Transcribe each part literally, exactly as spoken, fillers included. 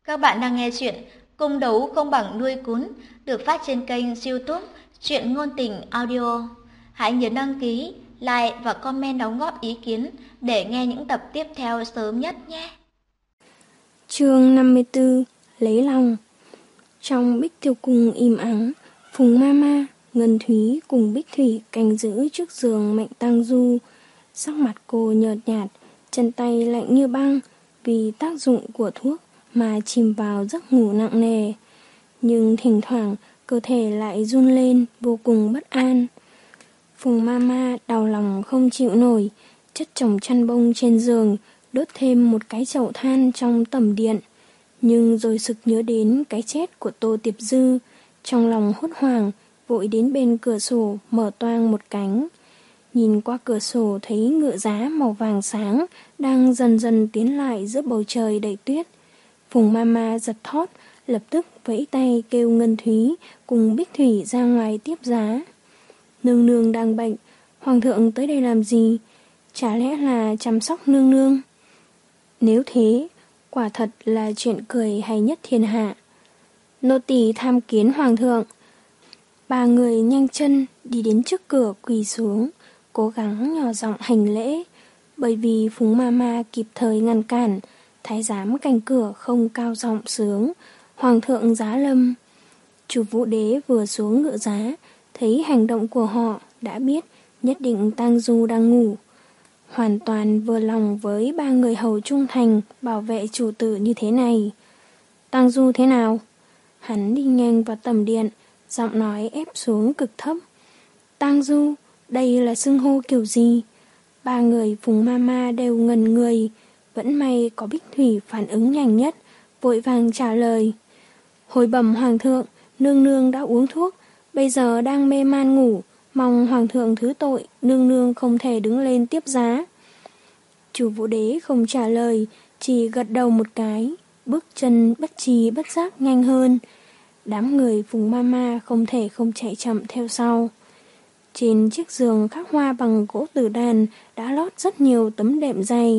Các bạn đang nghe chuyện Cung đấu không bằng nuôi cún được phát trên kênh YouTube Truyện Ngôn Tình Audio. Hãy nhớ đăng ký, like và comment đóng góp ý kiến để nghe những tập tiếp theo sớm nhất nhé. Chương năm mươi tư. Lấy lòng. Trong Bích Tiêu Cung im ắng, Phùng Mama, Ngân Thúy cùng Bích Thủy canh giữ trước giường Mạnh Tang Du. Sắc mặt cô nhợt nhạt, chân tay lạnh như băng vì tác dụng của thuốc mà chìm vào giấc ngủ nặng nề. Nhưng thỉnh thoảng cơ thể lại run lên vô cùng bất an. Phùng Mama đau lòng không chịu nổi, chất chồng chăn bông trên giường, đốt thêm một cái chậu than trong tầm điện. Nhưng rồi sực nhớ đến cái chết của Tô Tiệp Dư, trong lòng hốt hoảng, vội đến bên cửa sổ mở toang một cánh. Nhìn qua cửa sổ thấy ngựa giá màu vàng sáng đang dần dần tiến lại giữa bầu trời đầy tuyết. Phùng Mama giật thót, lập tức vẫy tay kêu Ngân Thúy cùng Bích Thủy ra ngoài tiếp giá. Nương nương đang bệnh, hoàng thượng tới đây làm gì? Chả lẽ là chăm sóc nương nương? Nếu thế, quả thật là chuyện cười hay nhất thiên hạ. Nô tỳ tham kiến hoàng thượng. Ba người nhanh chân đi đến trước cửa quỳ xuống, cố gắng nhỏ giọng hành lễ. Bởi vì Phùng Mama kịp thời ngăn cản, thái giám canh cửa không cao giọng sướng hoàng thượng giá lâm. Chu Vũ Đế vừa xuống ngựa giá, thấy hành động của họ đã biết nhất định Tang Du đang ngủ. Hoàn toàn vừa lòng với ba người hầu trung thành bảo vệ chủ tử như thế này. Tang Du thế nào? Hắn đi nhanh vào tầm điện, giọng nói ép xuống cực thấp. Tang Du, đây là xưng hô kiểu gì? Ba người Phùng Mama đều ngẩn người, vẫn may có Bích Thủy phản ứng nhanh nhất, vội vàng trả lời. Hồi bẩm hoàng thượng, nương nương đã uống thuốc, bây giờ đang mê man ngủ, mong hoàng thượng thứ tội, nương nương không thể đứng lên tiếp giá. Chu Vũ Đế không trả lời, chỉ gật đầu một cái, bước chân bất tri bất giác nhanh hơn. Đám người Phùng Mama không thể không chạy chậm theo sau. Trên chiếc giường khắc hoa bằng gỗ tử đàn đã lót rất nhiều tấm đệm dày.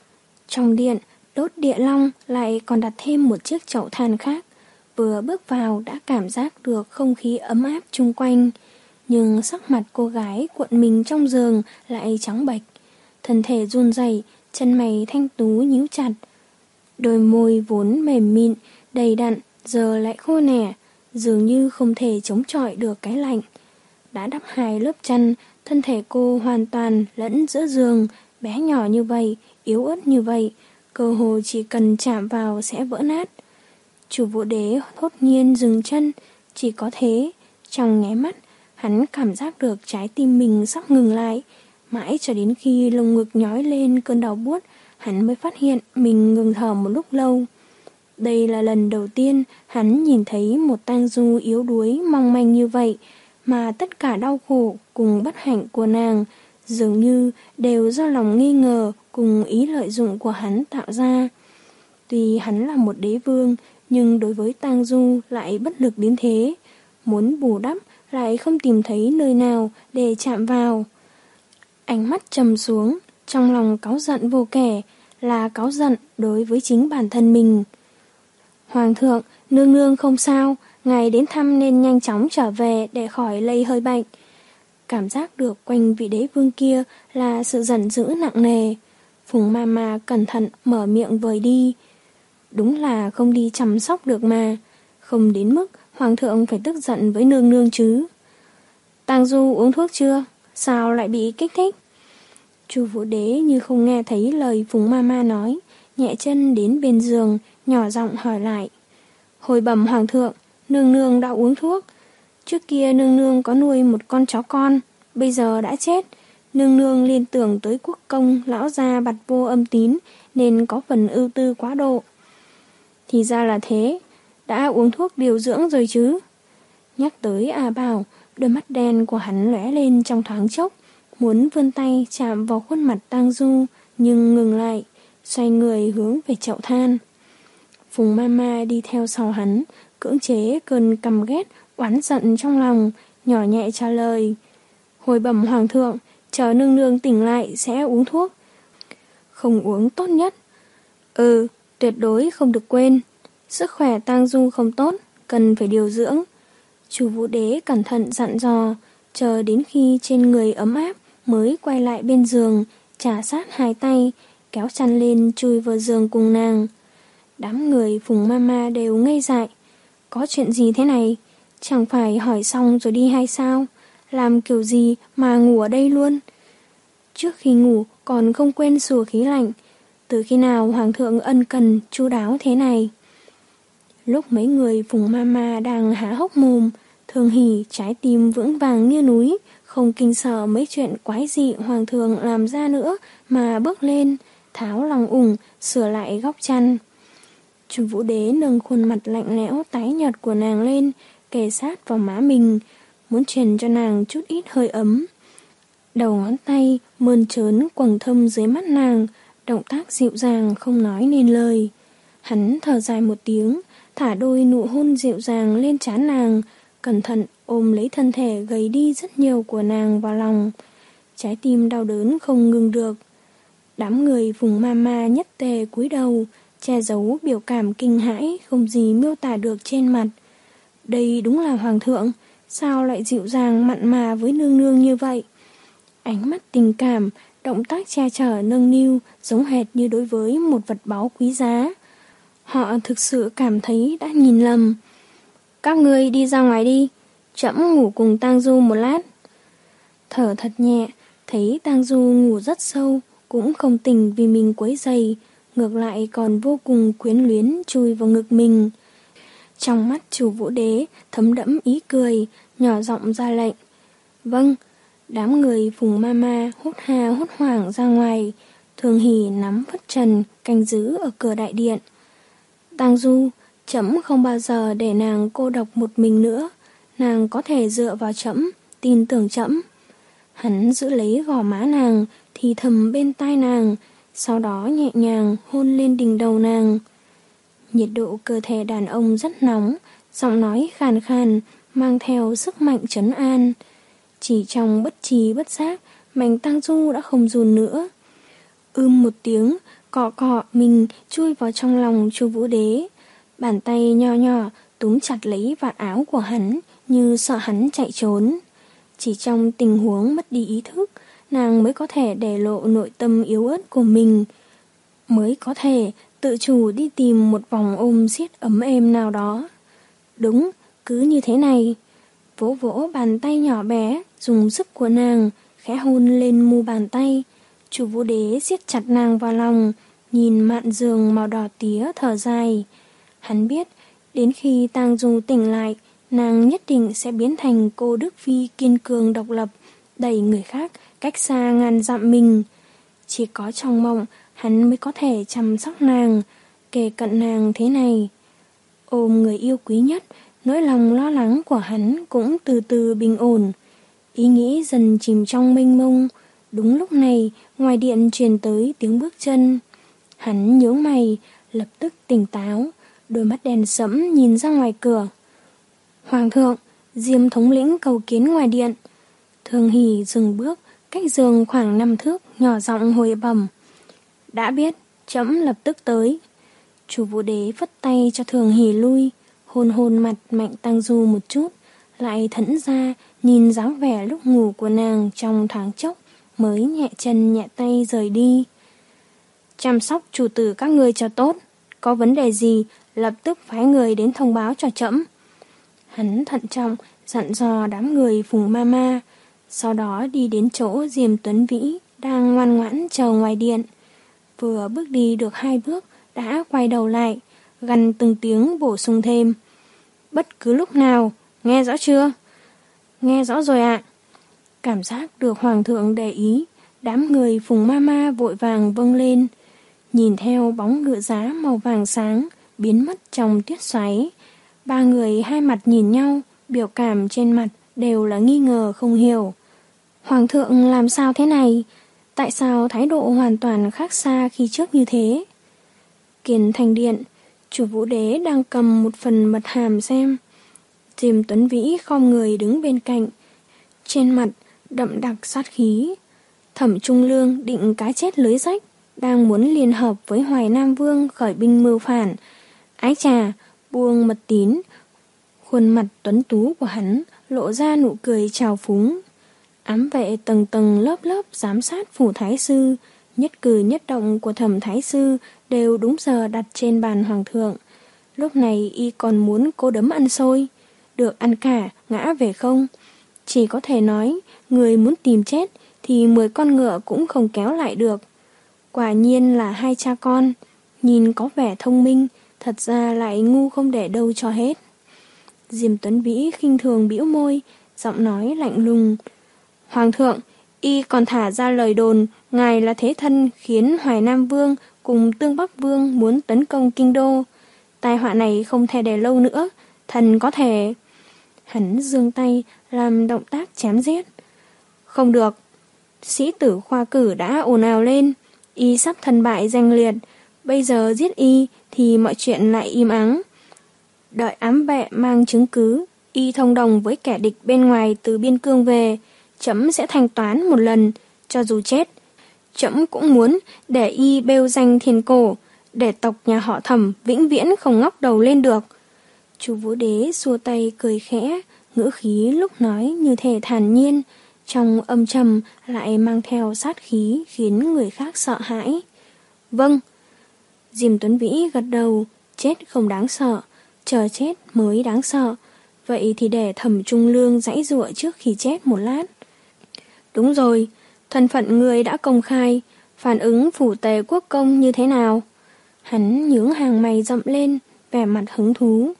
Trong điện, đốt địa long lại còn đặt thêm một chiếc chậu than khác. Vừa bước vào đã cảm giác được không khí ấm áp chung quanh. Nhưng sắc mặt cô gái cuộn mình trong giường lại trắng bệch. Thân thể run rẩy, chân mày thanh tú nhíu chặt. Đôi môi vốn mềm mịn, đầy đặn, giờ lại khô nẻ, dường như không thể chống chọi được cái lạnh. Đã đắp hai lớp chăn, thân thể cô hoàn toàn lẫn giữa giường, bé nhỏ như vậy, yếu ớt như vậy, cơ hồ chỉ cần chạm vào sẽ vỡ nát. Chu Vũ Đế thốt nhiên dừng chân, chỉ có thế, trong nháy mắt, hắn cảm giác được trái tim mình sắp ngừng lại, mãi cho đến khi lồng ngực nhói lên cơn đau buốt, hắn mới phát hiện mình ngừng thở một lúc lâu. Đây là lần đầu tiên hắn nhìn thấy một Tang Du yếu đuối mong manh như vậy, mà tất cả đau khổ cùng bất hạnh của nàng dường như đều do lòng nghi ngờ cùng ý lợi dụng của hắn tạo ra. Tuy hắn là một đế vương, nhưng đối với Tang Du lại bất lực đến thế, muốn bù đắp lại không tìm thấy nơi nào để chạm vào. Ánh mắt trầm xuống, trong lòng cáu giận vô kể, là cáu giận đối với chính bản thân mình. Hoàng thượng, nương nương không sao, ngài đến thăm nên nhanh chóng trở về để khỏi lây hơi bệnh. Cảm giác được quanh vị đế vương kia là sự giận dữ nặng nề. Phùng Mama cẩn thận mở miệng vời đi. Đúng là không đi chăm sóc được mà, không đến mức hoàng thượng phải tức giận với nương nương chứ. Tang Du uống thuốc chưa? Sao lại bị kích thích? Chu Vũ Đế như không nghe thấy lời Phùng Mama nói, nhẹ chân đến bên giường, nhỏ giọng hỏi lại. Hồi bẩm hoàng thượng, nương nương đã uống thuốc. Trước kia nương nương có nuôi một con chó con, bây giờ đã chết. Nương nương liên tưởng tới quốc công lão gia bặt vô âm tín nên có phần ưu tư quá độ. Thì ra là thế, đã uống thuốc điều dưỡng rồi chứ? Nhắc tới A Bảo, đôi mắt đen của hắn lóe lên trong thoáng chốc, muốn vươn tay chạm vào khuôn mặt Tang Du, nhưng ngừng lại, xoay người hướng về chậu than. Phùng Mama đi theo sau hắn, cưỡng chế cơn căm ghét, oán giận trong lòng, nhỏ nhẹ trả lời. Hồi bẩm hoàng thượng, chờ nương nương tỉnh lại sẽ uống thuốc. Không uống tốt nhất. Ừ, tuyệt đối không được quên. Sức khỏe Tang Du không tốt, cần phải điều dưỡng. Chu Vũ Đế cẩn thận dặn dò, chờ đến khi trên người ấm áp mới quay lại bên giường, chà sát hai tay, kéo chăn lên chui vào giường cùng nàng. Đám người Phùng Mama đều ngây dại. Có chuyện gì thế này? Chẳng phải hỏi xong rồi đi hay sao? Làm kiểu gì mà ngủ ở đây luôn? Trước khi ngủ còn không quên sủa khí lạnh. Từ khi nào Hoàng thượng ân cần, chu đáo thế này? Lúc mấy người Phùng Mama đang há hốc mồm, Thường Hỷ trái tim vững vàng như núi, không kinh sợ mấy chuyện quái dị Hoàng thượng làm ra nữa mà bước lên, tháo lòng ủng, sửa lại góc chăn. Chu Vũ Đế nâng khuôn mặt lạnh lẽo tái nhợt của nàng lên, kề sát vào má mình, muốn truyền cho nàng chút ít hơi ấm. Đầu ngón tay mơn trớn quầng thâm dưới mắt nàng, động tác dịu dàng không nói nên lời. Hắn thở dài một tiếng, thả đôi nụ hôn dịu dàng lên trán nàng, cẩn thận ôm lấy thân thể gầy đi rất nhiều của nàng vào lòng. Trái tim đau đớn không ngừng được. Đám người Phùng Mama nhất tề cúi đầu, che giấu biểu cảm kinh hãi không gì miêu tả được trên mặt. Đây đúng là Hoàng thượng, sao lại dịu dàng mặn mà với nương nương như vậy? Ánh mắt tình cảm, động tác che chở nâng niu giống hệt như đối với một vật báu quý giá. Họ thực sự cảm thấy đã nhìn lầm. Các ngươi đi ra ngoài đi, trẫm ngủ cùng Tang Du một lát. Thở thật nhẹ, thấy Tang Du ngủ rất sâu, cũng không tỉnh vì mình quấy rầy, ngược lại còn vô cùng quyến luyến chui vào ngực mình. Trong mắt Chu Vũ Đế thấm đẫm ý cười, nhỏ giọng ra lệnh. Vâng. Đám người Phùng Mama hốt ha hốt hoảng ra ngoài, Thường Hỷ nắm phất trần canh giữ ở cửa đại điện. Tang Du, trẫm không bao giờ để nàng cô độc một mình nữa, nàng có thể dựa vào trẫm, tin tưởng trẫm. Hắn giữ lấy gò má nàng, thì thầm bên tai nàng, sau đó nhẹ nhàng hôn lên đỉnh đầu nàng. Nhiệt độ cơ thể đàn ông rất nóng, giọng nói khàn khàn, mang theo sức mạnh trấn an. Chỉ trong bất trí bất giác, mảnh Tang Du đã không run nữa. Ưm một tiếng, cọ cọ mình chui vào trong lòng Chu Vũ Đế. Bàn tay nho nhỏ túm chặt lấy vạt áo của hắn, như sợ hắn chạy trốn. Chỉ trong tình huống mất đi ý thức, nàng mới có thể để lộ nội tâm yếu ớt của mình, mới có thể tự chủ đi tìm một vòng ôm siết ấm êm nào đó. Đúng, cứ như thế này. Vỗ vỗ bàn tay nhỏ bé, dùng sức của nàng, khẽ hôn lên mu bàn tay. Chu Vũ Đế siết chặt nàng vào lòng, nhìn mạn giường màu đỏ tía thở dài. Hắn biết, đến khi Tang Du tỉnh lại, nàng nhất định sẽ biến thành cô Đức Phi kiên cường độc lập, đẩy người khác cách xa ngàn dặm mình. Chỉ có trong mộng, hắn mới có thể chăm sóc nàng, kề cận nàng thế này. Ôm người yêu quý nhất, nỗi lòng lo lắng của hắn cũng từ từ bình ổn. Ý nghĩ dần chìm trong mênh mông. Đúng lúc này, ngoài điện truyền tới tiếng bước chân. Hắn nhướng mày, lập tức tỉnh táo, đôi mắt đen sẫm nhìn ra ngoài cửa. Hoàng thượng, Diêm thống lĩnh cầu kiến ngoài điện. Thường Hỷ dừng bước, cách giường khoảng năm thước, nhỏ giọng hồi bẩm. Đã biết, trẫm lập tức tới. Chu Vũ Đế phất tay cho Thường Hỷ lui, hôn hôn mặt Mạnh Tang Du một chút, lại thẫn ra nhìn dáng vẻ lúc ngủ của nàng trong thoáng chốc, mới nhẹ chân nhẹ tay rời đi. Chăm sóc chủ tử các ngươi cho tốt, có vấn đề gì lập tức phái người đến thông báo cho trẫm. Hắn thận trọng dặn dò đám người Phùng Mama, sau đó đi đến chỗ Diêm Tuấn Vĩ đang ngoan ngoãn chờ ngoài điện. Vừa bước đi được hai bước đã quay đầu lại, gằn từng tiếng bổ sung thêm. Bất cứ lúc nào, nghe rõ chưa? Nghe rõ rồi ạ. Cảm giác được Hoàng thượng để ý, đám người Phùng Mama vội vàng vâng lên. Nhìn theo bóng ngựa giá màu vàng sáng biến mất trong tuyết xoáy, ba người hai mặt nhìn nhau, biểu cảm trên mặt đều là nghi ngờ không hiểu. Hoàng thượng làm sao thế này? Tại sao thái độ hoàn toàn khác xa khi trước như thế? Kiền Thành Điện, Chu Vũ Đế đang cầm một phần mật hàm xem. Diêm Tuấn Vĩ khom người đứng bên cạnh, trên mặt đậm đặc sát khí. Thẩm Trung Lương định cá chết lưới rách, đang muốn liên hợp với Hoài Nam Vương khởi binh mưu phản. Ái chà, Buông Mật Tín, khuôn mặt tuấn tú của hắn lộ ra nụ cười trào phúng. Ám vệ tầng tầng lớp lớp giám sát phủ thái sư, nhất cử nhất động của Thẩm thái sư đều đúng giờ đặt trên bàn hoàng thượng. Lúc này y còn muốn cố đấm ăn xôi, được ăn cả, ngã về không. Chỉ có thể nói, người muốn tìm chết thì mười con ngựa cũng không kéo lại được. Quả nhiên là hai cha con, nhìn có vẻ thông minh, thật ra lại ngu không để đâu cho hết. Diêm Tuấn Vĩ khinh thường bĩu môi, giọng nói lạnh lùng. Hoàng thượng, y còn thả ra lời đồn, ngài là thế thân khiến Hoài Nam Vương cùng Tương Bắc Vương muốn tấn công kinh đô. Tai họa này không thể để lâu nữa, thần có thể... Hắn giương tay, làm động tác chém giết. Không được. Sĩ tử khoa cử đã ồn ào lên, y sắp thân bại danh liệt. Bây giờ giết y thì mọi chuyện lại im ắng. Đợi ám vệ mang chứng cứ, y thông đồng với kẻ địch bên ngoài từ biên cương về, trẫm sẽ thanh toán một lần, cho dù chết. Trẫm cũng muốn để y bêu danh thiên cổ, để tộc nhà họ Thẩm vĩnh viễn không ngóc đầu lên được. Chu Vũ Đế xua tay cười khẽ, ngữ khí lúc nói như thể thản nhiên, trong âm trầm lại mang theo sát khí khiến người khác sợ hãi. Vâng. Diêm Tuấn Vĩ gật đầu, chết không đáng sợ, chờ chết mới đáng sợ. Vậy thì để Thẩm Trung Lương giãy giụa trước khi chết một lát. Đúng rồi, thân phận người đã công khai, phản ứng phủ tề quốc công như thế nào? Hắn nhướng hàng mày rậm lên, vẻ mặt hứng thú.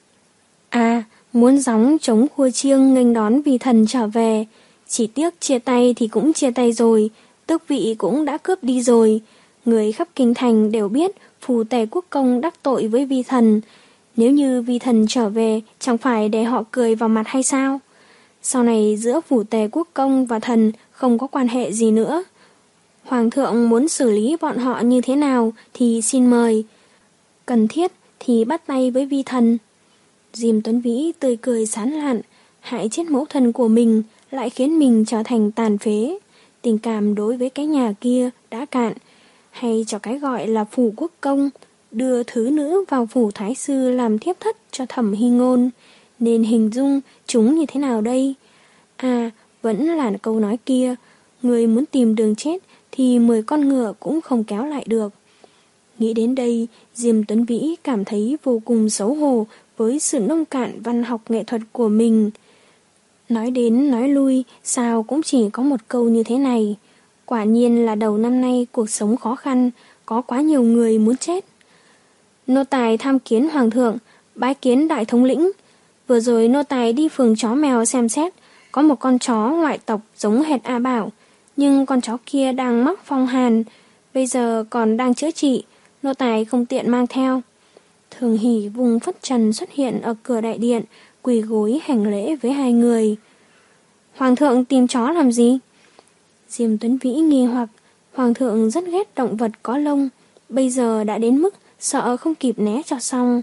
À, muốn gióng chống khua chiêng nghênh đón vì thần trở về. Chỉ tiếc chia tay thì cũng chia tay rồi, tước vị cũng đã cướp đi rồi. Người khắp kinh thành đều biết phủ tề quốc công đắc tội với vi thần. Nếu như vi thần trở về, chẳng phải để họ cười vào mặt hay sao? Sau này giữa phủ tề quốc công và thần không có quan hệ gì nữa. Hoàng thượng muốn xử lý bọn họ như thế nào thì xin mời. Cần thiết thì bắt tay với vi thần. Diêm Tuấn Vĩ tươi cười sán lạn, hại chết mẫu thân của mình lại khiến mình trở thành tàn phế. Tình cảm đối với cái nhà kia đã cạn, hay cho cái gọi là phủ quốc công, đưa thứ nữ vào phủ thái sư làm thiếp thất cho Thẩm Hy Ngôn, nên hình dung chúng như thế nào đây? À, vẫn là câu nói kia, người muốn tìm đường chết thì mười con ngựa cũng không kéo lại được. Nghĩ đến đây, Diêm Tuấn Vĩ cảm thấy vô cùng xấu hổ với sự nông cạn văn học nghệ thuật của mình. Nói đến nói lui, sao cũng chỉ có một câu như thế này. Quả nhiên là đầu năm nay cuộc sống khó khăn, có quá nhiều người muốn chết. Nô tài tham kiến hoàng thượng, bái kiến đại thống lĩnh. Vừa rồi nô tài đi phường chó mèo xem xét, có một con chó ngoại tộc giống hệt A Bảo, nhưng con chó kia đang mắc phong hàn, bây giờ còn đang chữa trị, nô tài không tiện mang theo. Thường Hỷ vùng phất trần xuất hiện ở cửa đại điện, quỳ gối hành lễ với hai người. Hoàng thượng tìm chó làm gì? Diêm Tuấn Vĩ nghi hoặc, hoàng thượng rất ghét động vật có lông, bây giờ đã đến mức sợ không kịp né cho xong.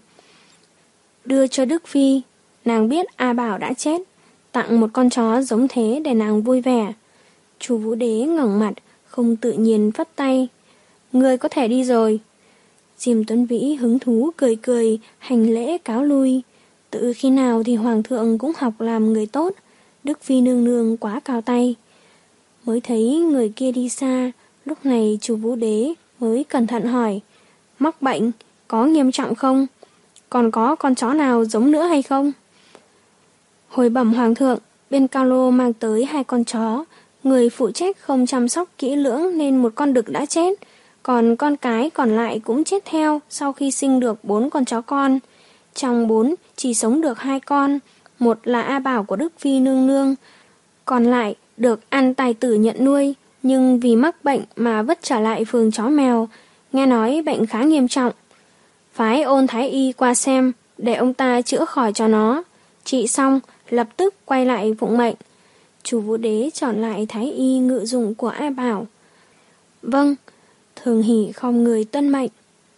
Đưa cho Đức Phi, nàng biết A Bảo đã chết, tặng một con chó giống thế để nàng vui vẻ. Chu Vũ Đế ngẩng mặt, không tự nhiên vắt tay. Người có thể đi rồi. Diêm Tuấn Vĩ hứng thú cười cười, hành lễ cáo lui. Tự khi nào thì hoàng thượng cũng học làm người tốt, Đức Phi nương nương quá cao tay. Mới thấy người kia đi xa, lúc này Chu Vũ Đế mới cẩn thận hỏi. Mắc bệnh, có nghiêm trọng không? Còn có con chó nào giống nữa hay không? Hồi bẩm hoàng thượng, bên Cao Lô mang tới hai con chó, người phụ trách không chăm sóc kỹ lưỡng nên một con đực đã chết, còn con cái còn lại cũng chết theo sau khi sinh được bốn con chó con. Trong bốn chỉ sống được hai con, một là A Bảo của Đức Phi nương nương, còn lại được An tài tử nhận nuôi, nhưng vì mắc bệnh mà vứt trở lại phường chó mèo, nghe nói bệnh khá nghiêm trọng. Phái Ôn thái y qua xem, để ông ta chữa khỏi cho nó. Trị xong, lập tức quay lại phụng mệnh. Chu Vũ Đế chọn lại thái y ngự dụng của A Bảo. Vâng, Thường Hỷ khom người tuân mệnh.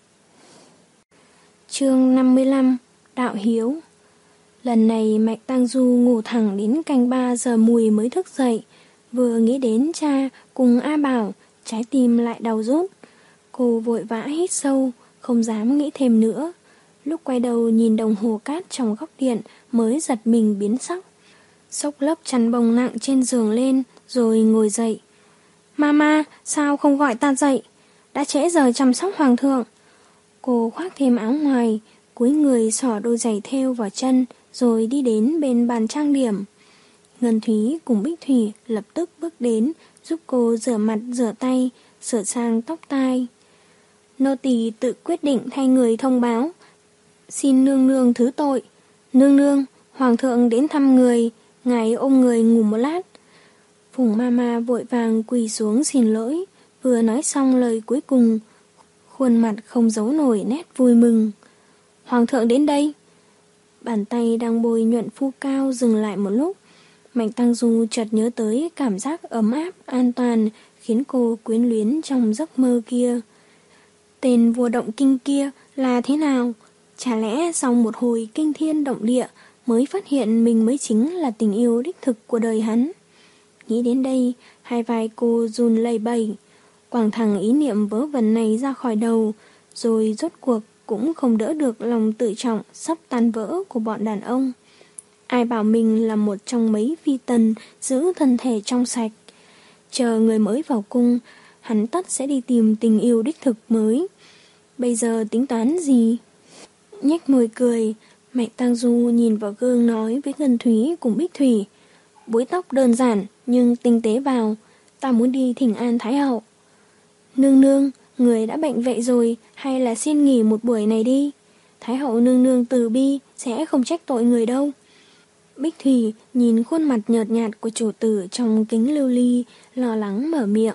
Chương năm mươi lăm, Đạo Hiếu. Lần này Mạch Tang Du ngủ thẳng đến canh ba giờ mùi mới thức dậy. Vừa nghĩ đến cha cùng A Bảo, trái tim lại đau rút. Cô vội vã hít sâu, không dám nghĩ thêm nữa. Lúc quay đầu nhìn đồng hồ cát trong góc điện mới giật mình biến sắc. Xốc lớp chăn bông nặng trên giường lên rồi ngồi dậy. Mama, sao không gọi ta dậy? Đã trễ giờ chăm sóc hoàng thượng. Cô khoác thêm áo ngoài, cúi người xỏ đôi giày thêu vào chân rồi đi đến bên bàn trang điểm. Ngân Thúy cùng Bích Thủy lập tức bước đến giúp cô rửa mặt rửa tay, sửa sang tóc tai. Nô tỳ tự quyết định thay người thông báo. Xin nương nương thứ tội. Nương nương, hoàng thượng đến thăm người, ngài ôm người ngủ một lát. Phùng Mama vội vàng quỳ xuống xin lỗi, vừa nói xong lời cuối cùng, khuôn mặt không giấu nổi nét vui mừng. Hoàng thượng đến đây. Bàn tay đang bôi nhuận phu cao dừng lại một lúc. Mạnh Tăng Du chợt nhớ tới cảm giác ấm áp, an toàn, khiến cô quyến luyến trong giấc mơ kia. Tên vua động kinh kia là thế nào? Chả lẽ sau một hồi kinh thiên động địa mới phát hiện mình mới chính là tình yêu đích thực của đời hắn? Nghĩ đến đây, hai vai cô run lẩy bẩy, quàng thẳng ý niệm vớ vẩn này ra khỏi đầu, rồi rốt cuộc cũng không đỡ được lòng tự trọng sắp tan vỡ của bọn đàn ông. Ai bảo mình là một trong mấy phi tần giữ thân thể trong sạch. Chờ người mới vào cung, hắn tất sẽ đi tìm tình yêu đích thực mới. Bây giờ tính toán gì? Nhếch môi cười, Mạnh Tăng Du nhìn vào gương nói với Ngân Thúy cùng Bích Thủy. Búi tóc đơn giản nhưng tinh tế vào, ta muốn đi thỉnh an Thái hậu. Nương nương, người đã bệnh vậy rồi, hay là xin nghỉ một buổi này đi. Thái hậu nương nương từ bi, sẽ không trách tội người đâu. Bích Thủy nhìn khuôn mặt nhợt nhạt của chủ tử trong kính lưu ly, lo lắng mở miệng.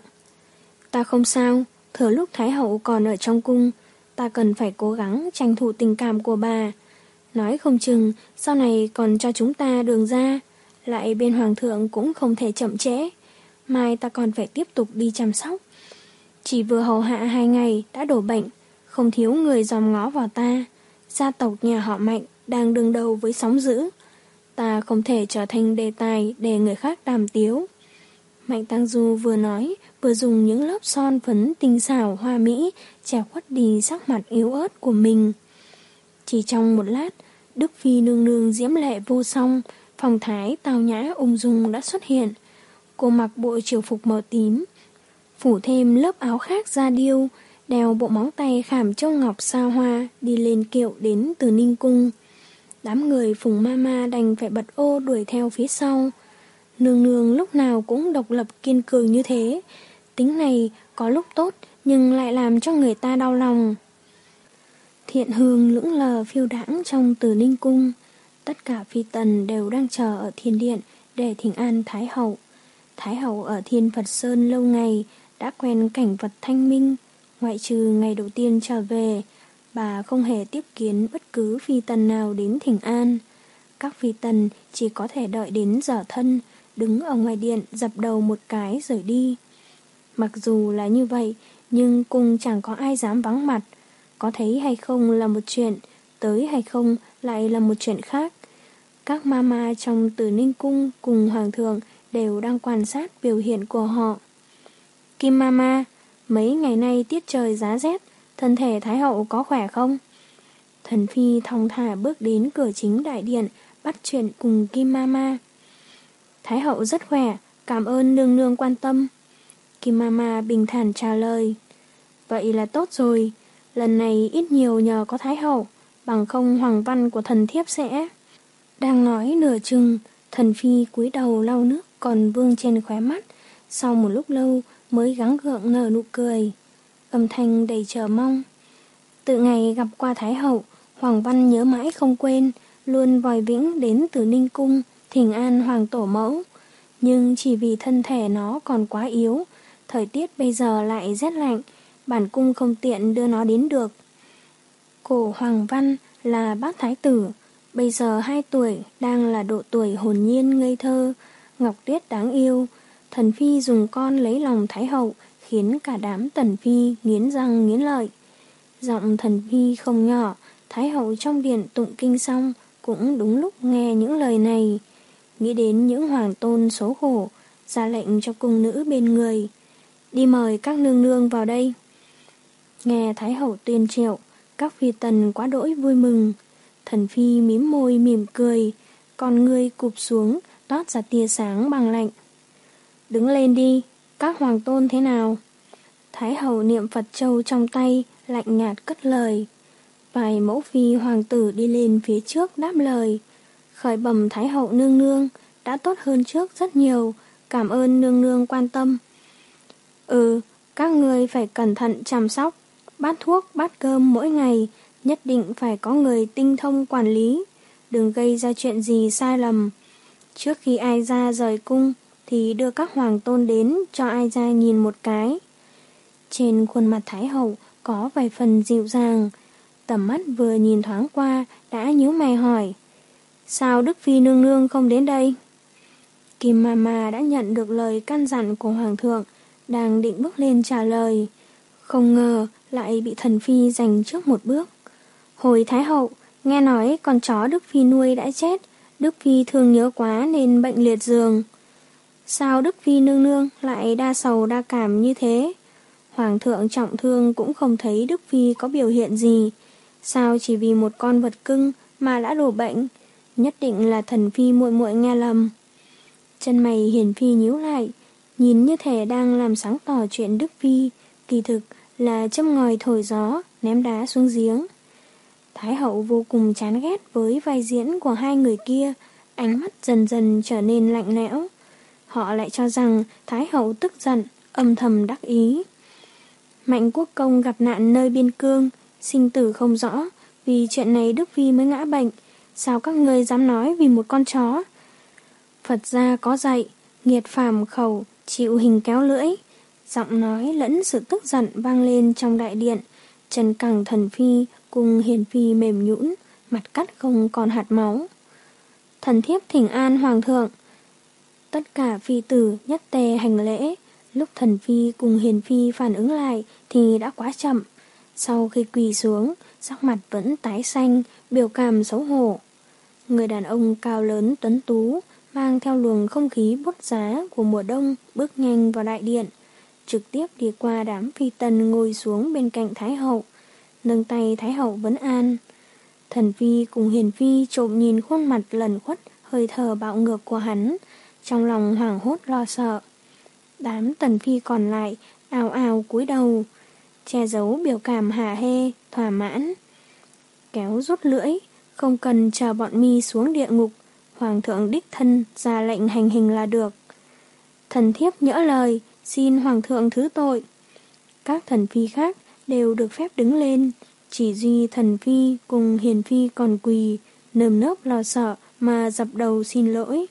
Ta không sao, thừa lúc Thái hậu còn ở trong cung, ta cần phải cố gắng tranh thủ tình cảm của bà. Nói không chừng, sau này còn cho chúng ta đường ra, lại bên hoàng thượng cũng không thể chậm trễ. Mai ta còn phải tiếp tục đi chăm sóc. Chỉ vừa hầu hạ hai ngày đã đổ bệnh, không thiếu người dòm ngó vào ta. Gia tộc nhà họ Mạnh đang đương đầu với sóng dữ. Ta không thể trở thành đề tài để người khác đàm tiếu. Mạnh Tăng Du vừa nói, vừa dùng những lớp son phấn tinh xảo hoa mỹ che khuất đi sắc mặt yếu ớt của mình. Chỉ trong một lát, Đức Phi nương nương diễm lệ vô song, phong thái tao nhã ung dung đã xuất hiện. Cô mặc bộ triều phục màu tím, phủ thêm lớp áo khác da điêu, đeo bộ móng tay khảm châu ngọc sao hoa, đi lên kiệu đến từ Ninh Cung. Đám người Phùng Mama đành phải bật ô đuổi theo phía sau. Nương nương lúc nào cũng độc lập kiên cường như thế. Tính này có lúc tốt nhưng lại làm cho người ta đau lòng. Thiện hương lững lờ phiêu đãng trong Từ Ninh Cung. Tất cả phi tần đều đang chờ ở thiên điện để thỉnh an Thái hậu. Thái hậu ở Thiên Phật Sơn lâu ngày, đã quen cảnh vật thanh minh. Ngoại trừ ngày đầu tiên trở về, bà không hề tiếp kiến bất cứ phi tần nào đến thỉnh an. Các phi tần chỉ có thể đợi đến giờ thân, đứng ở ngoài điện dập đầu một cái rồi đi. Mặc dù là như vậy, nhưng cung chẳng có ai dám vắng mặt. Có thấy hay không là một chuyện, tới hay không lại là một chuyện khác. Các mama trong Từ Ninh Cung cùng hoàng thượng đều đang quan sát biểu hiện của họ. Kim Mama, mấy ngày nay tiết trời giá rét, thân thể Thái hậu có khỏe không? Thần Phi thong thả bước đến cửa chính đại điện, bắt chuyện cùng Kim Mama. Thái hậu rất khỏe, cảm ơn nương nương quan tâm. Kim Mama bình thản trả lời. Vậy là tốt rồi, lần này ít nhiều nhờ có Thái hậu, bằng không hoàng văn của thần thiếp sẽ... Đang nói nửa chừng, thần Phi cúi đầu lau nước còn vương trên khóe mắt, sau một lúc lâu mới gắng gượng nở nụ cười, âm thanh đầy chờ mong. Từ ngày gặp qua Thái hậu, Hoàng Văn nhớ mãi không quên, luôn vòi vĩnh đến Từ Ninh Cung, thỉnh an hoàng tổ mẫu. Nhưng chỉ vì thân thể nó còn quá yếu, thời tiết bây giờ lại rét lạnh, bản cung không tiện đưa nó đến được. Cổ Hoàng Văn là bác thái tử, bây giờ hai tuổi, đang là độ tuổi hồn nhiên ngây thơ, ngọc tuyết đáng yêu. Thần Phi dùng con lấy lòng Thái hậu, khiến cả đám Tần Phi nghiến răng nghiến lợi. Giọng Thần Phi không nhỏ, Thái hậu trong điện tụng kinh xong, cũng đúng lúc nghe những lời này. Nghĩ đến những hoàng tôn số khổ, ra lệnh cho cung nữ bên người. Đi mời các nương nương vào đây. Nghe Thái hậu tuyên triệu, các phi tần quá đỗi vui mừng. Thần phi mím môi mỉm cười, con ngươi cụp xuống, toát ra tia sáng bằng lạnh. Đứng lên đi, các hoàng tôn thế nào? Thái hậu niệm Phật châu trong tay, lạnh nhạt cất lời. Vài mẫu phi hoàng tử đi lên phía trước đáp lời. Khởi bẩm Thái hậu nương nương, đã tốt hơn trước rất nhiều, cảm ơn nương nương quan tâm. Ừ, các ngươi phải cẩn thận chăm sóc, bát thuốc, bát cơm mỗi ngày, nhất định phải có người tinh thông quản lý, đừng gây ra chuyện gì sai lầm. Trước khi ai ra rời cung, thì đưa các hoàng tôn đến cho ai ra nhìn một cái. Trên khuôn mặt Thái hậu có vài phần dịu dàng, tầm mắt vừa nhìn thoáng qua đã nhíu mày hỏi, sao Đức Phi nương nương không đến đây? Kim Mama đã nhận được lời căn dặn của hoàng thượng, đang định bước lên trả lời, không ngờ lại bị thần phi giành trước một bước. Hồi Thái hậu, nghe nói con chó Đức Phi nuôi đã chết, Đức Phi thương nhớ quá nên bệnh liệt giường. Sao Đức Phi nương nương lại đa sầu đa cảm như thế? Hoàng thượng trọng thương cũng không thấy Đức Phi có biểu hiện gì. Sao chỉ vì một con vật cưng mà đã đổ bệnh? Nhất định là thần phi muội muội nghe lầm. Chân mày Hiền Phi nhíu lại, nhìn như thể đang làm sáng tỏ chuyện Đức Phi, kỳ thực là châm ngòi thổi gió, ném đá xuống giếng. Thái hậu vô cùng chán ghét với vai diễn của hai người kia, ánh mắt dần dần trở nên lạnh lẽo. Họ lại cho rằng Thái hậu tức giận, âm thầm đắc ý. Mạnh Quốc Công gặp nạn nơi biên cương, sinh tử không rõ, vì chuyện này Đức Phi mới ngã bệnh. Sao các ngươi dám nói vì một con chó? Phật gia có dạy, nghiệt phàm khẩu, chịu hình kéo lưỡi. Giọng nói lẫn sự tức giận vang lên trong đại điện. Trần cẳng thần phi cùng Hiền Phi mềm nhũn, mặt cắt không còn hạt máu. Thần thiếp thỉnh an hoàng thượng. Tất cả phi tử nhất tề hành lễ. Lúc thần phi cùng Hiền Phi phản ứng lại thì đã quá chậm. Sau khi quỳ xuống, sắc mặt vẫn tái xanh, biểu cảm xấu hổ. Người đàn ông cao lớn tuấn tú, mang theo luồng không khí bút giá của mùa đông, bước nhanh vào đại điện, trực tiếp đi qua đám phi tần ngồi xuống bên cạnh Thái hậu, nâng tay Thái hậu vấn an. Thần phi cùng Hiền Phi trộm nhìn khuôn mặt lẩn khuất, hơi thở bạo ngược của hắn, trong lòng hoảng hốt lo sợ. Đám tần phi còn lại ào ào cúi đầu, che giấu biểu cảm hả hê, thỏa mãn. Kéo rút lưỡi, không cần chờ bọn mi xuống địa ngục, hoàng thượng đích thân ra lệnh hành hình là được. Thần thiếp nhỡ lời, xin hoàng thượng thứ tội. Các thần phi khác đều được phép đứng lên, chỉ duy thần phi cùng Hiền Phi còn quỳ, nơm nớp lo sợ mà dập đầu xin lỗi.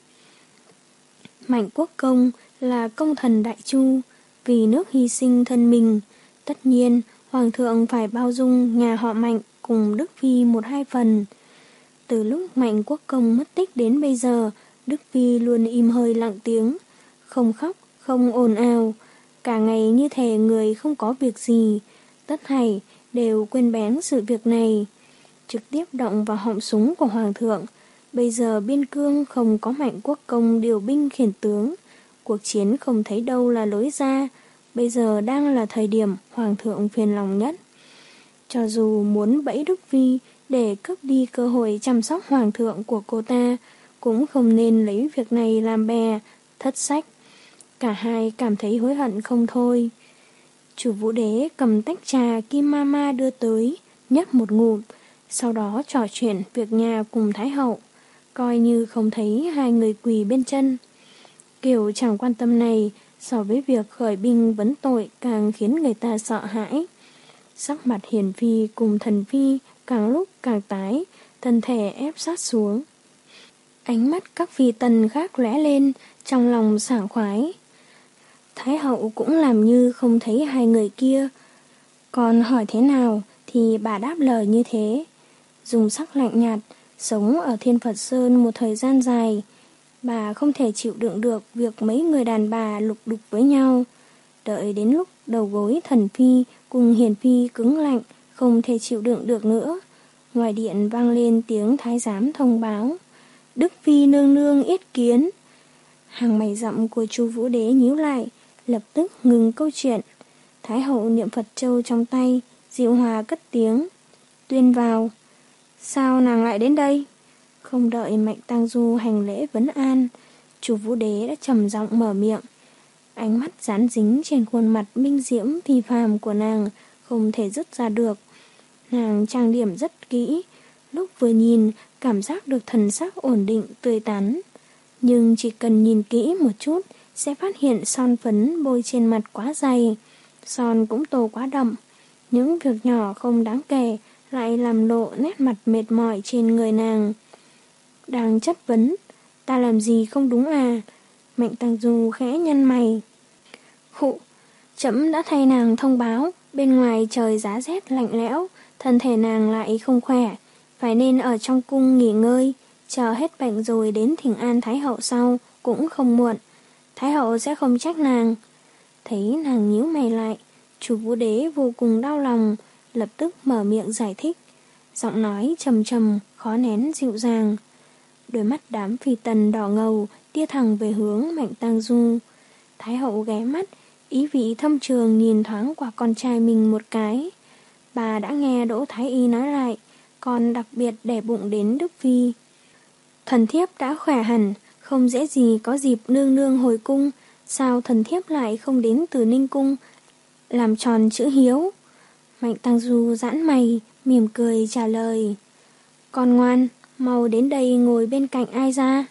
Mạnh Quốc Công là công thần đại chu, vì nước hy sinh thân mình, tất nhiên hoàng thượng phải bao dung nhà họ Mạnh cùng Đức Phi một hai phần. Từ lúc Mạnh Quốc Công mất tích đến bây giờ, Đức Phi luôn im hơi lặng tiếng, không khóc, không ồn ào, cả ngày như thể người không có việc gì, tất thảy đều quên bén sự việc này. Trực tiếp động vào họng súng của hoàng thượng, bây giờ biên cương không có Mạnh Quốc Công điều binh khiển tướng, cuộc chiến không thấy đâu là lối ra, bây giờ đang là thời điểm hoàng thượng phiền lòng nhất. Cho dù muốn bẫy Đức Phi để cướp đi cơ hội chăm sóc hoàng thượng của cô ta, cũng không nên lấy việc này làm bè, thất sách. Cả hai cảm thấy hối hận không thôi. Chủ Vũ Đế cầm tách trà Kim Mama đưa tới, nhấp một ngụm, sau đó trò chuyện việc nhà cùng Thái hậu, coi như không thấy hai người quỳ bên chân. Kiểu chẳng quan tâm này, so với việc khởi binh vấn tội càng khiến người ta sợ hãi. Sắc mặt Hiền Phi cùng thần phi càng lúc càng tái, thân thể ép sát xuống. Ánh mắt các phi tần khác lóe lên, trong lòng sảng khoái. Thái hậu cũng làm như không thấy hai người kia. Còn hỏi thế nào thì bà đáp lời như thế. Dùng sắc lạnh nhạt, sống ở Thiên Phật Sơn một thời gian dài, bà không thể chịu đựng được việc mấy người đàn bà lục đục với nhau. Đợi đến lúc đầu gối thần phi cùng Hiền Phi cứng lạnh, không thể chịu đựng được nữa, ngoài điện vang lên tiếng thái giám thông báo: Đức Phi nương nương yết kiến. Hàng mày rậm của Chu Vũ Đế nhíu lại, lập tức ngừng câu chuyện. Thái hậu niệm Phật châu trong tay, dịu hòa cất tiếng: tuyên vào. Sao nàng lại đến đây? Không đợi Mạnh Tang Du hành lễ vấn an, Chu Vũ Đế đã trầm giọng mở miệng. Ánh mắt dán dính trên khuôn mặt minh diễm phi phàm của nàng không thể dứt ra được. Nàng trang điểm rất kỹ, lúc vừa nhìn cảm giác được thần sắc ổn định tươi tắn. Nhưng chỉ cần nhìn kỹ một chút sẽ phát hiện son phấn bôi trên mặt quá dày, son cũng tô quá đậm. Những việc nhỏ không đáng kể lại làm lộ nét mặt mệt mỏi trên người nàng. Đang chất vấn, ta làm gì không đúng à? Mạnh Tang Du khẽ nhăn mày. Khụ, trẫm đã thay nàng thông báo, bên ngoài trời giá rét lạnh lẽo, thân thể nàng lại không khỏe, phải nên ở trong cung nghỉ ngơi, chờ hết bệnh rồi đến thỉnh an Thái hậu sau cũng không muộn. Thái hậu sẽ không trách nàng. Thấy nàng nhíu mày lại, Chu Vũ Đế vô cùng đau lòng, lập tức mở miệng giải thích, giọng nói trầm trầm, khó nén dịu dàng. Đôi mắt đám phi tần đỏ ngầu tia thẳng về hướng Mạnh Tang Du. Thái hậu ghé mắt, ý vị thâm trường nhìn thoáng qua con trai mình một cái. Bà đã nghe Đỗ Thái Y nói lại, còn đặc biệt để bụng đến Đức Phi. Thần thiếp đã khỏe hẳn, không dễ gì có dịp nương nương hồi cung, sao thần thiếp lại không đến Từ Ninh cung, làm tròn chữ hiếu. Mạnh Tang Du giãn mày, mỉm cười trả lời. Con ngoan, mau đến đây ngồi bên cạnh ai ra.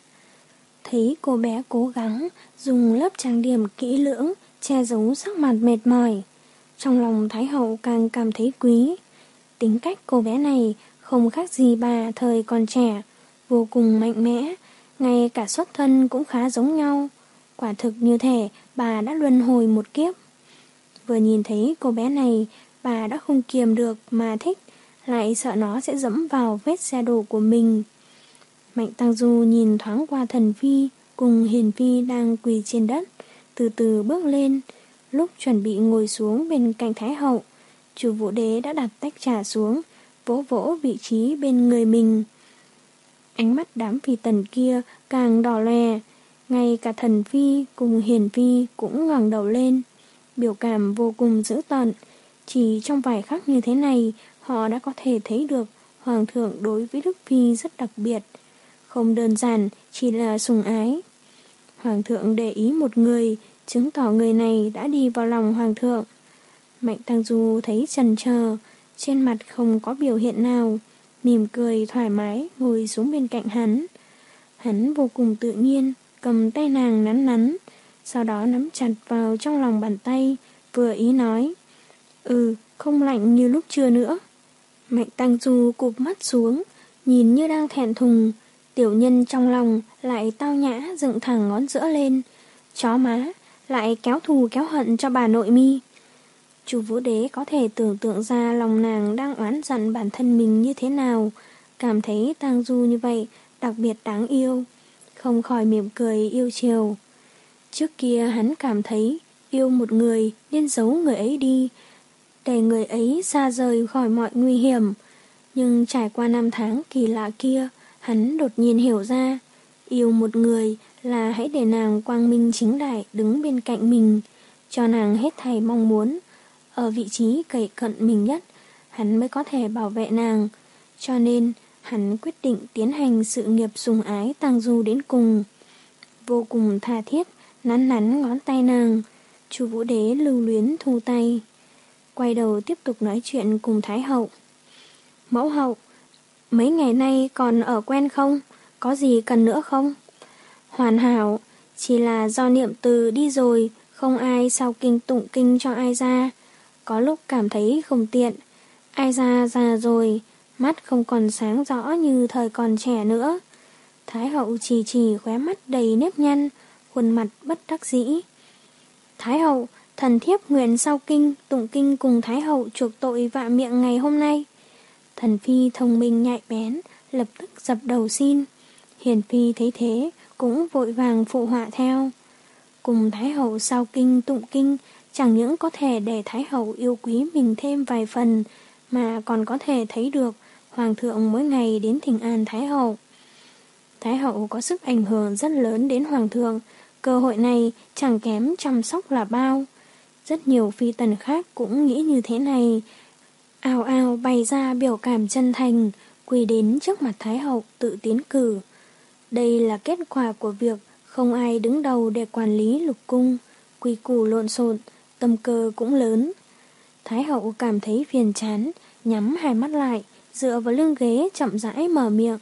Thấy cô bé cố gắng dùng lớp trang điểm kỹ lưỡng che giấu sắc mặt mệt mỏi, trong lòng Thái hậu càng cảm thấy quý. Tính cách cô bé này không khác gì bà thời còn trẻ, vô cùng mạnh mẽ, ngay cả xuất thân cũng khá giống nhau. Quả thực như thể bà đã luân hồi một kiếp. Vừa nhìn thấy cô bé này, bà đã không kiềm được mà thích, lại sợ nó sẽ dẫm vào vết xe đổ của mình. Mạnh Tang Du nhìn thoáng qua Thần Phi cùng Hiền Phi đang quỳ trên đất, từ từ bước lên. Lúc chuẩn bị ngồi xuống bên cạnh Thái hậu, Chu Vũ Đế đã đặt tách trà xuống, vỗ vỗ vị trí bên người mình. Ánh mắt đám phi tần kia càng đỏ lòe, ngay cả Thần Phi cùng Hiền Phi cũng ngẩng đầu lên, biểu cảm vô cùng dữ tợn. Chỉ trong vài khắc như thế này, họ đã có thể thấy được Hoàng thượng đối với Đức Phi rất đặc biệt, không đơn giản chỉ là sủng ái. Hoàng thượng để ý một người, chứng tỏ người này đã đi vào lòng Hoàng thượng. Mạnh Tang Du thấy chần chờ, trên mặt không có biểu hiện nào, mỉm cười thoải mái ngồi xuống bên cạnh hắn. Hắn vô cùng tự nhiên, cầm tay nàng nắn nắn, sau đó nắm chặt vào trong lòng bàn tay, vừa ý nói, ừ, không lạnh như lúc trưa nữa. Mạnh Tang Du cụp mắt xuống, nhìn như đang thẹn thùng, tiểu nhân trong lòng lại tao nhã dựng thẳng ngón giữa lên. Chó má, lại kéo thù kéo hận cho bà nội mi. Chu Vũ Đế có thể tưởng tượng ra lòng nàng đang oán giận bản thân mình như thế nào, cảm thấy Tang Du như vậy đặc biệt đáng yêu, không khỏi mỉm cười yêu chiều. Trước kia hắn cảm thấy yêu một người nên giấu người ấy đi, để người ấy xa rời khỏi mọi nguy hiểm. Nhưng trải qua năm tháng kỳ lạ kia, hắn đột nhiên hiểu ra, yêu một người là hãy để nàng quang minh chính đại đứng bên cạnh mình, cho nàng hết thảy mong muốn. Ở vị trí cậy cận mình nhất, hắn mới có thể bảo vệ nàng. Cho nên, hắn quyết định tiến hành sự nghiệp sủng ái Tang Du đến cùng. Vô cùng tha thiết, nắn nắn ngón tay nàng. Chu Vũ Đế lưu luyến thu tay, quay đầu tiếp tục nói chuyện cùng Thái hậu. Mẫu hậu, mấy ngày nay còn ở quen không? Có gì cần nữa không? Hoàn hảo, chỉ là do Niệm Từ đi rồi, không ai sao kinh tụng kinh cho ai ra. Có lúc cảm thấy không tiện. Ai ra già rồi, mắt không còn sáng rõ như thời còn trẻ nữa. Thái hậu chỉ chỉ khóe mắt đầy nếp nhăn, khuôn mặt bất đắc dĩ. Thái hậu, thần thiếp nguyện sau kinh, tụng kinh cùng Thái hậu chuộc tội vạ miệng ngày hôm nay. Thần Phi thông minh nhạy bén, lập tức dập đầu xin. Hiền Phi thấy thế, cũng vội vàng phụ họa theo. Cùng Thái hậu sau kinh tụng kinh, chẳng những có thể để Thái hậu yêu quý mình thêm vài phần, mà còn có thể thấy được Hoàng thượng mỗi ngày đến thỉnh an Thái hậu. Thái hậu có sức ảnh hưởng rất lớn đến Hoàng thượng, cơ hội này chẳng kém chăm sóc là bao. Rất nhiều phi tần khác cũng nghĩ như thế này, ào ào bày ra biểu cảm chân thành, quỳ đến trước mặt Thái hậu tự tiến cử. Đây là kết quả của việc không ai đứng đầu để quản lý lục cung, quy củ lộn xộn, tâm cơ cũng lớn. Thái hậu cảm thấy phiền chán, nhắm hai mắt lại, dựa vào lưng ghế chậm rãi mở miệng.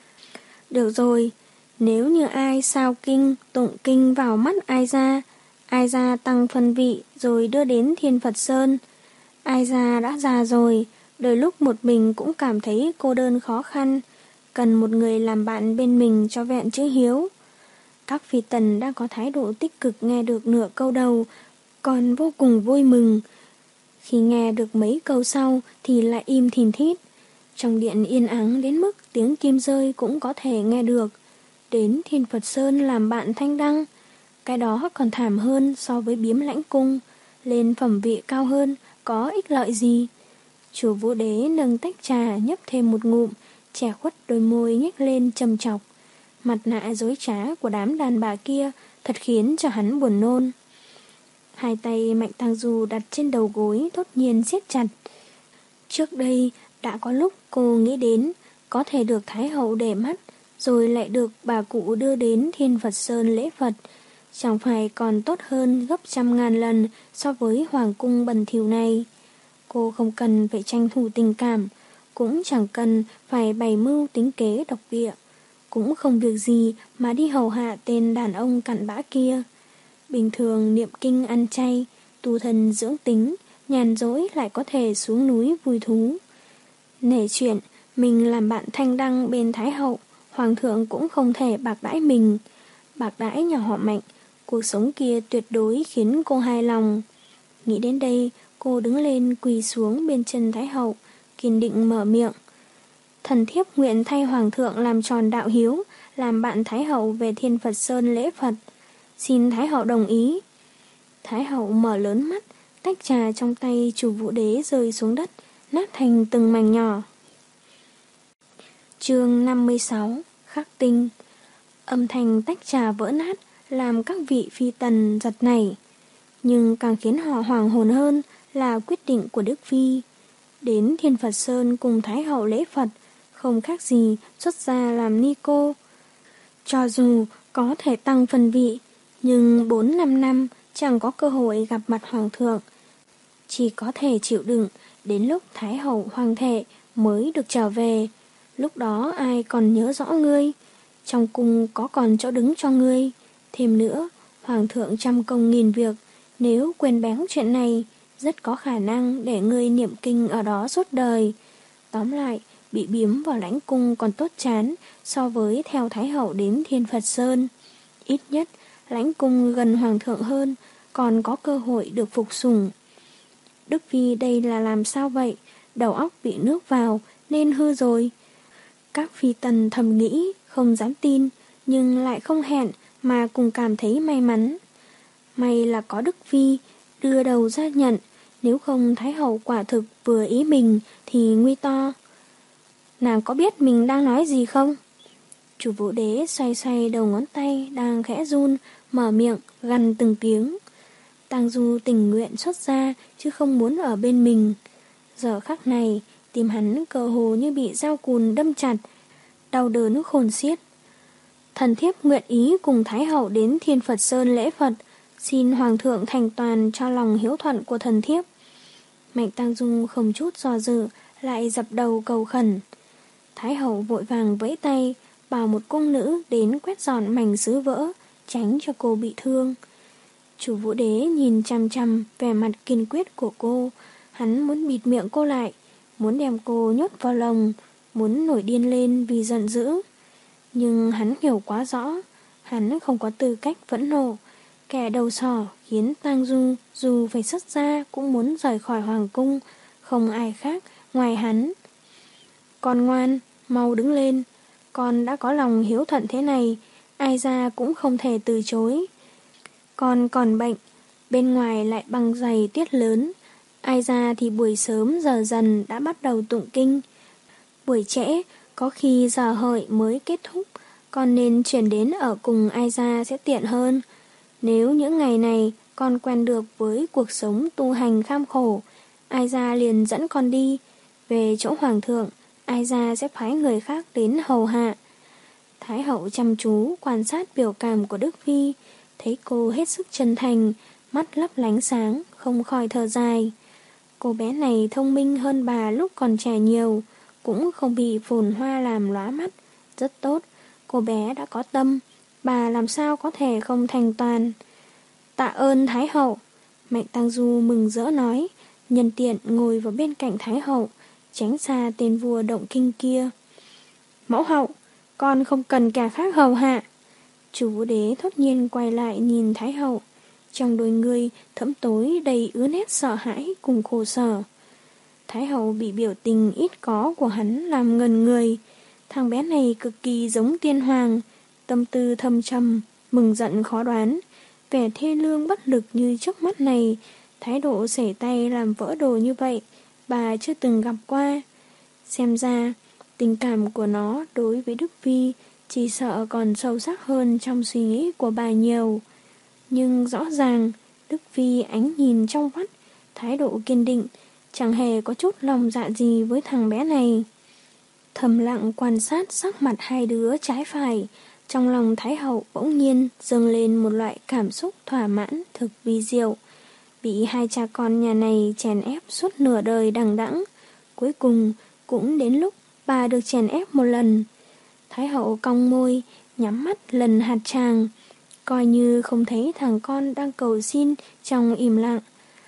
Được rồi, nếu như ai sao kinh, tụng kinh vào mắt ai ra, ai ra tăng phân vị rồi đưa đến Thiên Phật Sơn. Ai ra đã già rồi, đôi lúc một mình cũng cảm thấy cô đơn khó khăn, cần một người làm bạn bên mình cho vẹn chữ hiếu. Các phi tần đã có thái độ tích cực nghe được nửa câu đầu, còn vô cùng vui mừng. Khi nghe được mấy câu sau thì lại im thìn thít. Trong điện yên ắng đến mức tiếng kim rơi cũng có thể nghe được. Đến Thiên Phật Sơn làm bạn Thanh Đăng, cái đó còn thảm hơn so với biếm lãnh cung, lên phẩm vị cao hơn, có ích lợi gì? Chùa Vũ Đế nâng tách trà nhấp thêm một ngụm, che khuất đôi môi nhếch lên trầm chọc. Mặt nạ dối trá của đám đàn bà kia thật khiến cho hắn buồn nôn. Hai tay Mạnh Tang Du đặt trên đầu gối thốt nhiên siết chặt. Trước đây đã có lúc cô nghĩ đến có thể được Thái hậu để mắt, rồi lại được bà cụ đưa đến Thiên Phật Sơn lễ Phật, chẳng phải còn tốt hơn gấp trăm ngàn lần so với hoàng cung bẩn thỉu này. Cô không cần phải tranh thủ tình cảm, cũng chẳng cần phải bày mưu tính kế độc địa, cũng không việc gì mà đi hầu hạ tên đàn ông cặn bã kia. Bình thường niệm kinh ăn chay, tu thân dưỡng tính, nhàn rỗi lại có thể xuống núi vui thú. Nể chuyện mình làm bạn Thanh Đăng bên Thái hậu, hoàng thượng cũng không thể bạc đãi mình. Bạc đãi nhà họ Mạnh, cuộc sống kia tuyệt đối khiến cô hài lòng. Nghĩ đến đây, cô đứng lên quỳ xuống bên chân Thái hậu, kiên định mở miệng. Thần thiếp nguyện thay hoàng thượng làm tròn đạo hiếu, làm bạn Thái hậu về Thiên Phật Sơn lễ Phật. Xin Thái hậu đồng ý. Thái hậu mở lớn mắt, tách trà trong tay Chủ Vũ Đế rơi xuống đất, nát thành từng mảnh nhỏ. Chương năm mươi sáu, Khắc tinh. Âm thanh tách trà vỡ nát làm các vị phi tần giật nảy, nhưng càng khiến họ hoàng hồn hơn là quyết định của Đức Phi. Đến Thiên Phật Sơn cùng Thái hậu lễ Phật, không khác gì xuất gia làm ni cô. Cho dù có thể tăng phần vị, nhưng bốn năm năm chẳng có cơ hội gặp mặt hoàng thượng. Chỉ có thể chịu đựng đến lúc Thái hậu hoàng thể mới được trở về. Lúc đó ai còn nhớ rõ ngươi, trong cung có còn chỗ đứng cho ngươi. Thêm nữa, hoàng thượng trăm công nghìn việc, nếu quên bén chuyện này, rất có khả năng để ngươi niệm kinh ở đó suốt đời. Tóm lại, bị biếm vào lãnh cung còn tốt chán so với theo Thái hậu đến Thiên Phật Sơn. Ít nhất, lãnh cung gần hoàng thượng hơn, còn có cơ hội được phục sủng. Đức Phi đây là làm sao vậy? Đầu óc bị nước vào nên hư rồi. Các phi tần thầm nghĩ, không dám tin, nhưng lại không hẹn mà cùng cảm thấy may mắn. May là có Đức Phi đưa đầu ra nhận, nếu không Thái hậu quả thực vừa ý mình thì nguy to. Nàng có biết mình đang nói gì không? Chủ Vũ Đế xoay xoay đầu ngón tay đang khẽ run, mở miệng gằn từng tiếng. Tang Du tình nguyện xuất ra chứ không muốn ở bên mình. Giờ khắc này, tim hắn cơ hồ như bị dao cùn đâm chặt, đau đớn khôn xiết. Thần thiếp nguyện ý cùng Thái hậu đến Thiên Phật Sơn lễ Phật, xin hoàng thượng thành toàn cho lòng hiếu thuận của thần thiếp. Mạnh Tang Du không chút do dự, lại dập đầu cầu khẩn. Thái hậu vội vàng vẫy tay, bảo một cung nữ đến quét dọn mảnh sứ vỡ, tránh cho cô bị thương. Chủ Vũ Đế nhìn chằm chằm vẻ mặt kiên quyết của cô, hắn muốn bịt miệng cô lại, muốn đem cô nhốt vào lồng, muốn nổi điên lên vì giận dữ. Nhưng hắn hiểu quá rõ, hắn không có tư cách phẫn nộ. Kẻ đầu sỏ khiến Tang Du dù phải xuất gia cũng muốn rời khỏi hoàng cung, không ai khác ngoài hắn. Con ngoan, mau đứng lên, con đã có lòng hiếu thuận thế này, ai ra cũng không thể từ chối. Con còn bệnh, bên ngoài lại băng dày tuyết lớn, ai ra thì buổi sớm giờ dần đã bắt đầu tụng kinh. Buổi trễ, có khi giờ hợi mới kết thúc, con nên chuyển đến ở cùng ai ra sẽ tiện hơn. Nếu những ngày này con quen được với cuộc sống tu hành kham khổ, ai ra liền dẫn con đi, Về chỗ hoàng thượng, ai ra sẽ phái người khác đến hầu hạ. Thái hậu chăm chú quan sát biểu cảm của Đức Phi, thấy cô hết sức chân thành, mắt lấp lánh sáng, không khỏi thở dài. Cô bé này thông minh hơn bà lúc còn trẻ nhiều, cũng không bị phồn hoa làm lóa mắt, rất tốt. Cô bé đã có tâm, bà làm sao có thể không thành toàn. Tạ ơn Thái hậu. Mạnh Tăng Du mừng rỡ nói, nhân tiện ngồi vào bên cạnh Thái hậu, tránh xa tên vua động kinh kia. Mẫu hậu, con không cần kẻ khác hầu hạ. Chủ Vũ Đế thốt nhiên quay lại nhìn Thái hậu, trong đôi người thẫm tối đầy ứa nét sợ hãi cùng khổ sở. Thái hậu bị biểu tình ít có của hắn làm ngần người. Thằng bé này cực kỳ giống tiên hoàng, tâm tư thâm trầm, mừng giận khó đoán. Vẻ thê lương bất lực như trước mắt này, thái độ xể tay làm vỡ đồ như vậy, bà chưa từng gặp qua. Xem ra, tình cảm của nó đối với Đức Phi chỉ sợ còn sâu sắc hơn trong suy nghĩ của bà nhiều. Nhưng rõ ràng, Đức Phi ánh nhìn trong vắt, thái độ kiên định, chẳng hề có chút lòng dạ gì với thằng bé này. Thầm lặng quan sát sắc mặt hai đứa trái phải, trong lòng Thái hậu bỗng nhiên dâng lên một loại cảm xúc thỏa mãn thực vi diệu. Bị hai cha con nhà này chèn ép suốt nửa đời đằng đẵng, cuối cùng cũng đến lúc bà được chèn ép một lần. Thái hậu cong môi, nhắm mắt lần hạt tràng, coi như không thấy thằng con đang cầu xin trong im lặng.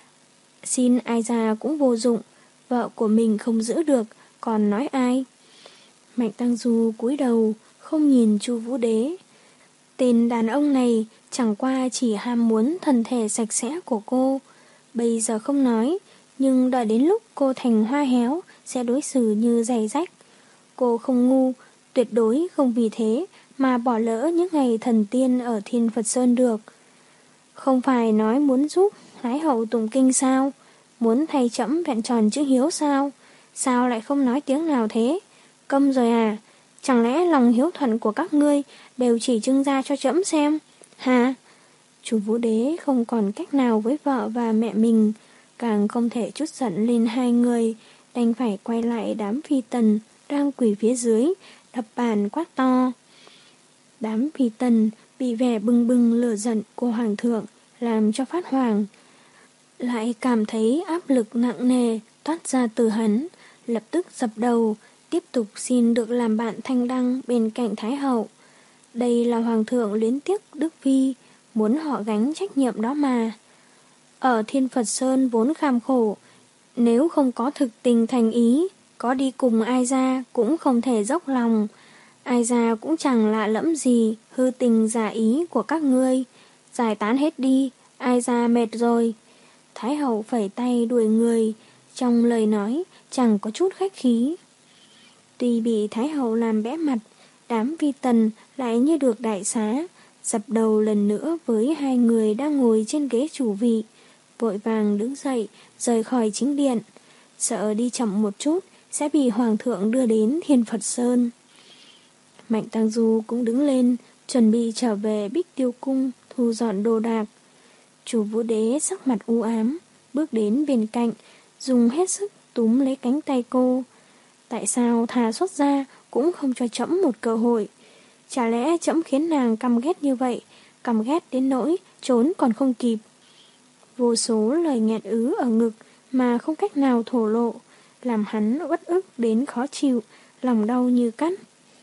Xin ai ra cũng vô dụng, vợ của mình không giữ được, còn nói ai? Mạnh Tăng Du cúi đầu, không nhìn Chu Vũ Đế. Tên đàn ông này chẳng qua chỉ ham muốn thân thể sạch sẽ của cô. Bây giờ không nói, nhưng đợi đến lúc cô thành hoa héo sẽ đối xử như giày rách. Cô không ngu, tuyệt đối không vì thế mà bỏ lỡ những ngày thần tiên ở Thiên Phật Sơn được. Không phải nói muốn giúp Thái hậu tụng kinh sao? Muốn thay trẫm vẹn tròn chữ hiếu sao? Sao lại không nói tiếng nào thế? Câm rồi à? Chẳng lẽ lòng hiếu thuận của các ngươi đều chỉ trưng ra cho trẫm xem? Hả? Chủ Vũ Đế không còn cách nào với vợ và mẹ mình, càng không thể trút giận lên hai người, đành phải quay lại đám phi tần đang quỳ phía dưới, đập bàn quát to. Đám phi tần bị vẻ bừng bừng lửa giận của hoàng thượng làm cho phát hoảng, lại cảm thấy áp lực nặng nề toát ra từ hắn, lập tức dập đầu, tiếp tục xin được làm bạn thanh đăng bên cạnh Thái hậu. Đây là hoàng thượng luyến tiếc Đức Phi, muốn họ gánh trách nhiệm đó mà. Ở Thiên Phật Sơn vốn kham khổ, nếu không có thực tình thành ý, có đi cùng ai ra cũng không thể dốc lòng. Ai ra cũng chẳng lạ lẫm gì hư tình giả ý của các ngươi. Giải tán hết đi, ai ra mệt rồi. Thái hậu phẩy tay đuổi người, trong lời nói chẳng có chút khách khí. Tuy bị Thái hậu làm bẽ mặt, đám phi tần lại như được đại xá, dập đầu lần nữa với hai người đang ngồi trên ghế chủ vị, vội vàng đứng dậy rời khỏi chính điện, sợ đi chậm một chút sẽ bị hoàng thượng đưa đến Thiên Phật Sơn. Mạnh Tăng Du cũng đứng lên, chuẩn bị trở về Bích Tiêu Cung thu dọn đồ đạc. Chủ Vũ Đế sắc mặt u ám, bước đến bên cạnh, dùng hết sức túm lấy cánh tay cô. Tại sao thà xuất ra cũng không cho trẫm một cơ hội? Chả lẽ trẫm khiến nàng căm ghét như vậy, căm ghét đến nỗi trốn còn không kịp? Vô số lời nghẹn ứ ở ngực mà không cách nào thổ lộ, làm hắn uất ức đến khó chịu, lòng đau như cắt.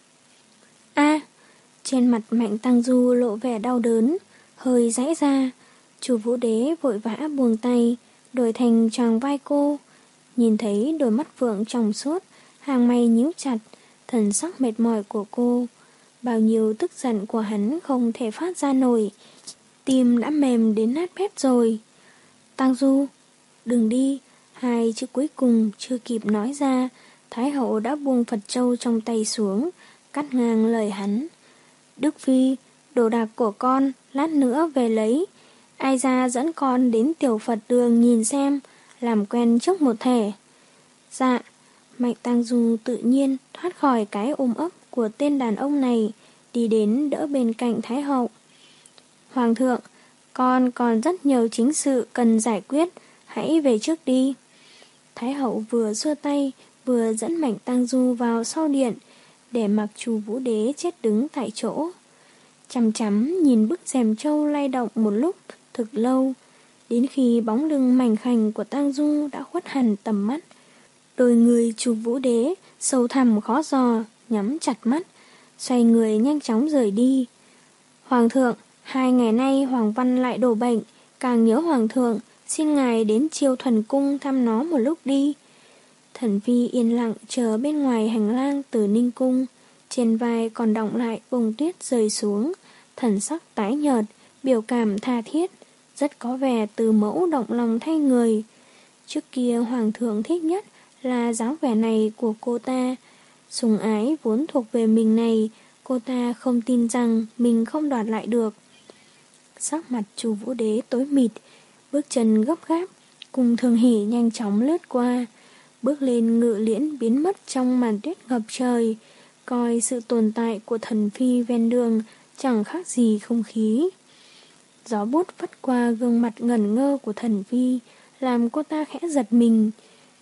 A! Trên mặt Mạnh Tăng Du lộ vẻ đau đớn, hơi giãy ra. Chủ Vũ Đế vội vã buông tay, đổi thành choàng vai cô. Nhìn thấy đôi mắt phượng trong suốt, hàng mày nhíu chặt, thần sắc mệt mỏi của cô. Bao nhiêu tức giận của hắn không thể phát ra nổi, tim đã mềm đến nát bét rồi. Tăng Du, đừng đi. Hai chữ cuối cùng chưa kịp nói ra, Thái hậu đã buông Phật châu trong tay xuống, cắt ngang lời hắn. Đức Phi, đồ đạc của con, lát nữa về lấy. Ai ra dẫn con đến tiểu Phật đường nhìn xem, làm quen trước một thể. Dạ. Mạnh Tăng Du tự nhiên thoát khỏi cái ôm ấp của tên đàn ông này, đi đến đỡ bên cạnh Thái hậu. Hoàng thượng, con còn rất nhiều chính sự cần giải quyết, hãy về trước đi. Thái hậu vừa xua tay, vừa dẫn Mạnh Tang Du vào sau điện, để mặc Chu Vũ Đế chết đứng tại chỗ. Chằm chằm nhìn bức rèm trâu lay động một lúc thực lâu, đến khi bóng lưng mảnh khảnh của Tang Du đã khuất hẳn tầm mắt. Đôi người Chu Vũ Đế sâu thẳm khó dò, nhắm chặt mắt, xoay người nhanh chóng rời đi. Hoàng thượng, hai ngày nay Hoàng Văn lại đổ bệnh, càng nhớ Hoàng thượng, xin ngài đến Chiêu Thuần Cung thăm nó một lúc đi. Thần Phi yên lặng chờ bên ngoài hành lang Từ Ninh Cung, trên vai còn đọng lại bông tuyết rơi xuống, thần sắc tái nhợt, biểu cảm tha thiết, rất có vẻ từ mẫu động lòng thay người. Trước kia Hoàng thượng thích nhất là dáng vẻ này của cô ta. Sủng ái vốn thuộc về mình này, cô ta không tin rằng mình không đoạt lại được. Sắc mặt Chu Vũ Đế tối mịt, bước chân gấp gáp, cùng Thường Hỷ nhanh chóng lướt qua, bước lên ngự liễn biến mất trong màn tuyết ngập trời, coi sự tồn tại của thần phi ven đường chẳng khác gì không khí. Gió bút phất qua gương mặt ngẩn ngơ của thần phi, làm cô ta khẽ giật mình.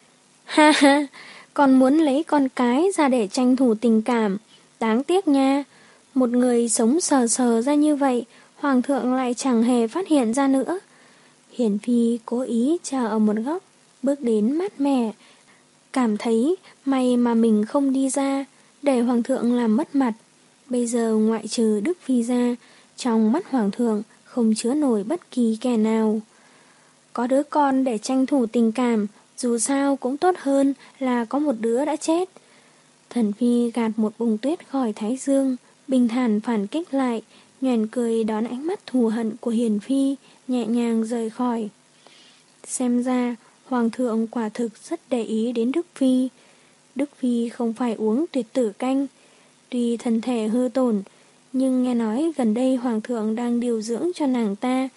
Ha ha, còn muốn lấy con cái ra để tranh thủ tình cảm, đáng tiếc nha. Một người sống sờ sờ ra như vậy, Hoàng thượng lại chẳng hề phát hiện ra nữa. Hiển Phi cố ý chờ ở một góc, bước đến mát mẻ, cảm thấy may mà mình không đi ra, để Hoàng thượng làm mất mặt. Bây giờ ngoại trừ Đức Phi ra, trong mắt Hoàng thượng không chứa nổi bất kỳ kẻ nào. Có đứa con để tranh thủ tình cảm, dù sao cũng tốt hơn là có một đứa đã chết. Thần Phi gạt một bông tuyết khỏi thái dương, bình thản phản kích lại, nhoẻn cười đón ánh mắt thù hận của Hiền Phi, nhẹ nhàng rời khỏi. Xem ra, Hoàng thượng quả thực rất để ý đến Đức Phi. Đức Phi không phải uống tuyệt tử canh. Tuy thân thể hư tổn, nhưng nghe nói gần đây Hoàng thượng đang điều dưỡng cho nàng ta.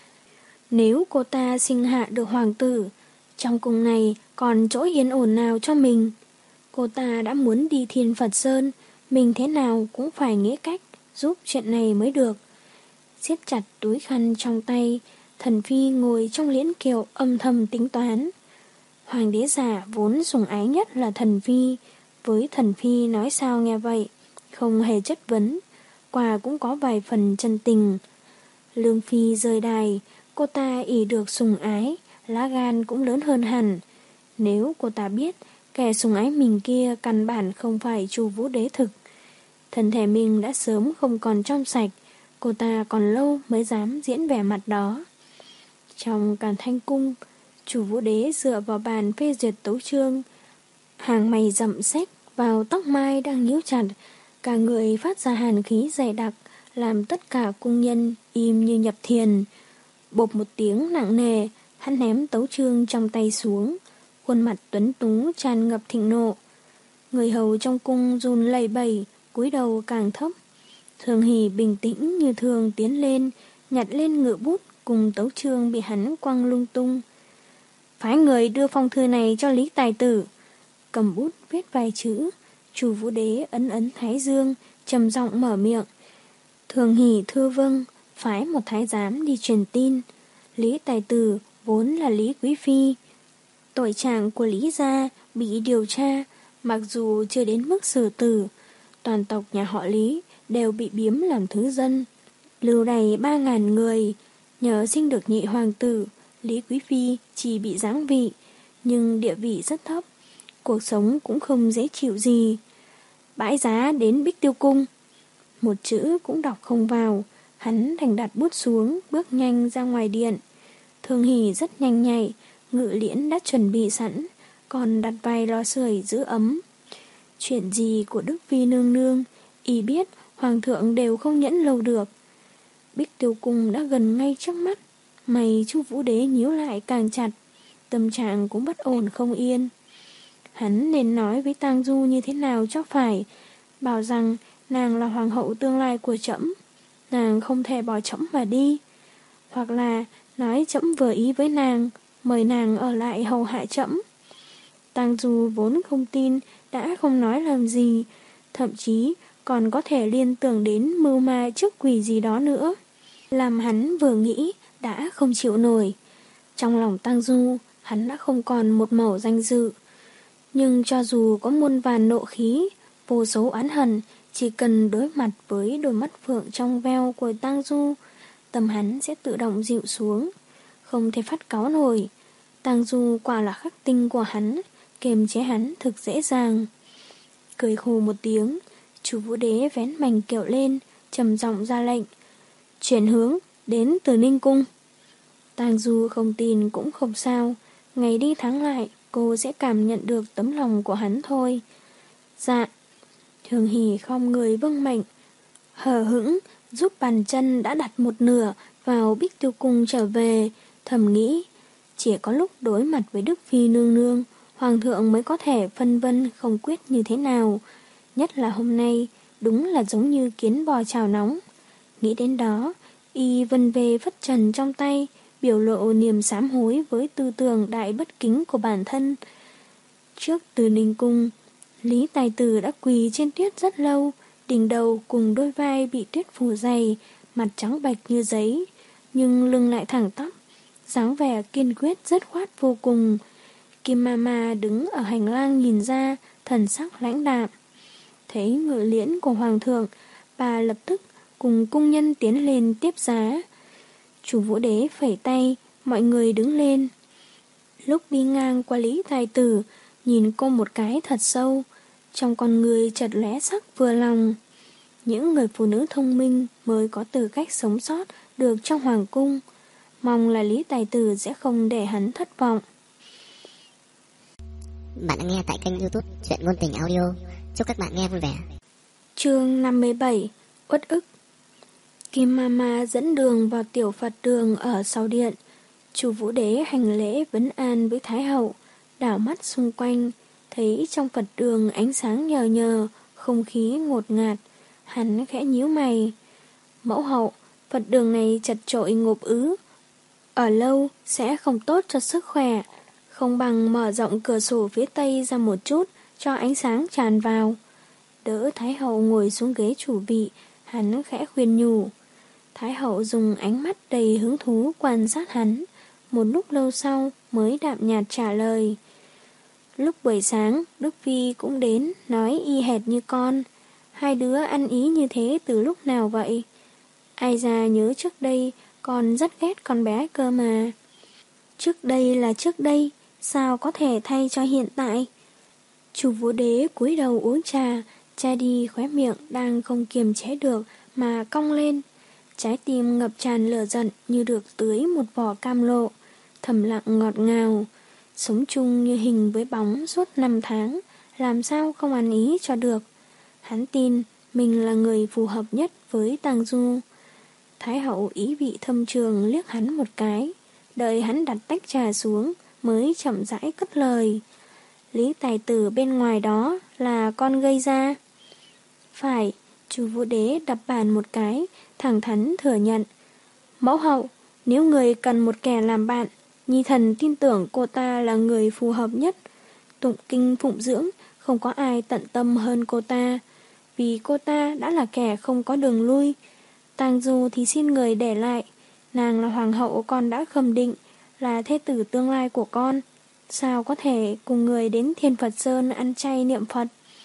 Nếu cô ta sinh hạ được hoàng tử, trong cung này còn chỗ yên ổn nào cho mình. Cô ta đã muốn đi Thiên Phật Sơn, mình thế nào cũng phải nghĩ cách giúp chuyện này mới được. Siết chặt túi khăn trong tay, thần phi ngồi trong liễn kiệu âm thầm tính toán. Hoàng đế giả vốn sủng ái nhất là thần phi, với thần phi nói sao nghe vậy, không hề chất vấn, quả cũng có vài phần chân tình. Lương Phi rời đài, cô ta ỷ được sủng ái, lá gan cũng lớn hơn hẳn. Nếu cô ta biết kẻ sủng ái mình kia căn bản không phải Chu Vũ Đế thực, thân thể mình đã sớm không còn trong sạch, cô ta còn lâu mới dám diễn vẻ mặt đó. Trong Càn Thanh Cung, Chu Vũ Đế dựa vào bàn phê duyệt tấu chương, hàng mày rậm xếch vào tóc mai đang nhíu chặt, cả người phát ra hàn khí dày đặc, làm tất cả cung nhân im như nhập thiền. Bộp một tiếng nặng nề, hắn ném tấu chương trong tay xuống, khuôn mặt tuấn tú tràn ngập thịnh nộ. Người hầu trong cung run lẩy bẩy, cúi đầu càng thấp. Thường Hỷ bình tĩnh như thường tiến lên, nhặt lên ngự bút cùng tấu chương bị hắn quăng lung tung. Phái người đưa phong thư này cho Lý Tài Tử. Cầm bút viết vài chữ, Chu Vũ Đế ấn ấn thái dương, trầm giọng mở miệng. Thường Hỷ thưa vâng, phái một thái giám đi truyền tin. Lý Tài Tử vốn là Lý Quý Phi. Tội trạng của Lý gia bị điều tra, mặc dù chưa đến mức xử tử, toàn tộc nhà họ Lý đều bị biếm làm thứ dân. Lưu đày ba ngàn người, nhờ sinh được nhị hoàng tử, Lý Quý Phi chỉ bị giáng vị, nhưng địa vị rất thấp, cuộc sống cũng không dễ chịu gì. Bãi giá đến Bích Tiêu Cung, một chữ cũng đọc không vào, hắn đành đặt bút xuống, bước nhanh ra ngoài điện. Thường Hỷ rất nhanh nhạy, ngự liễn đã chuẩn bị sẵn, còn đặt vài lò sưởi giữ ấm. Chuyện gì của Đức Phi nương nương, y biết hoàng thượng đều không nhẫn lâu được. Bích Tiêu Cung đã gần ngay trước mắt, mày Chu Vũ Đế nhíu lại càng chặt, tâm trạng cũng bất ổn không yên. Hắn nên nói với Tang Du như thế nào cho phải, bảo rằng nàng là hoàng hậu tương lai của trẫm, nàng không thể bỏ trẫm mà đi, hoặc là nói trẫm vừa ý với nàng, mời nàng ở lại hầu hạ trẫm. Tang Du vốn không tin, đã không nói làm gì, thậm chí còn có thể liên tưởng đến mưu ma trước quỷ gì đó nữa. Làm hắn vừa nghĩ đã không chịu nổi. Trong lòng Tang Du, hắn đã không còn một mẩu danh dự. Nhưng cho dù có muôn vàn nộ khí, vô số oán hận, chỉ cần đối mặt với đôi mắt phượng trong veo của Tang Du, tâm hắn sẽ tự động dịu xuống, không thể phát cáu nổi. Tang Du quả là khắc tinh của hắn, kiềm chế hắn thực dễ dàng. Cười khổ một tiếng, Chu Vũ Đế vén mảnh kiệu lên, trầm giọng ra lệnh, chuyển hướng đến Từ Ninh cung. Tang Du không tin cũng không sao, ngày đi tháng lại cô sẽ cảm nhận được tấm lòng của hắn thôi. Dạ. Thường Hỷ không người vâng mệnh, hờ hững giúp bàn chân đã đặt một nửa vào Bích Tiêu cung trở về, thầm nghĩ chỉ có lúc đối mặt với Đức Phi nương nương, Hoàng thượng mới có thể phân vân không quyết như thế nào. Nhất là hôm nay, đúng là giống như kiến bò chảo nóng. Nghĩ đến đó, y vân về phất trần trong tay, biểu lộ niềm sám hối với tư tưởng đại bất kính của bản thân. Trước Từ Ninh cung, Lý Tài Tử đã quỳ trên tuyết rất lâu, đỉnh đầu cùng đôi vai bị tuyết phủ dày, mặt trắng bạch như giấy, nhưng lưng lại thẳng tắp, dáng vẻ kiên quyết rất khoát vô cùng. Kim Mama đứng ở hành lang nhìn ra, thần sắc lãnh đạm. Thấy ngự liễn của Hoàng thượng, bà lập tức cùng cung nhân tiến lên tiếp giá. Chủ Vũ Đế phẩy tay, mọi người đứng lên. Lúc đi ngang qua Lý Tài Tử, nhìn cô một cái thật sâu, trong con người chợt lóe sắc vừa lòng. Những người phụ nữ thông minh mới có tư cách sống sót được trong hoàng cung. Mong là Lý Tài Tử sẽ không để hắn thất vọng. Bạn đã nghe tại kênh YouTube Truyện Ngôn Tình Audio. Chúc các bạn nghe vui vẻ. Chương năm mươi bảy, Uất ức. Kim Mama dẫn đường vào tiểu Phật đường ở sau điện. Chu Vũ Đế hành lễ vấn an với Thái hậu, đảo mắt xung quanh, thấy trong Phật đường ánh sáng nhờ nhờ, không khí ngột ngạt, hắn khẽ nhíu mày. Mẫu hậu, Phật đường này chật chội ngộp ứ, ở lâu sẽ không tốt cho sức khỏe, không bằng mở rộng cửa sổ phía tây ra một chút cho ánh sáng tràn vào. Đỡ Thái hậu ngồi xuống ghế chủ vị, hắn khẽ khuyên nhủ. Thái hậu dùng ánh mắt đầy hứng thú quan sát hắn, một lúc lâu sau mới đạm nhạt trả lời. Lúc buổi sáng, Đức Phi cũng đến, nói y hệt như con. Hai đứa ăn ý như thế từ lúc nào vậy? Ai già nhớ trước đây, con rất ghét con bé cơ mà. Trước đây là trước đây, sao có thể thay cho hiện tại? Chu Vũ Đế cúi đầu uống trà, cha đi khóe miệng đang không kiềm chế được mà cong lên. Trái tim ngập tràn lửa giận như được tưới một vỏ cam lộ, thầm lặng ngọt ngào. Sống chung như hình với bóng suốt năm tháng, làm sao không ăn ý cho được. Hắn tin mình là người phù hợp nhất với Tang Du. Thái hậu ý vị thâm trường liếc hắn một cái, đợi hắn đặt tách trà xuống mới chậm rãi cất lời. Lý Tài Tử bên ngoài đó là con gây ra. Phải. Chu Vũ Đế đập bàn một cái, thẳng thắn thừa nhận. Mẫu hậu, nếu người cần một kẻ làm bạn, nhi thần tin tưởng cô ta là người phù hợp nhất. Tụng kinh phụng dưỡng, không có ai tận tâm hơn cô ta, vì cô ta đã là kẻ không có đường lui. Tang Du thì xin người để lại, nàng là hoàng hậu con đã khâm định, là thê tử tương lai của con, sao có thể cùng người đến Thiên Phật Sơn ăn chay niệm Phật.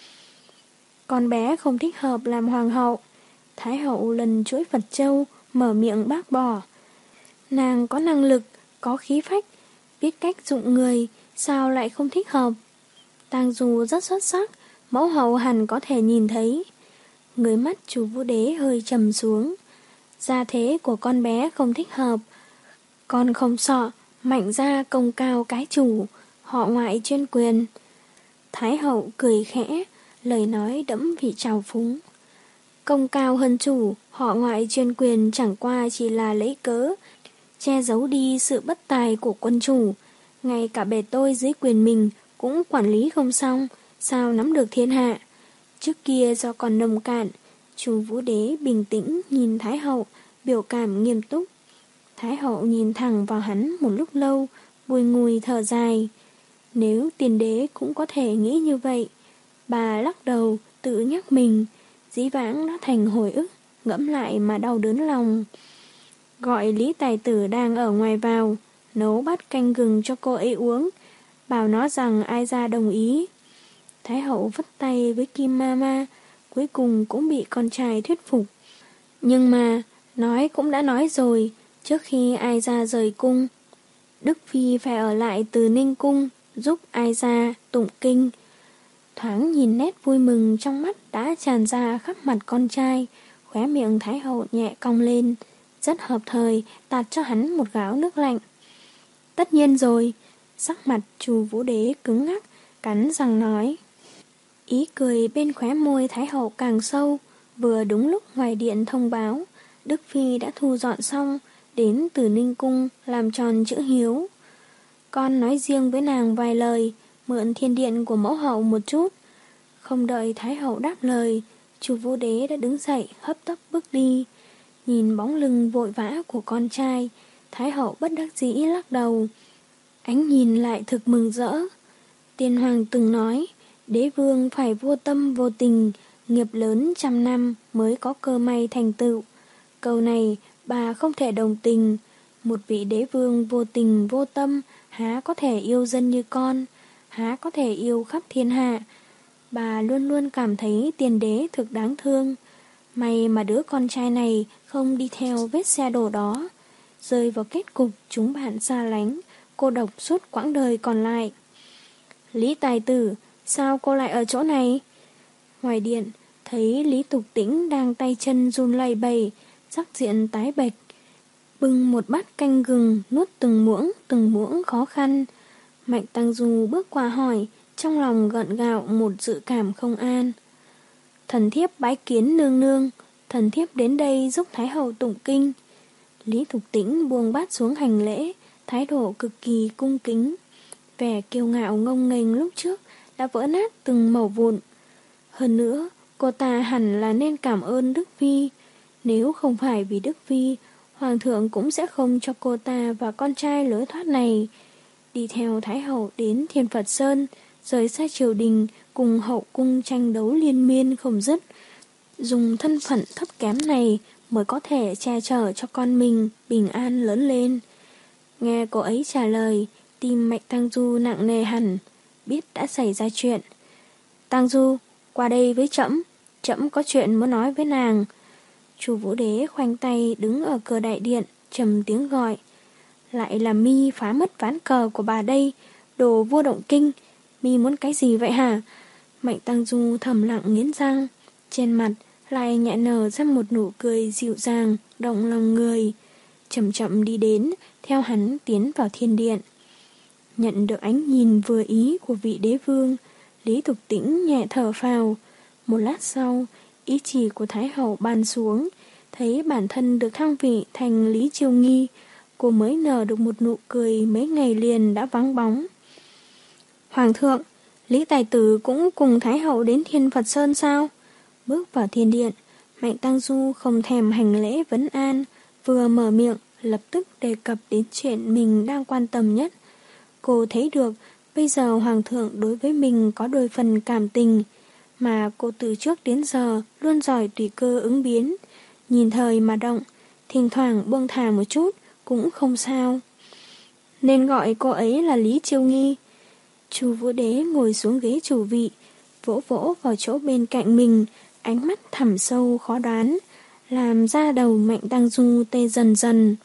Con bé không thích hợp làm hoàng hậu. Thái hậu lần chuỗi Phật châu, mở miệng bác bỏ. Nàng có năng lực, có khí phách, biết cách dụng người, sao lại không thích hợp? Tang Du rất xuất sắc, mẫu hậu hẳn có thể nhìn thấy. Người mắt Chu Vũ Đế hơi trầm xuống. Gia thế của con bé không thích hợp. Con không sợ, mạnh gia công cao cái chủ, họ ngoại chuyên quyền. Thái hậu cười khẽ, lời nói đẫm vị trào phúng. Công cao hơn chủ, họ ngoại chuyên quyền chẳng qua chỉ là lấy cớ, che giấu đi sự bất tài của quân chủ. Ngay cả bề tôi dưới quyền mình cũng quản lý không xong, sao nắm được thiên hạ. Trước kia do còn nông cạn, Chu Vũ Đế bình tĩnh nhìn Thái hậu, biểu cảm nghiêm túc. Thái hậu nhìn thẳng vào hắn một lúc lâu, bùi ngùi thở dài. Nếu tiền đế cũng có thể nghĩ như vậy. Bà lắc đầu, tự nhắc mình, dĩ vãng đã thành hồi ức, ngẫm lại mà đau đớn lòng. Gọi Lý Tài Tử đang ở ngoài vào, nấu bát canh gừng cho cô ấy uống, bảo nó rằng ai ra đồng ý, Thái hậu vất tay với Kim Mama, cuối cùng cũng bị con trai thuyết phục. Nhưng mà, nói cũng đã nói rồi, trước khi Ai Gia rời cung, Đức Phi phải ở lại Từ Ninh cung, giúp Ai Gia tụng kinh. Thoáng nhìn nét vui mừng trong mắt đã tràn ra khắp mặt con trai, khóe miệng Thái hậu nhẹ cong lên, rất hợp thời tạt cho hắn một gáo nước lạnh. Tất nhiên rồi, sắc mặt Chu Vũ Đế cứng ngắc, cắn răng nói. Ý cười bên khóe môi Thái hậu càng sâu, vừa đúng lúc ngoài điện thông báo, Đức Phi đã thu dọn xong, đến Từ Ninh cung làm tròn chữ hiếu. Con nói riêng với nàng vài lời, mượn thiên điện của mẫu hậu một chút. Không đợi Thái hậu đáp lời, Chu Vũ Đế đã đứng dậy hấp tấp bước đi. Nhìn bóng lưng vội vã của con trai, Thái hậu bất đắc dĩ lắc đầu. Ánh nhìn lại thực mừng rỡ. Tiên hoàng từng nói, đế vương phải vô tâm vô tình, nghiệp lớn trăm năm mới có cơ may thành tựu. Câu này bà không thể đồng tình. Một vị đế vương vô tình vô tâm, há có thể yêu dân như con, há có thể yêu khắp thiên hạ. Bà luôn luôn cảm thấy tiền đế thực đáng thương. May mà đứa con trai này không đi theo vết xe đổ đó, rơi vào kết cục chúng bạn xa lánh, cô độc suốt quãng đời còn lại. Lý tài tử, sao cô lại ở chỗ này? Ngoài điện, thấy Lý Tục Tĩnh đang tay chân run lẩy bẩy, sắc diện tái bệch, bưng một bát canh gừng nuốt từng muỗng từng muỗng khó khăn. Mạnh Tăng Du bước qua hỏi, trong lòng gợn gạo một dự cảm không an. Thần thiếp bái kiến nương nương, thần thiếp đến đây giúp Thái hậu tụng kinh. Lý Thục Tĩnh buông bát xuống hành lễ, thái độ cực kỳ cung kính. Vẻ kiêu ngạo ngông nghênh lúc trước đã vỡ nát từng mẩu vụn. Hơn nữa, cô ta hẳn là nên cảm ơn Đức Phi. Nếu không phải vì Đức Phi, Hoàng thượng cũng sẽ không cho cô ta và con trai lối thoát này. Đi theo Thái hậu đến Thiên Phật Sơn, rời xa triều đình, cùng hậu cung tranh đấu liên miên không dứt. Dùng thân phận thấp kém này mới có thể che chở cho con mình bình an lớn lên. Nghe cô ấy trả lời, tim Mạnh Tăng Du nặng nề hẳn, biết đã xảy ra chuyện. Tăng Du, qua đây với trẫm, trẫm có chuyện muốn nói với nàng. Chu Vũ Đế khoanh tay đứng ở cửa đại điện, trầm tiếng gọi. Lại là mi phá mất ván cờ của bà đây, đồ vua động kinh, mi muốn cái gì vậy hả? Mạnh Tăng Du thầm lặng nghiến răng, trên mặt lại nhẹ nở ra một nụ cười dịu dàng, động lòng người. Chậm chậm đi đến, theo hắn tiến vào thiên điện. Nhận được ánh nhìn vừa ý của vị đế vương, Lý Thục Tĩnh nhẹ thở phào. Một lát sau, ý chỉ của Thái hậu ban xuống, thấy bản thân được thăng vị thành Lý Chiêu Nghi, cô mới nở được một nụ cười mấy ngày liền đã vắng bóng. Hoàng thượng, Lý Tài Tử cũng cùng Thái hậu đến Thiên Phật Sơn sao? Bước vào thiên điện, Mạnh Tăng Du không thèm hành lễ vấn an, vừa mở miệng lập tức đề cập đến chuyện mình đang quan tâm nhất. Cô thấy được bây giờ Hoàng thượng đối với mình có đôi phần cảm tình, mà cô từ trước đến giờ luôn giỏi tùy cơ ứng biến, nhìn thời mà động, thỉnh thoảng buông thả một chút cũng không sao. Nên gọi cô ấy là Lý Chiêu Nghi. Chu Vũ Đế ngồi xuống ghế chủ vị, vỗ vỗ vào chỗ bên cạnh mình, ánh mắt thẳm sâu khó đoán, làm da đầu Mạnh Tăng Du tê dần dần.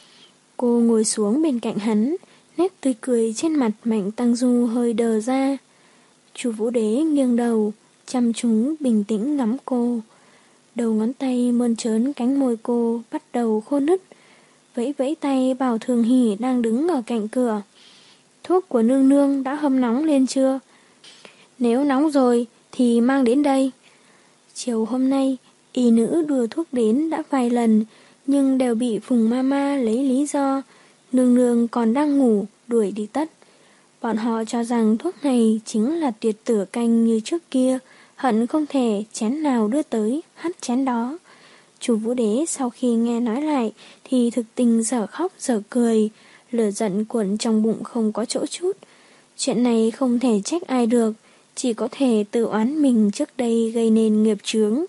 Cô ngồi xuống bên cạnh hắn, nét tươi cười trên mặt Mạnh Tăng Du hơi đờ ra. Chu Vũ Đế nghiêng đầu, chăm chú bình tĩnh ngắm cô. Đầu ngón tay mơn trớn cánh môi cô bắt đầu khô nứt, vẫy vẫy tay bảo Thường Hỷ đang đứng ở cạnh cửa. Thuốc của nương nương đã hâm nóng lên chưa? Nếu nóng rồi thì mang đến đây. Chiều hôm nay, y nữ đưa thuốc đến đã vài lần, nhưng đều bị Phùng Mama lấy lý do nương nương còn đang ngủ đuổi đi tất. Bọn họ cho rằng thuốc này chính là tuyệt tử canh như trước kia, hận không thể chén nào đưa tới hắt chén đó. Chu Vũ Đế sau khi nghe nói lại thì thực tình dở khóc dở cười, lửa giận cuộn trong bụng không có chỗ chút. Chuyện này không thể trách ai được, chỉ có thể tự oán mình trước đây gây nên nghiệp chướng.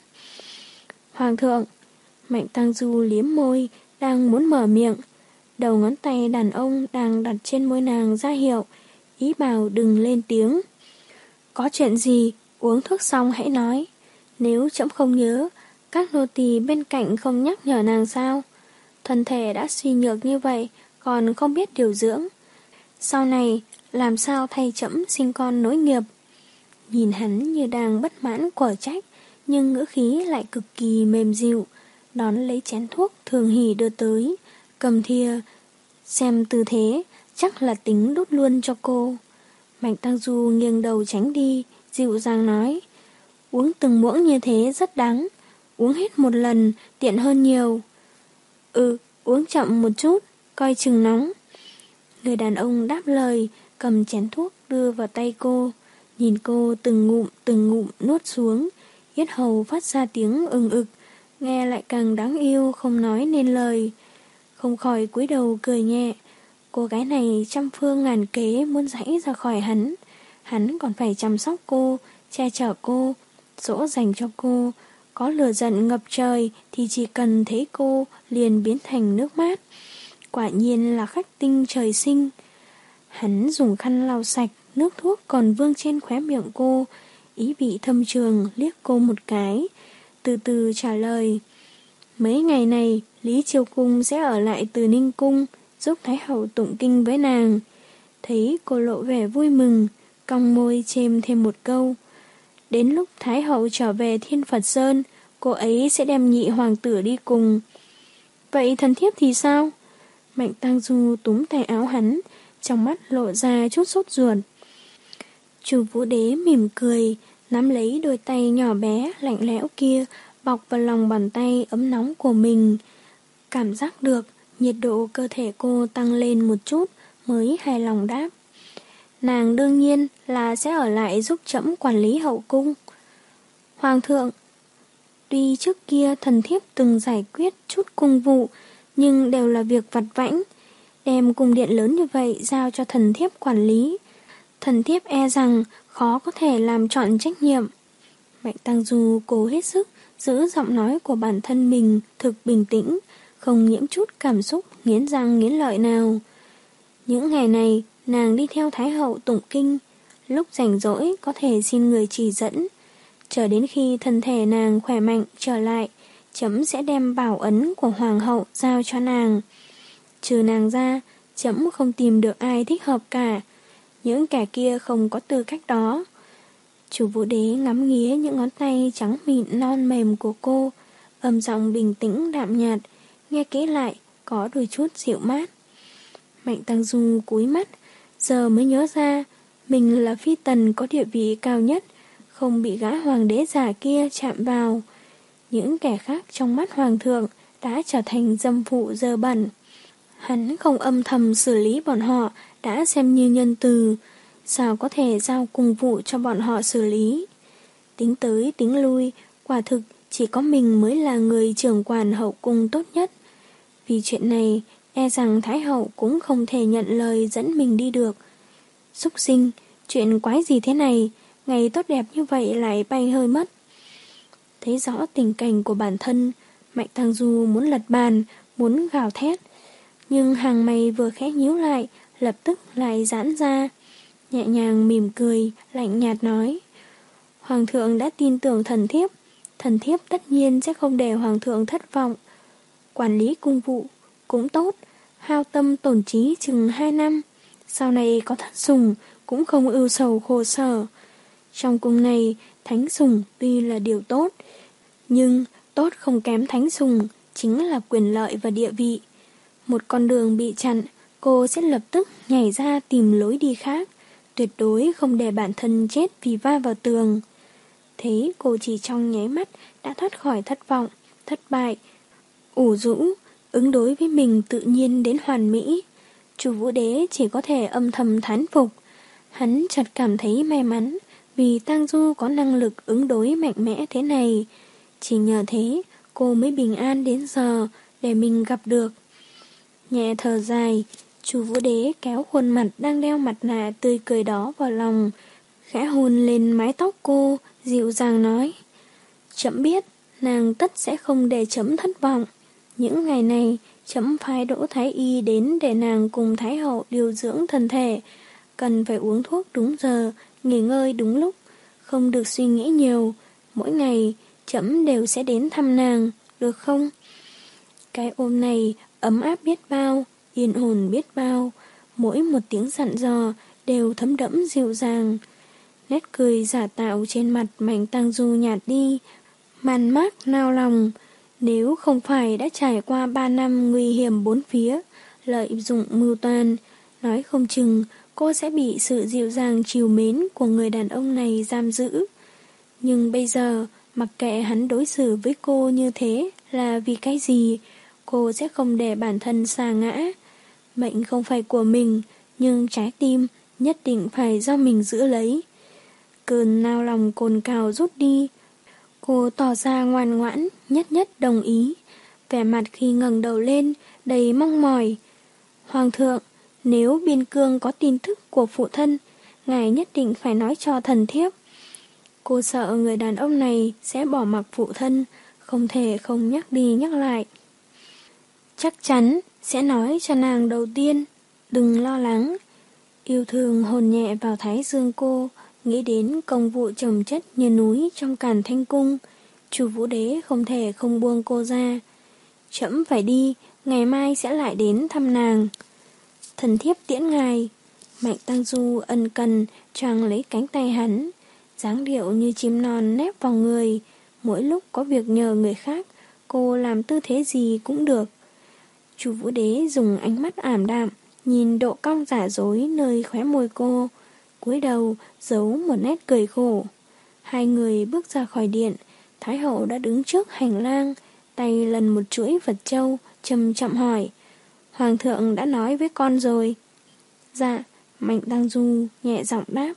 Hoàng thượng, Mạnh Tăng Du liếm môi, đang muốn mở miệng. Đầu ngón tay đàn ông đang đặt trên môi nàng ra hiệu, ý bảo đừng lên tiếng. Có chuyện gì, uống thuốc xong hãy nói. Nếu trẫm không nhớ, các nô tỳ bên cạnh không nhắc nhở nàng sao? Thân thể đã suy nhược như vậy, còn không biết điều dưỡng. Sau này, làm sao thay trẫm sinh con nối nghiệp? Nhìn hắn như đang bất mãn quở trách, nhưng ngữ khí lại cực kỳ mềm dịu. Đón lấy chén thuốc thường hỉ đưa tới, cầm thìa. Xem tư thế, chắc là tính đút luôn cho cô. Mạnh Tăng Du nghiêng đầu tránh đi, dịu dàng nói. Uống từng muỗng như thế rất đắng, uống hết một lần tiện hơn nhiều. Ừ, uống chậm một chút, coi chừng nóng. Người đàn ông đáp lời, cầm chén thuốc đưa vào tay cô, nhìn cô từng ngụm từng ngụm nuốt xuống, yết hầu phát ra tiếng ừng ực, nghe lại càng đáng yêu không nói nên lời. Không khỏi cúi đầu cười nhẹ. Cô gái này trăm phương ngàn kế muốn giãy ra khỏi hắn. Hắn còn phải chăm sóc cô, che chở cô, dỗ dành cho cô. Có lửa giận ngập trời thì chỉ cần thấy cô liền biến thành nước mát. Quả nhiên là khách tinh trời sinh. Hắn dùng khăn lau sạch, nước thuốc còn vương trên khóe miệng cô, ý vị thâm trường liếc cô một cái, từ từ trả lời. Mấy ngày này, Lý Chiêu Cung sẽ ở lại Từ Ninh Cung, giúp Thái Hậu tụng kinh với nàng. Thấy cô lộ vẻ vui mừng, cong môi chêm thêm một câu. Đến lúc Thái Hậu trở về Thiên Phật Sơn, cô ấy sẽ đem nhị hoàng tử đi cùng. Vậy thần thiếp thì sao? Mạnh Tăng Du túm tay áo hắn, trong mắt lộ ra chút sốt ruột. Chu Vũ Đế mỉm cười, nắm lấy đôi tay nhỏ bé lạnh lẽo kia, bọc vào lòng bàn tay ấm nóng của mình. Cảm giác được nhiệt độ cơ thể cô tăng lên một chút mới hài lòng đáp. Nàng đương nhiên là sẽ ở lại giúp trẫm quản lý hậu cung. Hoàng thượng, tuy trước kia thần thiếp từng giải quyết chút cung vụ, nhưng đều là việc vặt vãnh. Đem cung điện lớn như vậy giao cho thần thiếp quản lý, thần thiếp e rằng khó có thể làm trọn trách nhiệm. Mạnh Tăng Du cố hết sức giữ giọng nói của bản thân mình thực bình tĩnh, không nhiễm chút cảm xúc nghiến răng nghiến lợi nào. Những ngày này, nàng đi theo Thái Hậu tụng kinh, lúc rảnh rỗi có thể xin người chỉ dẫn. Chờ đến khi thân thể nàng khỏe mạnh trở lại, trẫm sẽ đem bảo ấn của Hoàng hậu giao cho nàng. Trừ nàng ra, trẫm không tìm được ai thích hợp cả. Những kẻ kia không có tư cách đó. Chủ Vũ Đế ngắm nghía những ngón tay trắng mịn non mềm của cô, âm giọng bình tĩnh đạm nhạt, nghe kỹ lại có đôi chút dịu mát. Mạnh Tăng Du cúi mắt, giờ mới nhớ ra mình là phi tần có địa vị cao nhất, không bị gã hoàng đế già kia chạm vào. Những kẻ khác trong mắt hoàng thượng đã trở thành dâm phụ dơ bẩn. Hắn không âm thầm xử lý bọn họ đã xem như nhân từ, sao có thể giao cùng vụ cho bọn họ xử lý. Tính tới tính lui, quả thực chỉ có mình mới là người trưởng quản hậu cung tốt nhất. Vì chuyện này, e rằng Thái Hậu cũng không thể nhận lời dẫn mình đi được. Súc sinh, chuyện quái gì thế này, ngày tốt đẹp như vậy lại bay hơi mất. Thấy rõ tình cảnh của bản thân, Mạnh Tăng Du muốn lật bàn, muốn gào thét. Nhưng hàng mày vừa khẽ nhíu lại, lập tức lại giãn ra. Nhẹ nhàng mỉm cười, lạnh nhạt nói. Hoàng thượng đã tin tưởng thần thiếp, thần thiếp tất nhiên sẽ không để hoàng thượng thất vọng. Quản lý cung vụ cũng tốt, hao tâm tổn trí chừng hai năm. Sau này có thất sủng cũng không ưu sầu khổ sở. Trong cung này, thánh sủng tuy là điều tốt, nhưng tốt không kém thánh sủng chính là quyền lợi và địa vị. Một con đường bị chặn, cô sẽ lập tức nhảy ra tìm lối đi khác, tuyệt đối không để bản thân chết vì va vào tường. Thế cô chỉ trong nháy mắt đã thoát khỏi thất vọng, thất bại, ủ rũ, ứng đối với mình tự nhiên đến hoàn mỹ. Chủ Vũ Đế chỉ có thể âm thầm thán phục. Hắn chợt cảm thấy may mắn vì Tang Du có năng lực ứng đối mạnh mẽ thế này. Chỉ nhờ thế cô mới bình an đến giờ để mình gặp được. Nhẹ thở dài, Chủ Vũ Đế kéo khuôn mặt đang đeo mặt nạ tươi cười đó vào lòng, khẽ hôn lên mái tóc cô, dịu dàng nói. Trẫm biết, nàng tất sẽ không để trẫm thất vọng. Những ngày này, trẫm phái Đỗ Thái Y đến để nàng cùng Thái Hậu điều dưỡng thân thể, cần phải uống thuốc đúng giờ, nghỉ ngơi đúng lúc, không được suy nghĩ nhiều, mỗi ngày trẫm đều sẽ đến thăm nàng, được không? Cái ôm này ấm áp biết bao, yên ổn biết bao, mỗi một tiếng dặn dò đều thấm đẫm dịu dàng. Nét cười giả tạo trên mặt Mạnh Tang Du nhạt đi, man mác nao lòng. Nếu không phải đã trải qua ba năm nguy hiểm bốn phía, lợi dụng mưu toan, nói không chừng cô sẽ bị sự dịu dàng trìu mến của người đàn ông này giam giữ. Nhưng bây giờ, mặc kệ hắn đối xử với cô như thế là vì cái gì, cô sẽ không để bản thân sa ngã. Mệnh không phải của mình, nhưng trái tim nhất định phải do mình giữ lấy. Cơn nao lòng cồn cào rút đi. Cô tỏ ra ngoan ngoãn, nhất nhất đồng ý. Vẻ mặt khi ngẩng đầu lên, đầy mong mỏi. Hoàng thượng, nếu biên cương có tin tức của phụ thân, ngài nhất định phải nói cho thần thiếp. Cô sợ người đàn ông này sẽ bỏ mặc phụ thân, không thể không nhắc đi nhắc lại. Chắc chắn sẽ nói cho nàng đầu tiên, đừng lo lắng. Yêu thương hồn nhẹ vào thái dương cô, nghĩ đến công vụ chồng chất như núi trong Càn Thanh Cung. Chu Vũ Đế không thể không buông cô ra. Trẫm phải đi, ngày mai sẽ lại đến thăm nàng. Thần thiếp tiễn ngài. Mạnh Tang Du ân cần choàng lấy cánh tay hắn, dáng điệu như chim non nép vào người. Mỗi lúc có việc nhờ người khác, cô làm tư thế gì cũng được. Chu Vũ Đế dùng ánh mắt ảm đạm nhìn độ cong giả dối nơi khóe môi cô, cúi đầu giấu một nét cười khổ. Hai người bước ra khỏi điện, Thái hậu đã đứng trước hành lang, tay lần một chuỗi vật châu, trầm chậm hỏi: Hoàng thượng đã nói với con rồi? Dạ, Mạnh Tang Du nhẹ giọng đáp.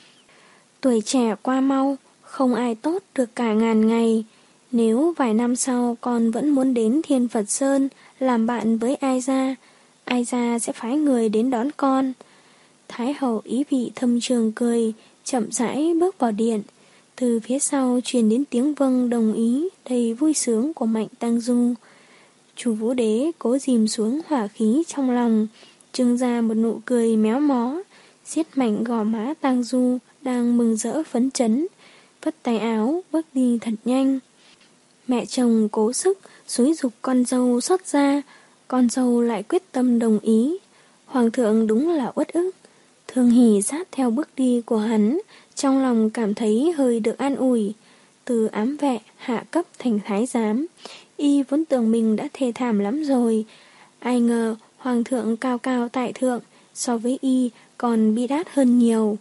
Tuổi trẻ qua mau, không ai tốt được cả ngàn ngày. Nếu vài năm sau con vẫn muốn đến Thiên Phật Sơn làm bạn với Ai Gia, Ai Gia sẽ phái người đến đón con. Thái hậu ý vị thâm trường cười, chậm rãi bước vào điện. Từ phía sau truyền đến tiếng vâng đồng ý đầy vui sướng của Mạnh Tang Du. Chu Vũ Đế cố dìm xuống hỏa khí trong lòng, trưng ra một nụ cười méo mó, siết mạnh gò má Tang Du đang mừng rỡ phấn chấn, vất tay áo bước đi thật nhanh. Mẹ chồng cố sức xúi giục con dâu xót ra, con dâu lại quyết tâm đồng ý. Hoàng thượng đúng là uất ức. Thường Hỷ sát theo bước đi của hắn, trong lòng cảm thấy hơi được an ủi. Từ ám vệ hạ cấp thành thái giám, y vốn tưởng mình đã thê thảm lắm rồi. Ai ngờ hoàng thượng cao cao tại thượng, so với y còn bi đát hơn nhiều.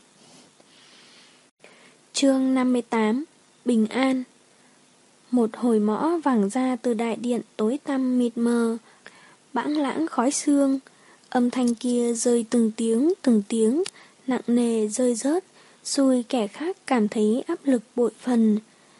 Chương năm mươi tám. Bình an. Một hồi mõ vẳng ra từ đại điện tối tăm mịt mờ, bãng lãng khói sương. Âm thanh kia rơi từng tiếng từng tiếng, nặng nề rơi rớt, xui kẻ khác cảm thấy áp lực bội phần.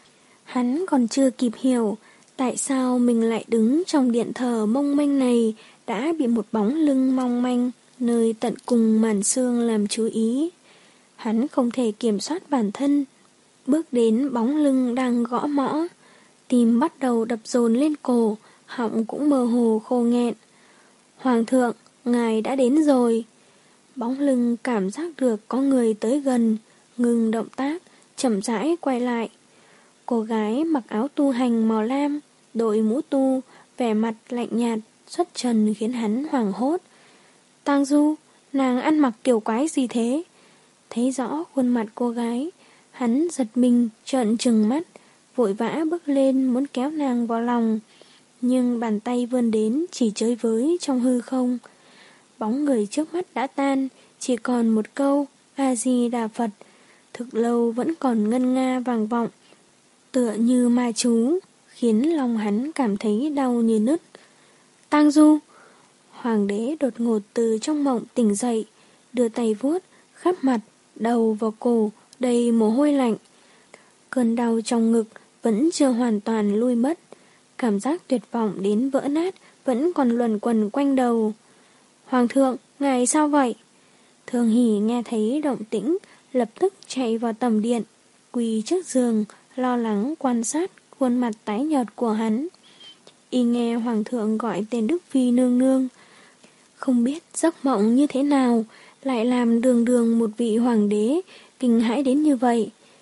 Hắn còn chưa kịp hiểu tại sao mình lại đứng trong điện thờ mông manh này, đã bị một bóng lưng mong manh nơi tận cùng màn sương làm chú ý. Hắn không thể kiểm soát bản thân, bước đến bóng lưng đang gõ mõ, tim bắt đầu đập dồn lên cổ, họng cũng mơ hồ khô nghẹn. Hoàng thượng, ngài đã đến rồi. Bóng lưng cảm giác được có người tới gần, ngừng động tác, chậm rãi quay lại. Cô gái mặc áo tu hành màu lam, đội mũ tu, vẻ mặt lạnh nhạt, xuất trần khiến hắn hoảng hốt. Tang Du, nàng ăn mặc kiểu quái gì thế? Thấy rõ khuôn mặt cô gái, hắn giật mình, trợn trừng mắt, vội vã bước lên muốn kéo nàng vào lòng. Nhưng bàn tay vươn đến chỉ chơi với trong hư không. Bóng người trước mắt đã tan, chỉ còn một câu A-di-đà Phật, thực lâu vẫn còn ngân nga vang vọng, tựa như ma chú, khiến lòng hắn cảm thấy đau như nứt. Tang Du! Hoàng đế đột ngột từ trong mộng tỉnh dậy, đưa tay vuốt khắp mặt, đầu vào cổ, đầy mồ hôi lạnh. Cơn đau trong ngực vẫn chưa hoàn toàn lui mất, cảm giác tuyệt vọng đến vỡ nát vẫn còn luẩn quẩn quanh đầu. Hoàng thượng, ngài sao vậy? Thường Hỷ nghe thấy động tĩnh, lập tức chạy vào tầm điện, quỳ trước giường, lo lắng quan sát khuôn mặt tái nhợt của hắn. Y nghe hoàng thượng gọi tên Đức Phi nương nương. Không biết giấc mộng như thế nào, lại làm đường đường một vị hoàng đế kinh hãi đến như vậy.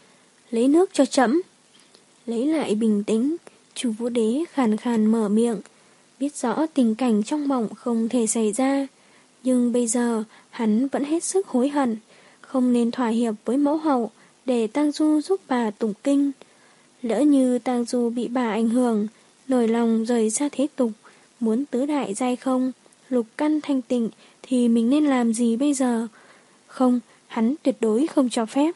lấy nước cho trẫm. Lấy lại bình tĩnh, Chu Vũ Đế khàn khàn mở miệng, biết rõ tình cảnh trong mộng không thể xảy ra, nhưng bây giờ hắn vẫn hết sức hối hận, không nên thỏa hiệp với mẫu hậu để Tang Du giúp bà tụng kinh. Lỡ như Tang Du bị bà ảnh hưởng, nổi lòng rời xa thế tục, muốn tứ đại giai không, lục căn thanh tịnh thì mình nên làm gì bây giờ? Không, hắn tuyệt đối không cho phép.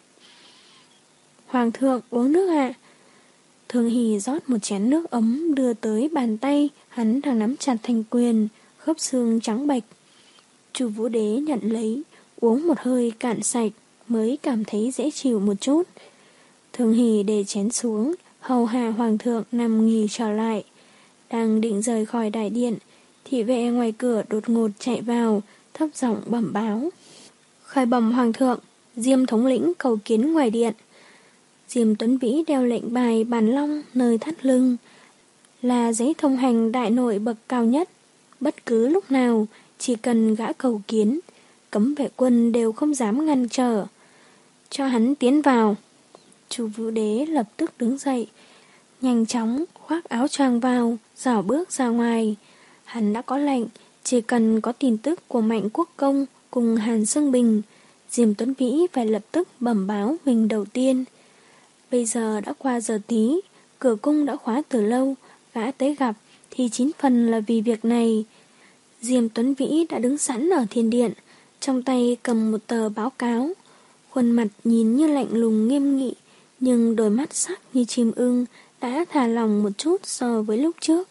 Hoàng thượng uống nước ạ. Thường Hỷ rót một chén nước ấm đưa tới bàn tay hắn đang nắm chặt thành quyền, khớp xương trắng bệch. Chu Vũ Đế nhận lấy, uống một hơi cạn sạch mới cảm thấy dễ chịu một chút. Thường Hỷ để chén xuống, hầu hạ hoàng thượng nằm nghỉ trở lại. Đang định rời khỏi đại điện, thị vệ ngoài cửa đột ngột chạy vào, thấp giọng bẩm báo. Khởi bẩm hoàng thượng, Diêm thống lĩnh cầu kiến ngoài điện. Diêm Tuấn Vĩ đeo lệnh bài bàn long nơi thắt lưng, là giấy thông hành đại nội bậc cao nhất. Bất cứ lúc nào, chỉ cần gã cầu kiến, cấm vệ quân đều không dám ngăn trở. Cho hắn tiến vào. Chu Vũ Đế lập tức đứng dậy, nhanh chóng khoác áo choàng vào, rảo bước ra ngoài. Hắn đã có lệnh, chỉ cần có tin tức của Mạnh Quốc Công cùng Hàn Sương Bình, Diêm Tuấn Vĩ phải lập tức bẩm báo mình đầu tiên. Bây giờ đã qua giờ tí, cửa cung đã khóa từ lâu, gã tới gặp thì chín phần là vì việc này. Diêm Tuấn Vĩ đã đứng sẵn ở thiên điện, trong tay cầm một tờ báo cáo. Khuôn mặt nhìn như lạnh lùng nghiêm nghị, nhưng đôi mắt sắc như chim ưng đã thả lỏng một chút so với lúc trước.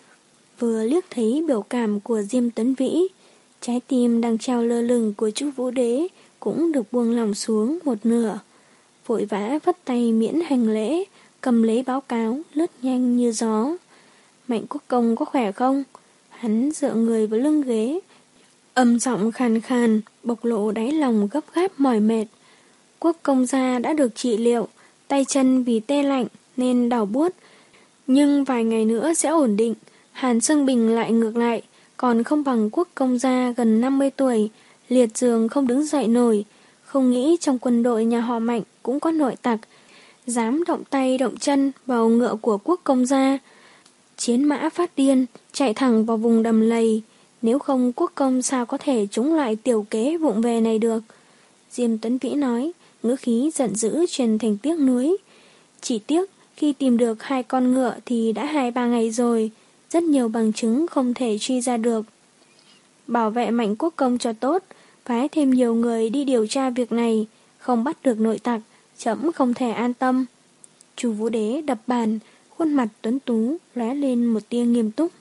Vừa liếc thấy biểu cảm của Diêm Tuấn Vĩ, trái tim đang treo lơ lửng của Chu Vũ Đế cũng được buông lỏng xuống một nửa. Vội vã vất tay miễn hành lễ, cầm lấy báo cáo, lướt nhanh như gió. Mạnh Quốc Công có khỏe không? Hắn dựa người vào lưng ghế, âm giọng khàn khàn, bộc lộ đáy lòng gấp gáp mỏi mệt. Quốc công gia đã được trị liệu, tay chân vì tê lạnh nên đau buốt, nhưng vài ngày nữa sẽ ổn định. Hàn Sương Bình lại ngược lại, còn không bằng quốc công gia gần năm mươi tuổi, liệt giường không đứng dậy nổi. Không nghĩ trong quân đội nhà họ Mạnh cũng có nội tặc, dám động tay động chân vào ngựa của quốc công gia. Chiến mã phát điên, chạy thẳng vào vùng đầm lầy, nếu không quốc công sao có thể chống lại tiểu kế vụng về này được. Diêm Tuấn Vĩ nói, ngữ khí giận dữ truyền thành tiếc nuối. Chỉ tiếc khi tìm được hai con ngựa thì đã hai ba ngày rồi, rất nhiều bằng chứng không thể truy ra được. Bảo vệ Mạnh Quốc Công cho tốt, phái thêm nhiều người đi điều tra việc này, không bắt được nội tặc, trẫm không thể an tâm. Chu Vũ Đế đập bàn, khuôn mặt tuấn tú lóe lên một tia nghiêm túc.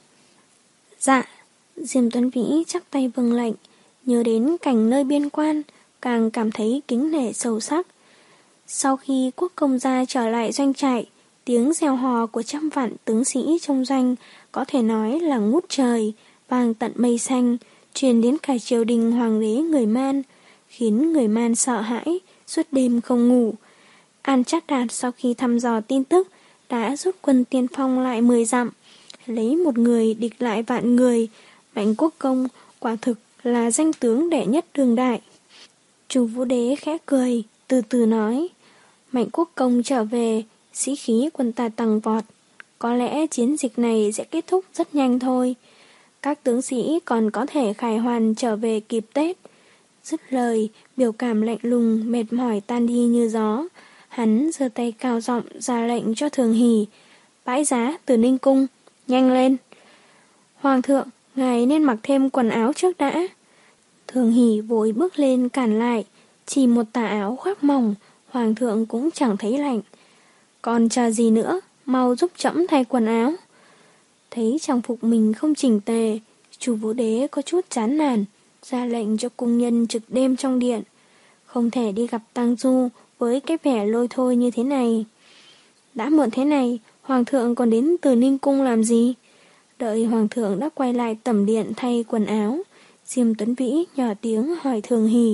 Dạ. Diêm Tuấn Vĩ chắp tay vâng lệnh, nhớ đến cảnh nơi biên quan, càng cảm thấy kính nể sâu sắc. Sau khi quốc công gia trở lại doanh trại, tiếng reo hò của trăm vạn tướng sĩ trong doanh có thể nói là ngút trời, vang tận mây xanh, truyền đến cả triều đình hoàng đế người Man, khiến người Man sợ hãi, suốt đêm không ngủ. An Trác Đạt sau khi thăm dò tin tức đã rút quân tiên phong lại mười dặm, lấy một người địch lại vạn người. Mạnh Quốc Công quả thực là danh tướng đệ nhất đương đại. Chu Vũ Đế khẽ cười, từ từ nói, Mạnh Quốc Công trở về, sĩ khí quân ta tăng vọt. Có lẽ chiến dịch này sẽ kết thúc rất nhanh thôi. Các tướng sĩ còn có thể khải hoàn trở về kịp Tết. Dứt lời, biểu cảm lạnh lùng, mệt mỏi tan đi như gió. Hắn giơ tay cao giọng ra lệnh cho Thường Hỷ, bãi giá từ Ninh Cung, nhanh lên. Hoàng thượng, ngài nên mặc thêm quần áo trước đã. Thường Hỷ vội bước lên cản lại, chỉ một tà áo khoác mỏng, hoàng thượng cũng chẳng thấy lạnh. Còn chờ gì nữa, mau giúp trẫm thay quần áo. Thấy trang phục mình không chỉnh tề, Chu Vũ Đế có chút chán nản, ra lệnh cho cung nhân trực đêm trong điện. Không thể đi gặp Tang Du với cái vẻ lôi thôi như thế này. Đã muộn thế này, hoàng thượng còn đến từ Ninh Cung làm gì? Đợi hoàng thượng đã quay lại tẩm điện thay quần áo, Diêm Tuấn Vĩ nhỏ tiếng hỏi Thường Hỷ.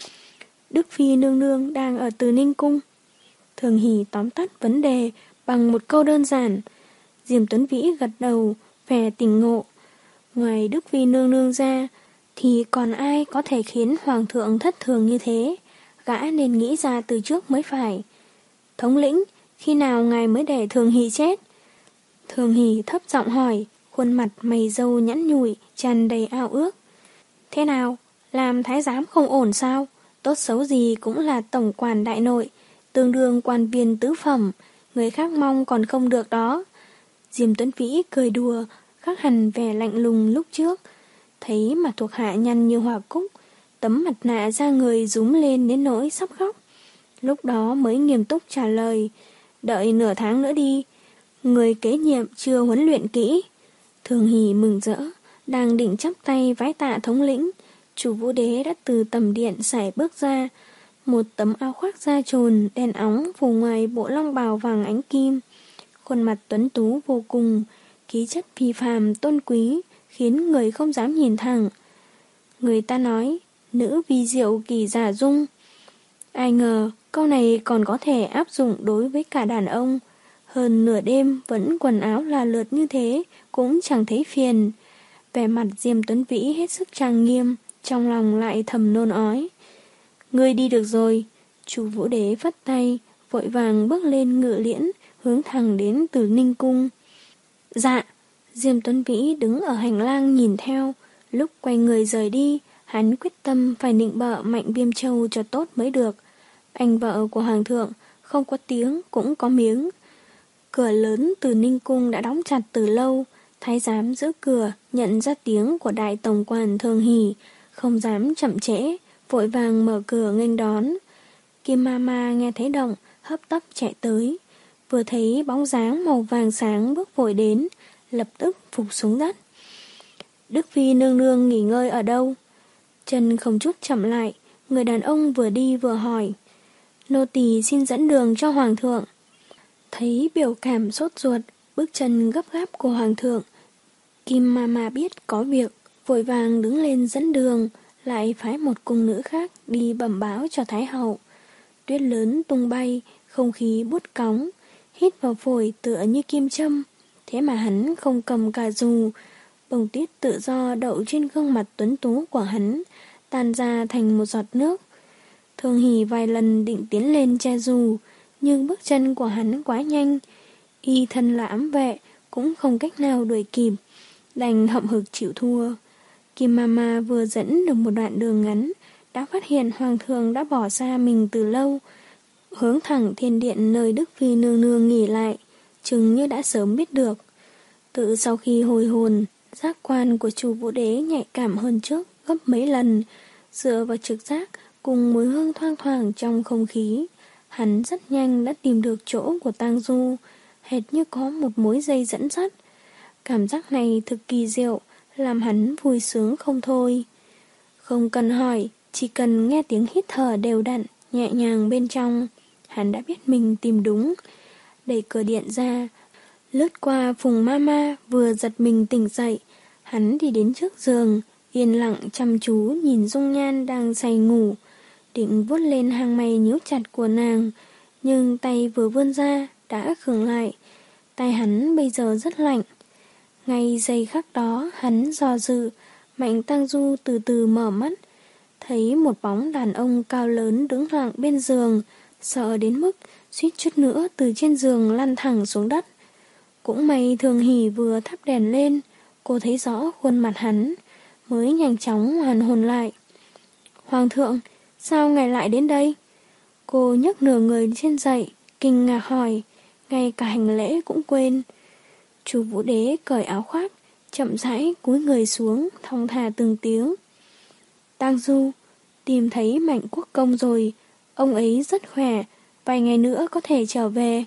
Đức Phi nương nương đang ở Từ Ninh Cung. Thường Hỷ tóm tắt vấn đề bằng một câu đơn giản. Diêm Tuấn Vĩ gật đầu, vẻ tỉnh ngộ. Ngoài Đức Phi nương nương ra, thì còn ai có thể khiến hoàng thượng thất thường như thế? Gã nên nghĩ ra từ trước mới phải. Thống lĩnh, khi nào ngài mới để Thường Hỷ chết? Thường Hỷ thấp giọng hỏi, khuôn mặt mày râu nhẵn nhụi, tràn đầy ao ước. Thế nào, làm thái giám không ổn sao? Tốt xấu gì cũng là tổng quản đại nội, tương đương quan viên tứ phẩm, người khác mong còn không được đó. Diêm Tuấn Vĩ cười đùa, khác hẳn vẻ lạnh lùng lúc trước. Thấy mặt thuộc hạ nhăn như hoa cúc, tấm mặt nạ ra người rúm lên đến nỗi sắp khóc. Lúc đó mới nghiêm túc trả lời, đợi nửa tháng nữa đi, người kế nhiệm chưa huấn luyện kỹ. Thường Hỷ mừng rỡ, đang định chắp tay vái tạ thống lĩnh, chủ Vũ Đế đã từ tầm điện sải bước ra, một tấm áo khoác da trồn đen óng phủ ngoài bộ long bào vàng ánh kim. Khuôn mặt tuấn tú vô cùng, khí chất phi phàm tôn quý, khiến người không dám nhìn thẳng. Người ta nói, nữ vi diệu kỳ giả dung. Ai ngờ, câu này còn có thể áp dụng đối với cả đàn ông. Hơn nửa đêm vẫn quần áo là lượt như thế, cũng chẳng thấy phiền. Vẻ mặt Diêm Tuấn Vĩ hết sức trang nghiêm, trong lòng lại thầm nôn ói. Ngươi đi được rồi. Chủ Vũ Đế vất tay, vội vàng bước lên ngự liễn, hướng thẳng đến Từ Ninh Cung. Dạ. Diêm Tuấn Vĩ đứng ở hành lang nhìn theo. Lúc quay người rời đi, hắn quyết tâm phải nịnh bợ Mạnh Viêm Châu cho tốt mới được. Anh vợ của Hoàng thượng, không có tiếng cũng có miếng. Cửa lớn Từ Ninh Cung đã đóng chặt từ lâu. Thái giám giữ cửa nhận ra tiếng của đại tổng quản Thường Hỷ, không dám chậm trễ, vội vàng mở cửa nghênh đón. Kim Mama nghe thấy động, hấp tấp chạy tới. Vừa thấy bóng dáng màu vàng sáng bước vội đến, lập tức phục xuống đất. Đức Phi nương nương nghỉ ngơi ở đâu? Chân không chút chậm lại, người đàn ông vừa đi vừa hỏi. Nô tỳ xin dẫn đường cho Hoàng thượng. Thấy biểu cảm sốt ruột, bước chân gấp gáp của Hoàng thượng, Kim Mama biết có việc, vội vàng đứng lên dẫn đường, lại phái một cung nữ khác đi bẩm báo cho Thái hậu. Tuyết lớn tung bay, không khí buốt cóng, hít vào phổi tựa như kim châm. Thế mà hắn không cầm cà dù, bông tuyết tự do đậu trên gương mặt tuấn tú của hắn, tan ra thành một giọt nước. Thường Hỷ vài lần định tiến lên che dù, nhưng bước chân của hắn quá nhanh, y thân là ám vệ, cũng không cách nào đuổi kịp, đành hậm hực chịu thua. Kim Mama vừa dẫn được một đoạn đường ngắn, đã phát hiện Hoàng thượng đã bỏ xa mình từ lâu, hướng thẳng thiên điện nơi Đức Phi nương nương nghỉ lại, chừng như đã sớm biết được. Tự sau khi hồi hồn, giác quan của chủ Vũ Đế nhạy cảm hơn trước gấp mấy lần, dựa vào trực giác cùng mùi hương thoang thoảng trong không khí, hắn rất nhanh đã tìm được chỗ của Tang Du, hệt như có một mối dây dẫn dắt. Cảm giác này thực kỳ diệu, làm hắn vui sướng không thôi. Không cần hỏi, chỉ cần nghe tiếng hít thở đều đặn, nhẹ nhàng bên trong, hắn đã biết mình tìm đúng. Đẩy cửa điện ra, lướt qua Phùng Mama vừa giật mình tỉnh dậy, hắn đi đến trước giường, yên lặng chăm chú nhìn Dung Nhan đang say ngủ, định vuốt lên hàng mày nhíu chặt của nàng, nhưng tay vừa vươn ra đã khựng lại. Tay hắn bây giờ rất lạnh. Ngay giây khắc đó hắn do dự, Mạnh Tang Du từ từ mở mắt, thấy một bóng đàn ông cao lớn đứng lặng bên giường, sợ đến mức suýt chút nữa từ trên giường lăn thẳng xuống đất. Cũng may Thường Hỷ vừa thắp đèn lên, cô thấy rõ khuôn mặt hắn, mới nhanh chóng hoàn hồn lại. Hoàng thượng, sao ngài lại đến đây? Cô nhấc nửa người trên dậy, kinh ngạc hỏi, ngay cả hành lễ cũng quên. Chủ Vũ Đế cởi áo khoác, chậm rãi cúi người xuống, thong thả từng tiếng. Tang Du, tìm thấy Mạnh Quốc Công rồi, ông ấy rất khỏe, vài ngày nữa có thể trở về.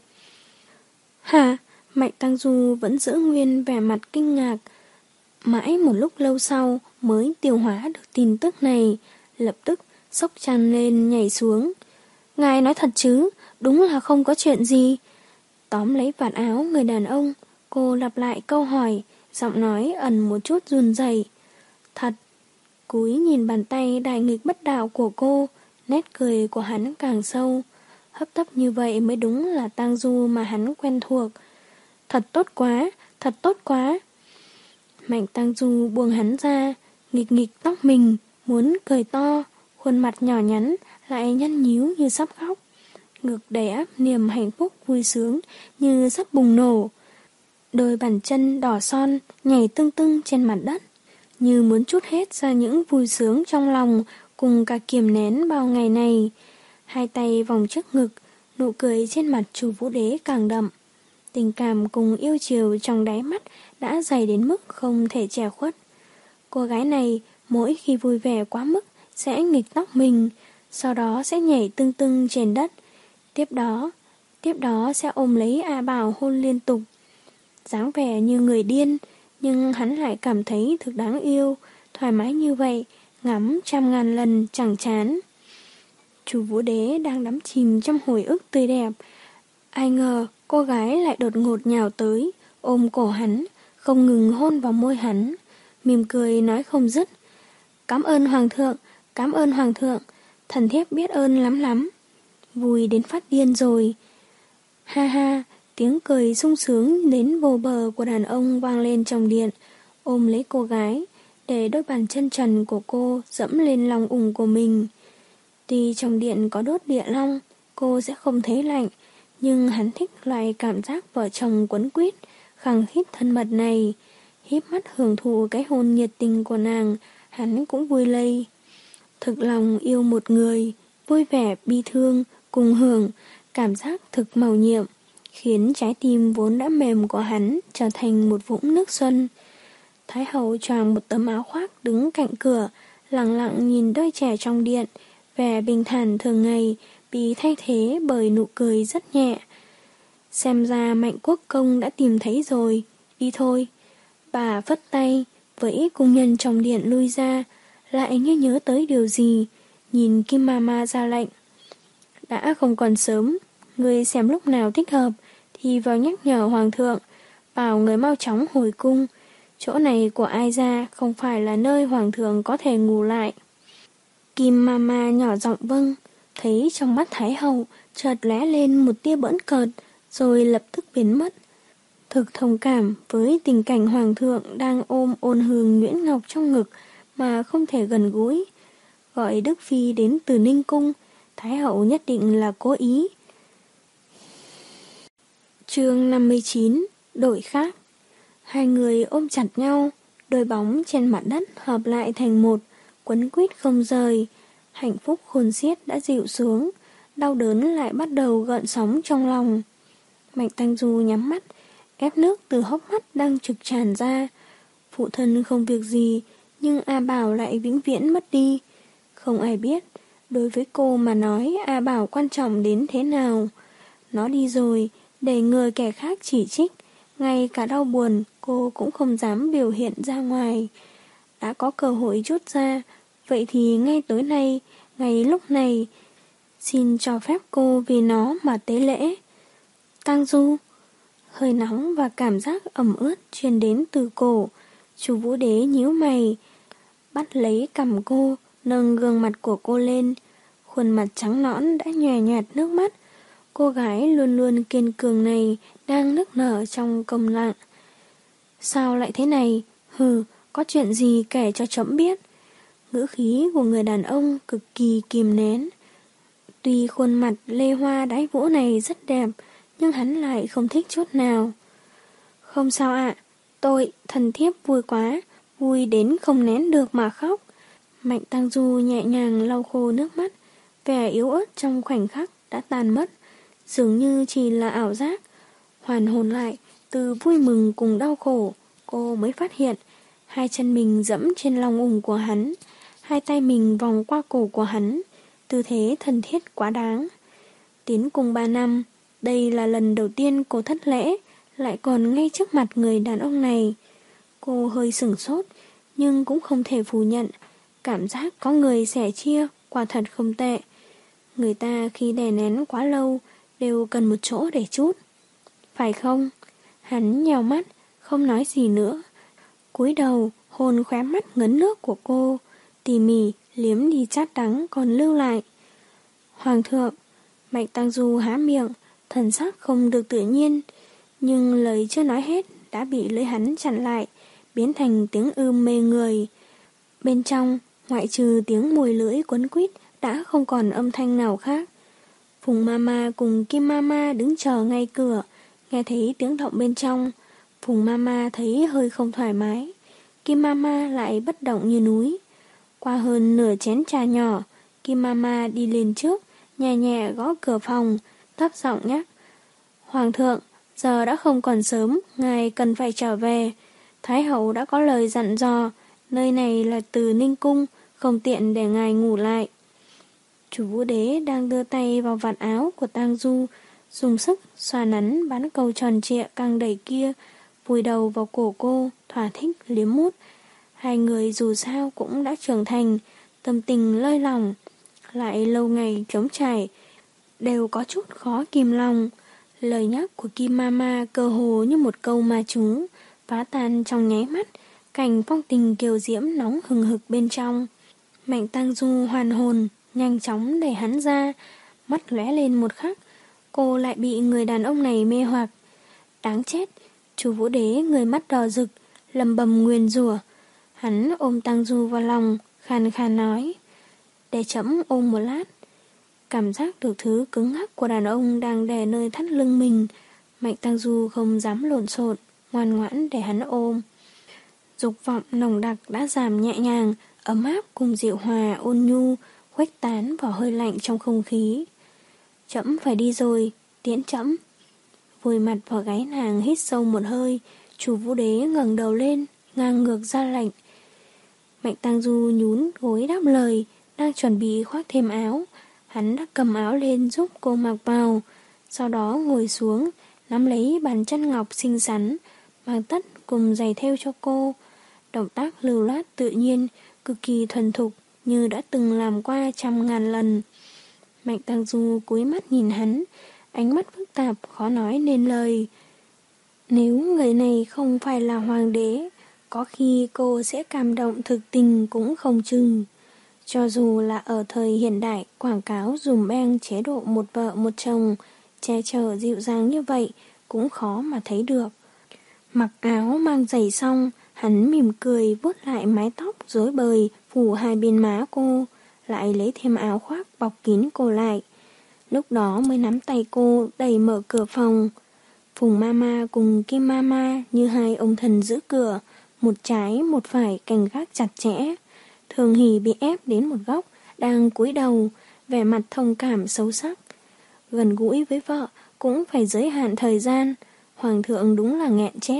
Hả? Mạnh Tang Du vẫn giữ nguyên vẻ mặt kinh ngạc. Mãi một lúc lâu sau mới tiêu hóa được tin tức này, lập tức sốc chăn lên nhảy xuống. Ngài nói thật chứ, đúng là không có chuyện gì. Tóm lấy vạt áo người đàn ông, cô lặp lại câu hỏi, giọng nói ẩn một chút run rẩy. Thật. Cúi nhìn bàn tay đại nghịch bất đạo của cô, nét cười của hắn càng sâu. Hấp tấp như vậy mới đúng là Tang Du mà hắn quen thuộc. Thật tốt quá, thật tốt quá. Mạnh Tang Du buông hắn ra, nghịch nghịch tóc mình, muốn cười to, khuôn mặt nhỏ nhắn lại nhăn nhíu như sắp khóc. ngực đầy áp niềm hạnh phúc vui sướng như sắp bùng nổ. Đôi bàn chân đỏ son nhảy tưng tưng trên mặt đất, như muốn trút hết ra những vui sướng trong lòng cùng cả kiềm nén bao ngày này. Hai tay vòng trước ngực, nụ cười trên mặt Chu Vũ Đế càng đậm. Tình cảm cùng yêu chiều trong đáy mắt đã dày đến mức không thể che khuất. Cô gái này mỗi khi vui vẻ quá mức sẽ nghịch tóc mình, sau đó sẽ nhảy tưng tưng trên đất. Tiếp đó, tiếp đó sẽ ôm lấy A Bảo hôn liên tục. Dáng vẻ như người điên, nhưng hắn lại cảm thấy thực đáng yêu, thoải mái như vậy, ngắm trăm ngàn lần chẳng chán. Chu Vũ Đế đang đắm chìm trong hồi ức tươi đẹp. Ai ngờ cô gái lại đột ngột nhào tới, ôm cổ hắn, không ngừng hôn vào môi hắn, mỉm cười nói không dứt. Cảm ơn Hoàng thượng, cảm ơn Hoàng thượng, thần thiếp biết ơn lắm lắm. Vui đến phát điên rồi. Ha ha, tiếng cười sung sướng đến vô bờ của đàn ông vang lên trong điện, ôm lấy cô gái, để đôi bàn chân trần của cô dẫm lên lòng ủng của mình. Tuy trong điện có đốt địa long, cô sẽ không thấy lạnh, nhưng hắn thích loại cảm giác vợ chồng quấn quýt, khăng khít thân mật này. Híp mắt hưởng thụ cái hôn nhiệt tình của nàng, hắn cũng vui lây. Thực lòng yêu một người, vui vẻ, bi thương, cùng hưởng, cảm giác thực màu nhiệm, khiến trái tim vốn đã mềm của hắn trở thành một vũng nước xuân. Thái hậu choàng một tấm áo khoác đứng cạnh cửa, lặng lặng nhìn đôi trẻ trong điện, vẻ bình thản thường ngày bị thay thế bởi nụ cười rất nhẹ. Xem ra Mạnh Quốc công đã tìm thấy rồi, đi thôi. Bà phất tay, vẫy cung nhân trong điện lui ra, lại như nhớ tới điều gì, nhìn Kim Mama ra lệnh. Đã không còn sớm, người xem lúc nào thích hợp thì vào nhắc nhở Hoàng thượng, bảo người mau chóng hồi cung. Chỗ này của ai ra không phải là nơi Hoàng thượng có thể ngủ lại. Kim Mama nhỏ giọng vâng, thấy trong mắt Thái hậu chợt lóe lên một tia bỡn cợt, rồi lập tức biến mất. Thực thông cảm với tình cảnh Hoàng thượng đang ôm ôn hương nhuyễn ngọc trong ngực mà không thể gần gũi. Gọi Đức Phi đến từ Ninh Cung, Thái hậu nhất định là cố ý. Chương năm mươi chín, đổi khác. Hai người ôm chặt nhau, đôi bóng trên mặt đất hợp lại thành một, quấn quýt không rời. Hạnh phúc khôn xiết đã dịu xuống, đau đớn lại bắt đầu gợn sóng trong lòng. Mạnh Tăng Du nhắm mắt, ép nước từ hốc mắt đang trực tràn ra. Phụ thân không việc gì, nhưng A Bảo lại vĩnh viễn mất đi. Không ai biết, đối với cô mà nói A Bảo quan trọng đến thế nào. Nó đi rồi, để người kẻ khác chỉ trích, ngay cả đau buồn cô cũng không dám biểu hiện ra ngoài. Đã có cơ hội rút ra, vậy thì ngay tối nay, ngay lúc này, xin cho phép cô vì nó mà tế lễ. Tăng Du, hơi nóng và cảm giác ẩm ướt truyền đến từ cổ. Chu Vũ Đế nhíu mày, bắt lấy cằm cô, nâng gương mặt của cô lên. Khuôn mặt trắng nõn đã nhòe nhòe nước mắt. Cô gái luôn luôn kiên cường này đang nức nở trong câm lặng. Sao lại thế này? Hừ, có chuyện gì kể cho trẫm biết. Ngữ khí của người đàn ông cực kỳ kìm nén. Tuy khuôn mặt lê hoa đái vũ này rất đẹp, nhưng hắn lại không thích chút nào. Không sao ạ, tôi, thần thiếp vui quá, vui đến không nén được mà khóc. Mạnh Tăng Du nhẹ nhàng lau khô nước mắt, vẻ yếu ớt trong khoảnh khắc đã tan mất, dường như chỉ là ảo giác. Hoàn hồn lại, từ vui mừng cùng đau khổ, cô mới phát hiện, hai chân mình dẫm trên lòng ủng của hắn, hai tay mình vòng qua cổ của hắn, tư thế thân thiết quá đáng. Tiến cùng ba năm, đây là lần đầu tiên cô thất lễ, lại còn ngay trước mặt người đàn ông này. Cô hơi sửng sốt, nhưng cũng không thể phủ nhận, cảm giác có người sẻ chia quả thật không tệ. Người ta khi đè nén quá lâu đều cần một chỗ để trút. Phải không? Hắn nhèo mắt, không nói gì nữa. Cúi đầu hôn khóe mắt ngấn nước của cô, tỉ mỉ liếm đi chát đắng còn lưu lại. Hoàng thượng, Mạnh Tăng Du há miệng, thần sắc không được tự nhiên, nhưng lời chưa nói hết đã bị lưỡi hắn chặn lại, biến thành tiếng ưm mê người. Bên trong, ngoại trừ tiếng mùi lưỡi quấn quýt đã không còn âm thanh nào khác. Phùng Mama cùng Kim Mama đứng chờ ngay cửa, nghe thấy tiếng động bên trong. Phùng Mama thấy hơi không thoải mái, Kim Mama lại bất động như núi. Qua hơn nửa chén trà nhỏ, Kim Mama đi lên trước, nhẹ nhẹ gõ cửa phòng, thấp giọng nhắc: Hoàng thượng, giờ đã không còn sớm, ngài cần phải trở về. Thái hậu đã có lời dặn dò, nơi này là Từ Ninh Cung, không tiện để ngài ngủ lại. Chủ Vũ Đế đang đưa tay vào vạt áo của Tang Du, dùng sức xoa nắn bán cầu tròn trịa căng đầy kia, vùi đầu vào cổ cô, thỏa thích liếm mút. Hai người dù sao cũng đã trưởng thành, tâm tình lơi lỏng, lại lâu ngày trống trải, đều có chút khó kìm lòng. Lời nhắc của Kim Mama cơ hồ như một câu ma chú, phá tan trong nháy mắt, cảnh phong tình kiều diễm nóng hừng hực bên trong. Mạnh Tang Du hoàn hồn, nhanh chóng đẩy hắn ra, mắt lóe lên một khắc, cô lại bị người đàn ông này mê hoặc. Đáng chết, Chủ Vũ Đế người mắt đỏ rực, lầm bầm nguyền rủa. Hắn ôm Tang Du vào lòng, khàn khàn nói: Để chấm ôm một lát. Cảm giác được thứ cứng ngắc của đàn ông đang đè nơi thắt lưng mình, Mạnh Tang Du không dám lộn xộn, ngoan ngoãn để hắn ôm. Dục vọng nồng đặc đã giảm nhẹ nhàng, ấm áp cùng dịu hòa ôn nhu, khuếch tán vào hơi lạnh trong không khí. Chấm phải đi rồi, tiễn chấm. Vùi mặt vào gáy nàng hít sâu một hơi, Chủ Vũ Đế ngẩng đầu lên, ngang ngược ra lệnh. Mạnh Tang Du nhún gối đáp lời, đang chuẩn bị khoác thêm áo. Hắn đã cầm áo lên giúp cô mặc vào, sau đó ngồi xuống, nắm lấy bàn chân ngọc xinh xắn, mang tất cùng giày thêu cho cô. Động tác lưu loát tự nhiên, cực kỳ thuần thục, như đã từng làm qua trăm ngàn lần. Mạnh Tang Du cúi mắt nhìn hắn, ánh mắt phức tạp khó nói nên lời. Nếu người này không phải là hoàng đế, có khi cô sẽ cảm động thực tình cũng không chừng. Cho dù là ở thời hiện đại quảng cáo dùm beng chế độ một vợ một chồng, che chở dịu dàng như vậy cũng khó mà thấy được. Mặc áo mang giày xong, hắn mỉm cười vuốt lại mái tóc rối bời phủ hai bên má cô, lại lấy thêm áo khoác bọc kín cô lại. Lúc đó mới nắm tay cô đẩy mở cửa phòng. Phùng Mama cùng Kim Mama như hai ông thần giữ cửa, một trái một phải canh gác chặt chẽ. Thường Hỷ bị ép đến một góc, đang cúi đầu, vẻ mặt thông cảm sâu sắc. Gần gũi với vợ cũng phải giới hạn thời gian, Hoàng thượng đúng là nghẹn chết.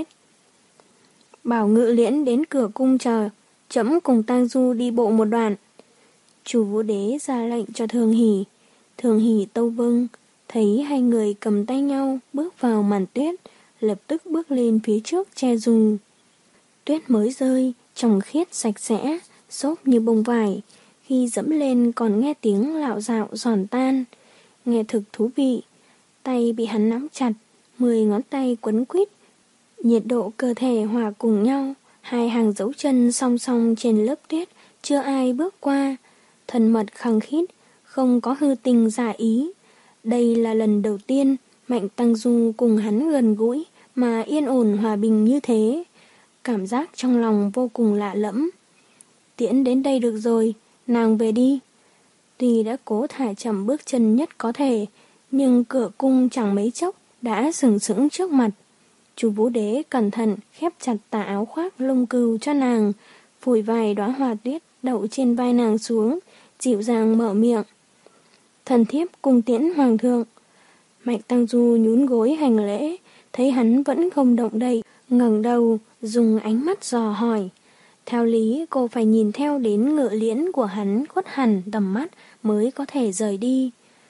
Bảo Ngự Liễn đến cửa cung chờ, chấm cùng Tang Du đi bộ một đoạn. Chủ Vũ Đế ra lệnh cho Thường Hỷ. Thường Hỷ tâu vâng, thấy hai người cầm tay nhau bước vào màn tuyết, lập tức bước lên phía trước che dù. Tuyết mới rơi, tròng khiết sạch sẽ, xốp như bông vải, khi dẫm lên còn nghe tiếng lạo dạo giòn tan, nghe thực thú vị. Tay bị hắn nắm chặt, mười ngón tay quấn quýt, nhiệt độ cơ thể hòa cùng nhau, hai hàng dấu chân song song trên lớp tuyết, chưa ai bước qua, thân mật khăng khít, không có hư tình giả ý. Đây là lần đầu tiên Mạnh Tang Du cùng hắn gần gũi mà yên ổn hòa bình như thế, cảm giác trong lòng vô cùng lạ lẫm. Tiễn đến đây được rồi, nàng về đi. Tuy đã cố thả chậm bước chân nhất có thể, nhưng cửa cung chẳng mấy chốc đã sừng sững trước mặt. Chủ Vũ Đế cẩn thận khép chặt tà áo khoác lông cừu cho nàng, phủi vài đóa hoa tuyết đậu trên vai nàng xuống, dịu dàng mở miệng. Thần thiếp cung tiễn hoàng thượng. Mạnh Tang Du nhún gối hành lễ, thấy hắn vẫn không động đậy, ngẩng đầu, dùng ánh mắt dò hỏi. Theo lý cô phải nhìn theo đến Ngự Liễn của hắn khuất hẳn tầm mắt mới có thể rời đi.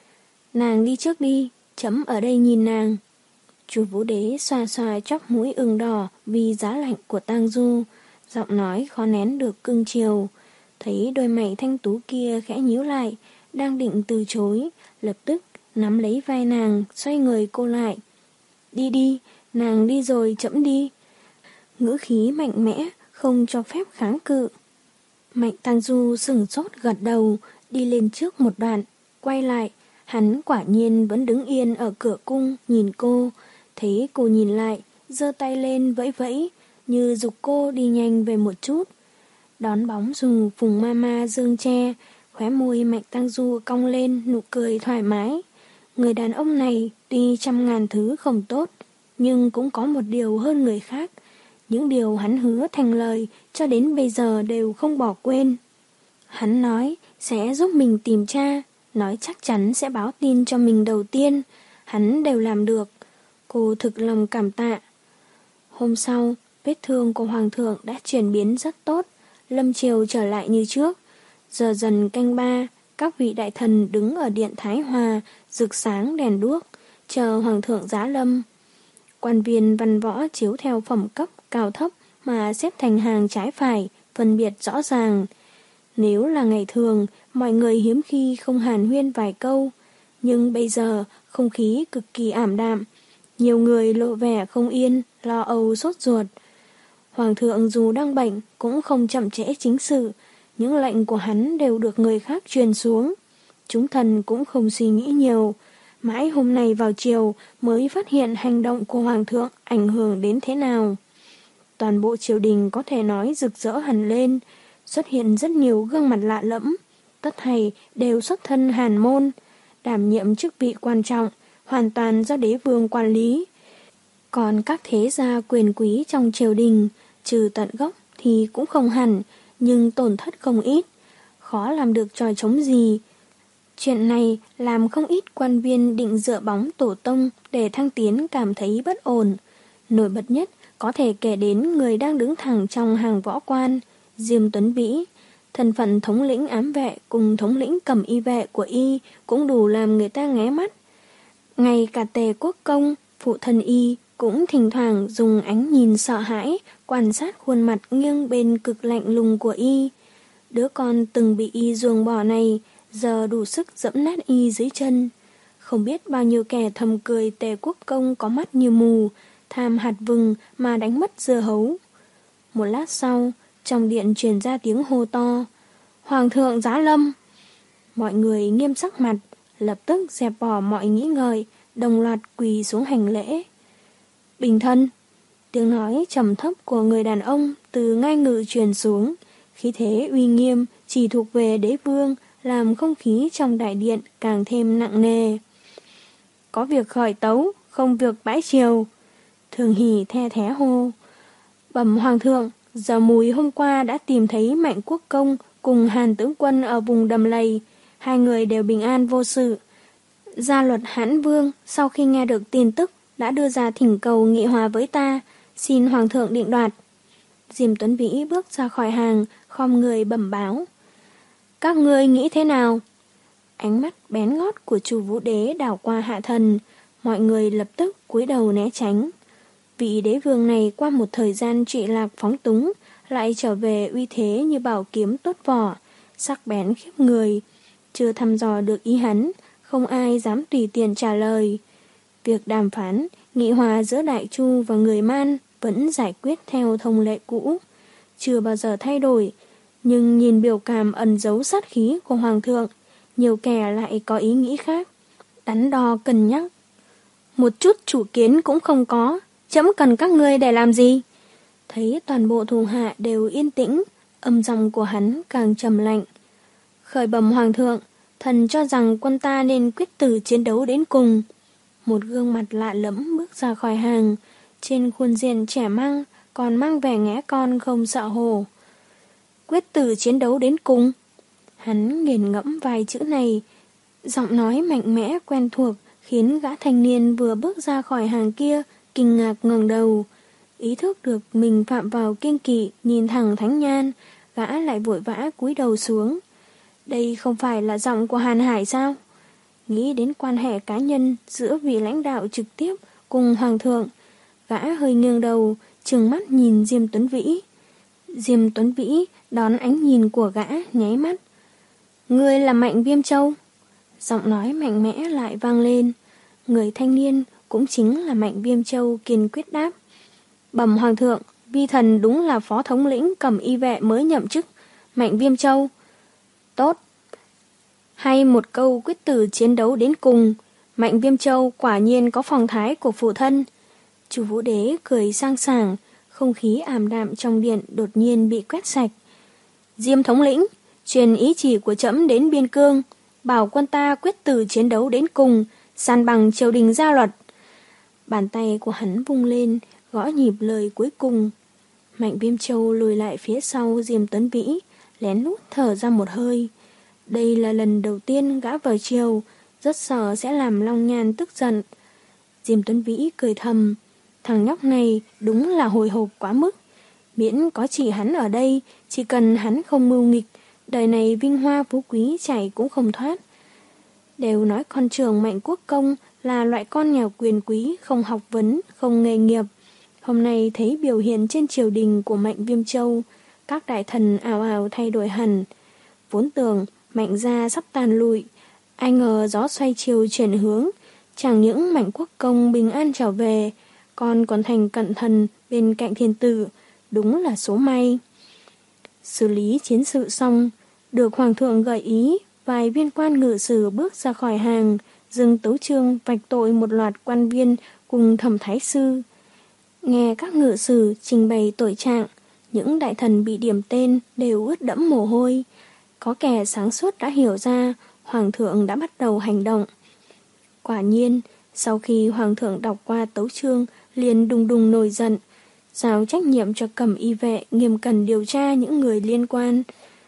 Nàng đi trước đi, chấm ở đây nhìn nàng. Chủ Vũ Đế xoa xoa chóp mũi ửng đỏ vì giá lạnh của Tang Du, giọng nói khó nén được cưng chiều. Thấy đôi mày thanh tú kia khẽ nhíu lại, đang định từ chối, lập tức nắm lấy vai nàng, xoay người cô lại. Đi đi, nàng đi rồi chấm đi. Ngữ khí mạnh mẽ, không cho phép kháng cự. Mạnh Tang Du sửng sốt gật đầu, đi lên trước một đoạn, quay lại, hắn quả nhiên vẫn đứng yên ở cửa cung nhìn cô, thấy cô nhìn lại, giơ tay lên vẫy vẫy, như giục cô đi nhanh về một chút. Đón bóng dù Phùng Mama dương che, khóe môi Mạnh Tang Du cong lên nụ cười thoải mái. Người đàn ông này tuy trăm ngàn thứ không tốt, nhưng cũng có một điều hơn người khác. Những điều hắn hứa thành lời cho đến bây giờ đều không bỏ quên. Hắn nói sẽ giúp mình tìm cha, nói chắc chắn sẽ báo tin cho mình đầu tiên. Hắn đều làm được. Cô thực lòng cảm tạ. Hôm sau, vết thương của Hoàng thượng đã chuyển biến rất tốt. Lâm triều trở lại như trước. Giờ dần canh ba, các vị đại thần đứng ở điện Thái Hòa, rực sáng đèn đuốc, chờ Hoàng thượng giáng lâm. Quan viên văn võ chiếu theo phẩm cấp cao thấp mà xếp thành hàng trái phải, phân biệt rõ ràng. Nếu là ngày thường, mọi người hiếm khi không hàn huyên vài câu, nhưng bây giờ không khí cực kỳ ảm đạm. Nhiều người lộ vẻ không yên, lo âu sốt ruột. Hoàng thượng dù đang bệnh cũng không chậm trễ chính sự, những lệnh của hắn đều được người khác truyền xuống. Chúng thần cũng không suy nghĩ nhiều. Mãi hôm nay vào chiều mới phát hiện hành động của Hoàng thượng ảnh hưởng đến thế nào. Toàn bộ triều đình có thể nói rực rỡ hẳn lên, xuất hiện rất nhiều gương mặt lạ lẫm. Tất thảy đều xuất thân hàn môn, đảm nhiệm chức vị quan trọng, hoàn toàn do đế vương quản lý. Còn các thế gia quyền quý trong triều đình, trừ tận gốc thì cũng không hẳn, nhưng tổn thất không ít, khó làm được trò trống gì. Chuyện này làm không ít quan viên định dựa bóng tổ tông để thăng tiến cảm thấy bất ổn. Nổi bật nhất có thể kể đến người đang đứng thẳng trong hàng võ quan, Diêm Tuấn Vĩ. Thân phận thống lĩnh ám vệ cùng thống lĩnh cẩm y vệ của y cũng đủ làm người ta nghé mắt. Ngay cả Tề Quốc Công, phụ thân y, cũng thỉnh thoảng dùng ánh nhìn sợ hãi quan sát khuôn mặt nghiêng bên cực lạnh lùng của y. Đứa con từng bị y ruồng bỏ này giờ đủ sức dẫm nát y dưới chân. Không biết bao nhiêu kẻ thầm cười Tề Quốc Công có mắt như mù, tham hạt vừng mà đánh mất dưa hấu. Một lát sau, trong điện truyền ra tiếng hô to: Hoàng thượng giá lâm! Mọi người nghiêm sắc mặt, lập tức dẹp bỏ mọi nghĩ ngợi, đồng loạt quỳ xuống hành lễ. Bình thân! Tiếng nói trầm thấp của người đàn ông từ ngai ngự truyền xuống, khí thế uy nghiêm chỉ thuộc về đế vương, làm không khí trong đại điện càng thêm nặng nề. Có việc khởi tấu, không việc bãi triều. Thường Hỷ the thé hô: Bẩm Hoàng thượng, giờ mùi hôm qua đã tìm thấy Mạnh Quốc Công cùng Hàn tướng quân ở vùng Đầm Lầy. Hai người đều bình an vô sự. Gia luật Hãn Vương sau khi nghe được tin tức đã đưa ra thỉnh cầu nghị hòa với ta, xin Hoàng thượng định đoạt. Diêm Tuấn Vĩ bước ra khỏi hàng, khom người bẩm báo. Các ngươi nghĩ thế nào? Ánh mắt bén ngót của Chu Vũ Đế đảo qua hạ thần, mọi người lập tức cúi đầu né tránh. Vị đế vương này qua một thời gian trụy lạc phóng túng, lại trở về uy thế như bảo kiếm tốt vỏ, sắc bén khiếp người. Chưa thăm dò được ý hắn, không ai dám tùy tiện trả lời. Việc đàm phán, nghị hòa giữa Đại Chu và người Man vẫn giải quyết theo thông lệ cũ, chưa bao giờ thay đổi. Nhưng nhìn biểu cảm ẩn giấu sát khí của Hoàng thượng, nhiều kẻ lại có ý nghĩ khác, đắn đo cân nhắc. Một chút chủ kiến cũng không có, chấm cần các ngươi để làm gì? Thấy toàn bộ thủ hạ đều yên tĩnh, âm giọng của hắn càng trầm lạnh. Khởi bẩm Hoàng thượng, thần cho rằng quân ta nên quyết tử chiến đấu đến cùng. Một gương mặt lạ lẫm bước ra khỏi hàng, trên khuôn diện trẻ măng còn mang vẻ nghé con không sợ hổ. Quyết tử chiến đấu đến cùng. Hắn nghiền ngẫm vài chữ này, giọng nói mạnh mẽ quen thuộc khiến gã thanh niên vừa bước ra khỏi hàng kia kinh ngạc ngẩng đầu. Ý thức được mình phạm vào kiêng kỵ, nhìn thẳng Thánh Nhan, gã lại vội vã cúi đầu xuống. Đây không phải là giọng của Hàn Hải sao? Nghĩ đến quan hệ cá nhân giữa vị lãnh đạo trực tiếp cùng Hoàng thượng, gã hơi nghiêng đầu, trừng mắt nhìn Diêm Tuấn Vĩ. Diêm Tuấn Vĩ đón ánh nhìn của gã, nháy mắt. Ngươi là Mạnh Viêm Châu? Giọng nói mạnh mẽ lại vang lên. Người thanh niên cũng chính là Mạnh Viêm Châu kiên quyết đáp. Bẩm Hoàng thượng, vi thần đúng là phó thống lĩnh cẩm y vệ mới nhậm chức, Mạnh Viêm Châu. Tốt. Hay một câu quyết tử chiến đấu đến cùng, Mạnh Viêm Châu quả nhiên có phong thái của phụ thân. Chu Vũ Đế cười sang sảng, không khí ảm đạm trong điện đột nhiên bị quét sạch. Diêm thống lĩnh, truyền ý chỉ của trẫm đến biên cương, bảo quân ta quyết tử chiến đấu đến cùng, san bằng triều đình gia luật. Bàn tay của hắn vung lên, gõ nhịp lời cuối cùng. Mạnh Viêm Châu lùi lại phía sau Diêm Tuấn Vĩ, lén lút thở ra một hơi. Đây là lần đầu tiên gã vào triều, rất sợ sẽ làm Long Nhan tức giận. Diêm Tuấn Vĩ cười thầm, thằng nhóc này đúng là hồi hộp quá mức. Miễn có chị hắn ở đây, chỉ cần hắn không mưu nghịch, đời này vinh hoa phú quý chảy cũng không thoát. Đều nói con trưởng Mạnh Quốc Công là loại con nhà quyền quý, không học vấn, không nghề nghiệp. Hôm nay thấy biểu hiện trên triều đình của Mạnh Viêm Châu, các đại thần ào ào thay đổi hẳn. Vốn tưởng Mạnh gia sắp tàn lụi, ai ngờ gió xoay chiều chuyển hướng, chẳng những Mạnh Quốc Công bình an trở về, còn còn thành cận thần bên cạnh thiên tử, đúng là số may. Xử lý chiến sự xong, được Hoàng thượng gợi ý, vài viên quan ngự sử bước ra khỏi hàng, dừng tấu chương vạch tội một loạt quan viên cùng Thẩm Thái Sư. Nghe các ngự sử trình bày tội trạng, những đại thần bị điểm tên đều ướt đẫm mồ hôi. Có kẻ sáng suốt đã hiểu ra Hoàng thượng đã bắt đầu hành động. Quả nhiên, sau khi Hoàng thượng đọc qua tấu chương, liền đùng đùng nổi giận, giao trách nhiệm cho Cẩm Y vệ nghiêm cẩn điều tra những người liên quan.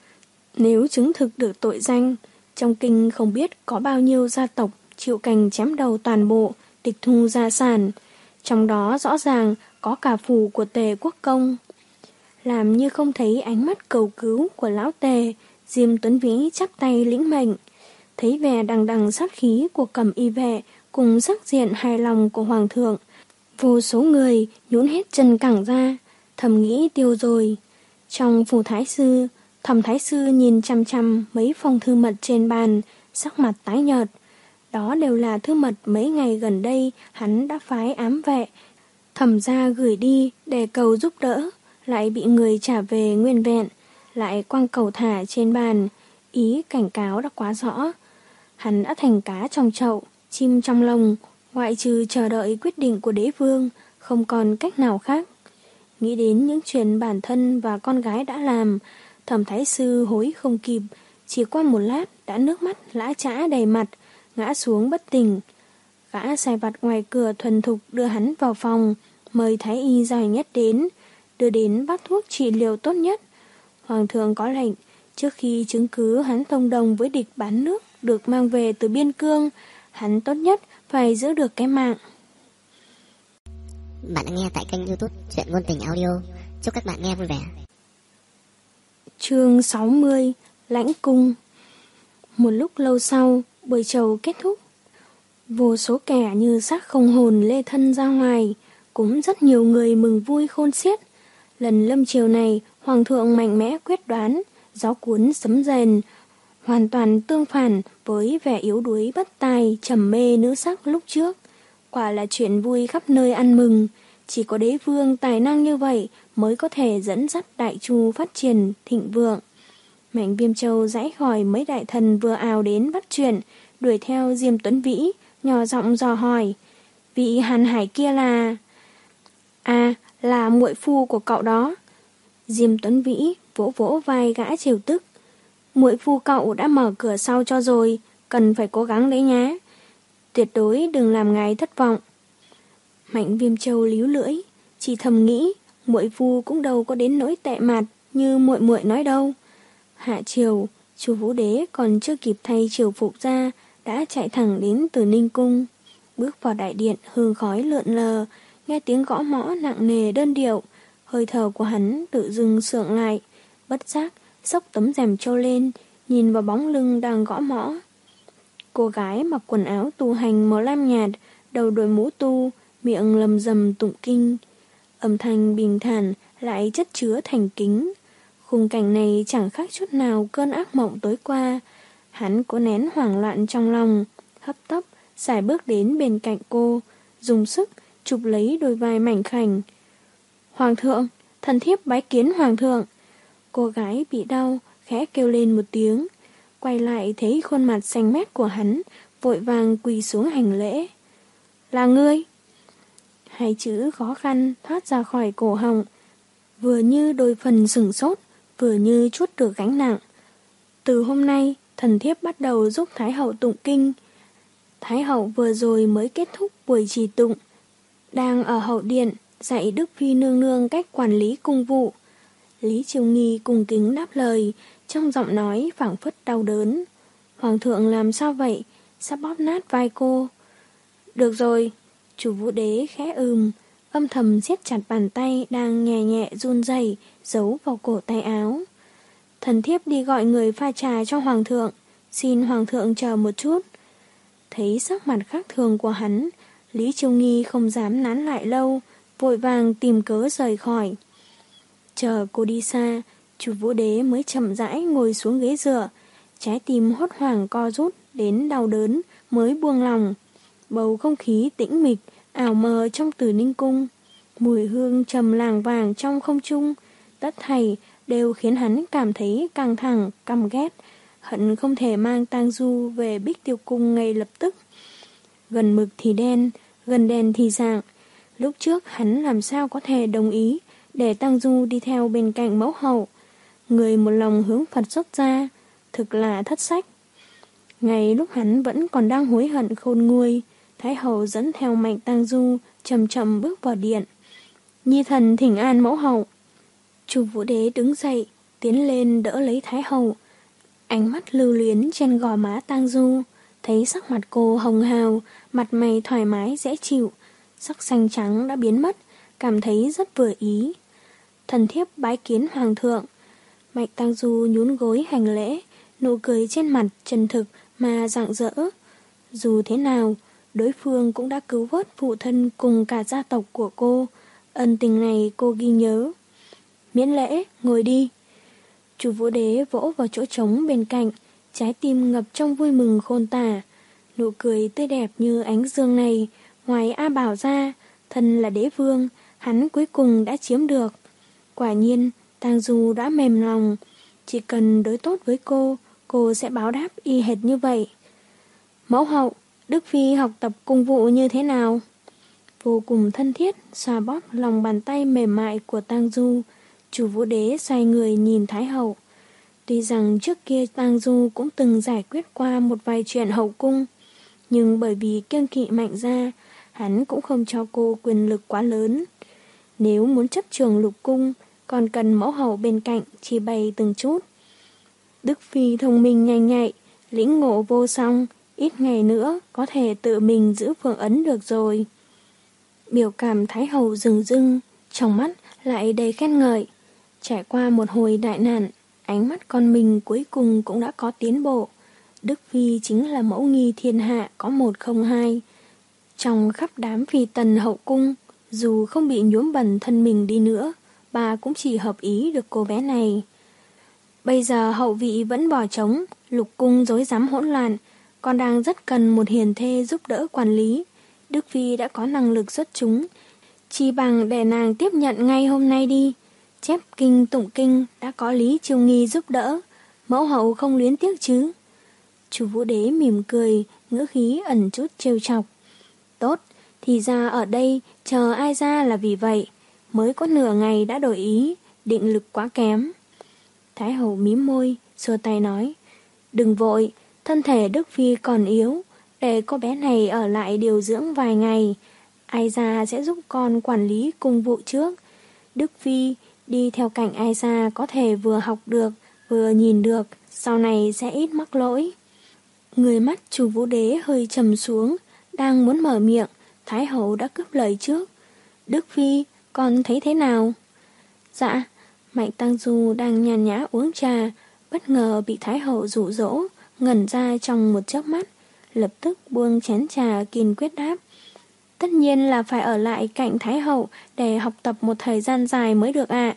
Nếu chứng thực được tội danh, trong kinh không biết có bao nhiêu gia tộc chịu cảnh chém đầu toàn bộ, tịch thu gia sản. Trong đó rõ ràng có cả phủ của Tề Quốc Công. Làm như không thấy ánh mắt cầu cứu của lão Tề, Diêm Tuấn Vĩ chắp tay lĩnh mệnh. Thấy vẻ đằng đằng sát khí của Cẩm Y vệ cùng sắc diện hài lòng của Hoàng thượng, vô số người nhũn hết chân cẳng ra, thầm nghĩ tiêu rồi. Trong phủ Thái Sư, Thẩm Thái Sư nhìn chăm chăm mấy phong thư mật trên bàn, sắc mặt tái nhợt. Đó đều là thư mật mấy ngày gần đây hắn đã phái ám vệ Thẩm gia gửi đi để cầu giúp đỡ, lại bị người trả về nguyên vẹn, lại quăng cầu thả trên bàn. Ý cảnh cáo đã quá rõ. Hắn đã thành cá trong chậu, chim trong lồng, ngoại trừ chờ đợi quyết định của đế vương, không còn cách nào khác. Nghĩ đến những chuyện bản thân và con gái đã làm, Thẩm Thái Sư hối không kịp, chỉ qua một lát đã nước mắt lã chã đầy mặt, ngã xuống bất tỉnh. Gã sai vặt ngoài cửa thuần thục đưa hắn vào phòng, mời thái y giỏi nhất đến, đưa đến bát thuốc trị liệu tốt nhất. Hoàng thượng có lệnh, trước khi chứng cứ hắn thông đồng với địch bán nước được mang về từ biên cương, hắn tốt nhất phải giữ được cái mạng. Bạn đã nghe tại kênh YouTube Truyện Ngôn Tình Audio. Chúc các bạn nghe vui vẻ. Chương sáu mươi, Lãnh Cung. Một lúc lâu sau, buổi trầu kết thúc. Vô số kẻ như xác không hồn lê thân ra ngoài, cũng rất nhiều người mừng vui khôn xiết. Lần lâm triều này, Hoàng thượng mạnh mẽ quyết đoán, gió cuốn sấm rền, hoàn toàn tương phản với vẻ yếu đuối bất tài, trầm mê nữ sắc lúc trước. Quả là chuyện vui khắp nơi ăn mừng, chỉ có đế vương tài năng như vậy mới có thể dẫn dắt Đại Chu phát triển thịnh vượng. Mạnh Viêm Châu giãy khỏi mấy đại thần vừa ào đến bắt chuyện, đuổi theo Diêm Tuấn Vĩ, nhỏ giọng dò hỏi, vị Hàn Hải kia là... À, là muội phu của cậu đó. Diêm Tuấn Vĩ vỗ vỗ vai gã trêu tức. Muội phu cậu đã mở cửa sau cho rồi, cần phải cố gắng đấy nhá. Tuyệt đối đừng làm ngài thất vọng. Mạnh Viêm Châu líu lưỡi, chỉ thầm nghĩ, muội phu cũng đâu có đến nỗi tệ mặt như muội muội nói đâu. Hạ triều, Chu Vũ Đế còn chưa kịp thay triều phục ra, đã chạy thẳng đến Từ Ninh Cung. Bước vào đại điện, hương khói lượn lờ, nghe tiếng gõ mõ nặng nề đơn điệu, hơi thở của hắn tự dưng sượng lại, bất giác xốc tấm rèm trâu lên, nhìn vào bóng lưng đang gõ mõ. Cô gái mặc quần áo tu hành màu lam nhạt, đầu đội mũ tu, miệng lầm rầm tụng kinh. Âm thanh bình thản lại chất chứa thành kính. Khung cảnh này chẳng khác chút nào cơn ác mộng tối qua. Hắn cố nén hoảng loạn trong lòng, hấp tấp sải bước đến bên cạnh cô, dùng sức chụp lấy đôi vai mảnh khảnh. Hoàng thượng, thần thiếp bái kiến hoàng thượng. Cô gái bị đau, khẽ kêu lên một tiếng, quay lại thấy khuôn mặt xanh mét của hắn, vội vàng quỳ xuống hành lễ. Là ngươi? Hai chữ khó khăn thoát ra khỏi cổ họng, vừa như đôi phần sửng sốt, vừa như trút được gánh nặng. Từ hôm nay, thần thiếp bắt đầu giúp Thái hậu tụng kinh. Thái hậu vừa rồi mới kết thúc buổi trì tụng, đang ở hậu điện dạy Đức Phi nương nương cách quản lý cung vụ. Lý Chiêu Nghi cung kính đáp lời, trong giọng nói phảng phất đau đớn. Hoàng thượng làm sao vậy? Sắp bóp nát vai cô. Được rồi, chủ Vũ Đế khẽ ừm, âm thầm siết chặt bàn tay đang nhẹ nhẹ run rẩy giấu vào cổ tay áo. Thần thiếp đi gọi người pha trà cho hoàng thượng, xin hoàng thượng chờ một chút. Thấy sắc mặt khác thường của hắn, Lý Chiêu Nghi không dám nán lại lâu, vội vàng tìm cớ rời khỏi. Chờ cô đi xa, chủ Vũ Đế mới chậm rãi ngồi xuống ghế dựa, trái tim hốt hoảng co rút đến đau đớn mới buông lòng. Bầu không khí tĩnh mịch, ảo mờ trong Tử Ninh cung, mùi hương trầm làng vàng trong không trung, tất thảy đều khiến hắn cảm thấy căng thẳng, căm ghét, hận không thể mang Tang Du về Bích Tiêu cung ngay lập tức. Gần mực thì đen, gần đèn thì rạng. Lúc trước hắn làm sao có thể đồng ý để Tang Du đi theo bên cạnh mẫu hậu. Người một lòng hướng Phật xuất ra, thực là thất sách. Ngày lúc hắn vẫn còn đang hối hận khôn nguôi, Thái hậu dẫn theo Mạnh Tang Du chậm chậm bước vào điện. Nhi thần thỉnh an mẫu hậu. Chu Vũ Đế đứng dậy, tiến lên đỡ lấy Thái hậu. Ánh mắt lưu luyến trên gò má Tang Du, thấy sắc mặt cô hồng hào, mặt mày thoải mái dễ chịu, sắc xanh trắng đã biến mất, cảm thấy rất vừa ý. Thần thiếp bái kiến hoàng thượng. Mạnh Tang Du nhún gối hành lễ, nụ cười trên mặt chân thực mà rạng rỡ. Dù thế nào, đối phương cũng đã cứu vớt phụ thân cùng cả gia tộc của cô, ân tình này cô ghi nhớ. Miễn lễ, ngồi đi. Chu Vũ Đế vỗ vào chỗ trống bên cạnh, trái tim ngập trong vui mừng khôn tả. Nụ cười tươi đẹp như ánh dương này, ngoài A Bảo ra, thân là đế vương, hắn cuối cùng đã chiếm được. Quả nhiên, Tang Du đã mềm lòng, chỉ cần đối tốt với cô, cô sẽ báo đáp y hệt như vậy. Mẫu hậu, Đức Phi học tập cung vụ như thế nào? Vô cùng thân thiết, xoa bóp lòng bàn tay mềm mại của Tang Du. Chu Vũ Đế xoay người nhìn Thái hậu. Tuy rằng trước kia Tang Du cũng từng giải quyết qua một vài chuyện hậu cung, nhưng bởi vì kiêng kỵ Mạnh gia, hắn cũng không cho cô quyền lực quá lớn. Nếu muốn chấp trường lục cung, còn cần mẫu hậu bên cạnh chỉ bày từng chút. Đức Phi thông minh nhanh nhạy, lĩnh ngộ vô song, ít ngày nữa có thể tự mình giữ phượng ấn được rồi. Biểu cảm Thái hậu rừng rưng, trong mắt lại đầy khen ngợi. Trải qua một hồi đại nạn, ánh mắt con mình cuối cùng cũng đã có tiến bộ. Đức Phi chính là mẫu nghi thiên hạ có một không hai. Trong khắp đám phi tần hậu cung, dù không bị nhuốm bẩn thân mình đi nữa, bà cũng chỉ hợp ý được cô bé này. Bây giờ hậu vị vẫn bỏ trống, lục cung rối rắm hỗn loạn, còn đang rất cần một hiền thê giúp đỡ quản lý. Đức Phi đã có năng lực xuất chúng, chỉ bằng để nàng tiếp nhận ngay hôm nay đi. Chép kinh tụng kinh đã có Lý Chiêu Nghi giúp đỡ, mẫu hậu không luyến tiếc chứ? Chu Vũ Đế mỉm cười, ngữ khí ẩn chút trêu chọc. Tốt, thì ra ở đây chờ ai ra là vì vậy, mới có nửa ngày đã đổi ý, định lực quá kém. Thái hậu mím môi, xua tay nói, đừng vội, thân thể Đức Phi còn yếu, để cô bé này ở lại điều dưỡng vài ngày, ai ra sẽ giúp con quản lý cung vụ trước. Đức Phi đi theo cạnh ai ra có thể vừa học được, vừa nhìn được, sau này sẽ ít mắc lỗi. Người mắt Chu Vũ Đế hơi trầm xuống, đang muốn mở miệng, Thái hậu đã cướp lời trước. Đức Phi, con thấy thế nào? Dạ, Mạnh Tang Du đang nhàn nhã uống trà, bất ngờ bị Thái hậu dụ dỗ, ngẩn ra trong một chớp mắt, lập tức buông chén trà kiên quyết đáp. Tất nhiên là phải ở lại cạnh Thái hậu để học tập một thời gian dài mới được ạ.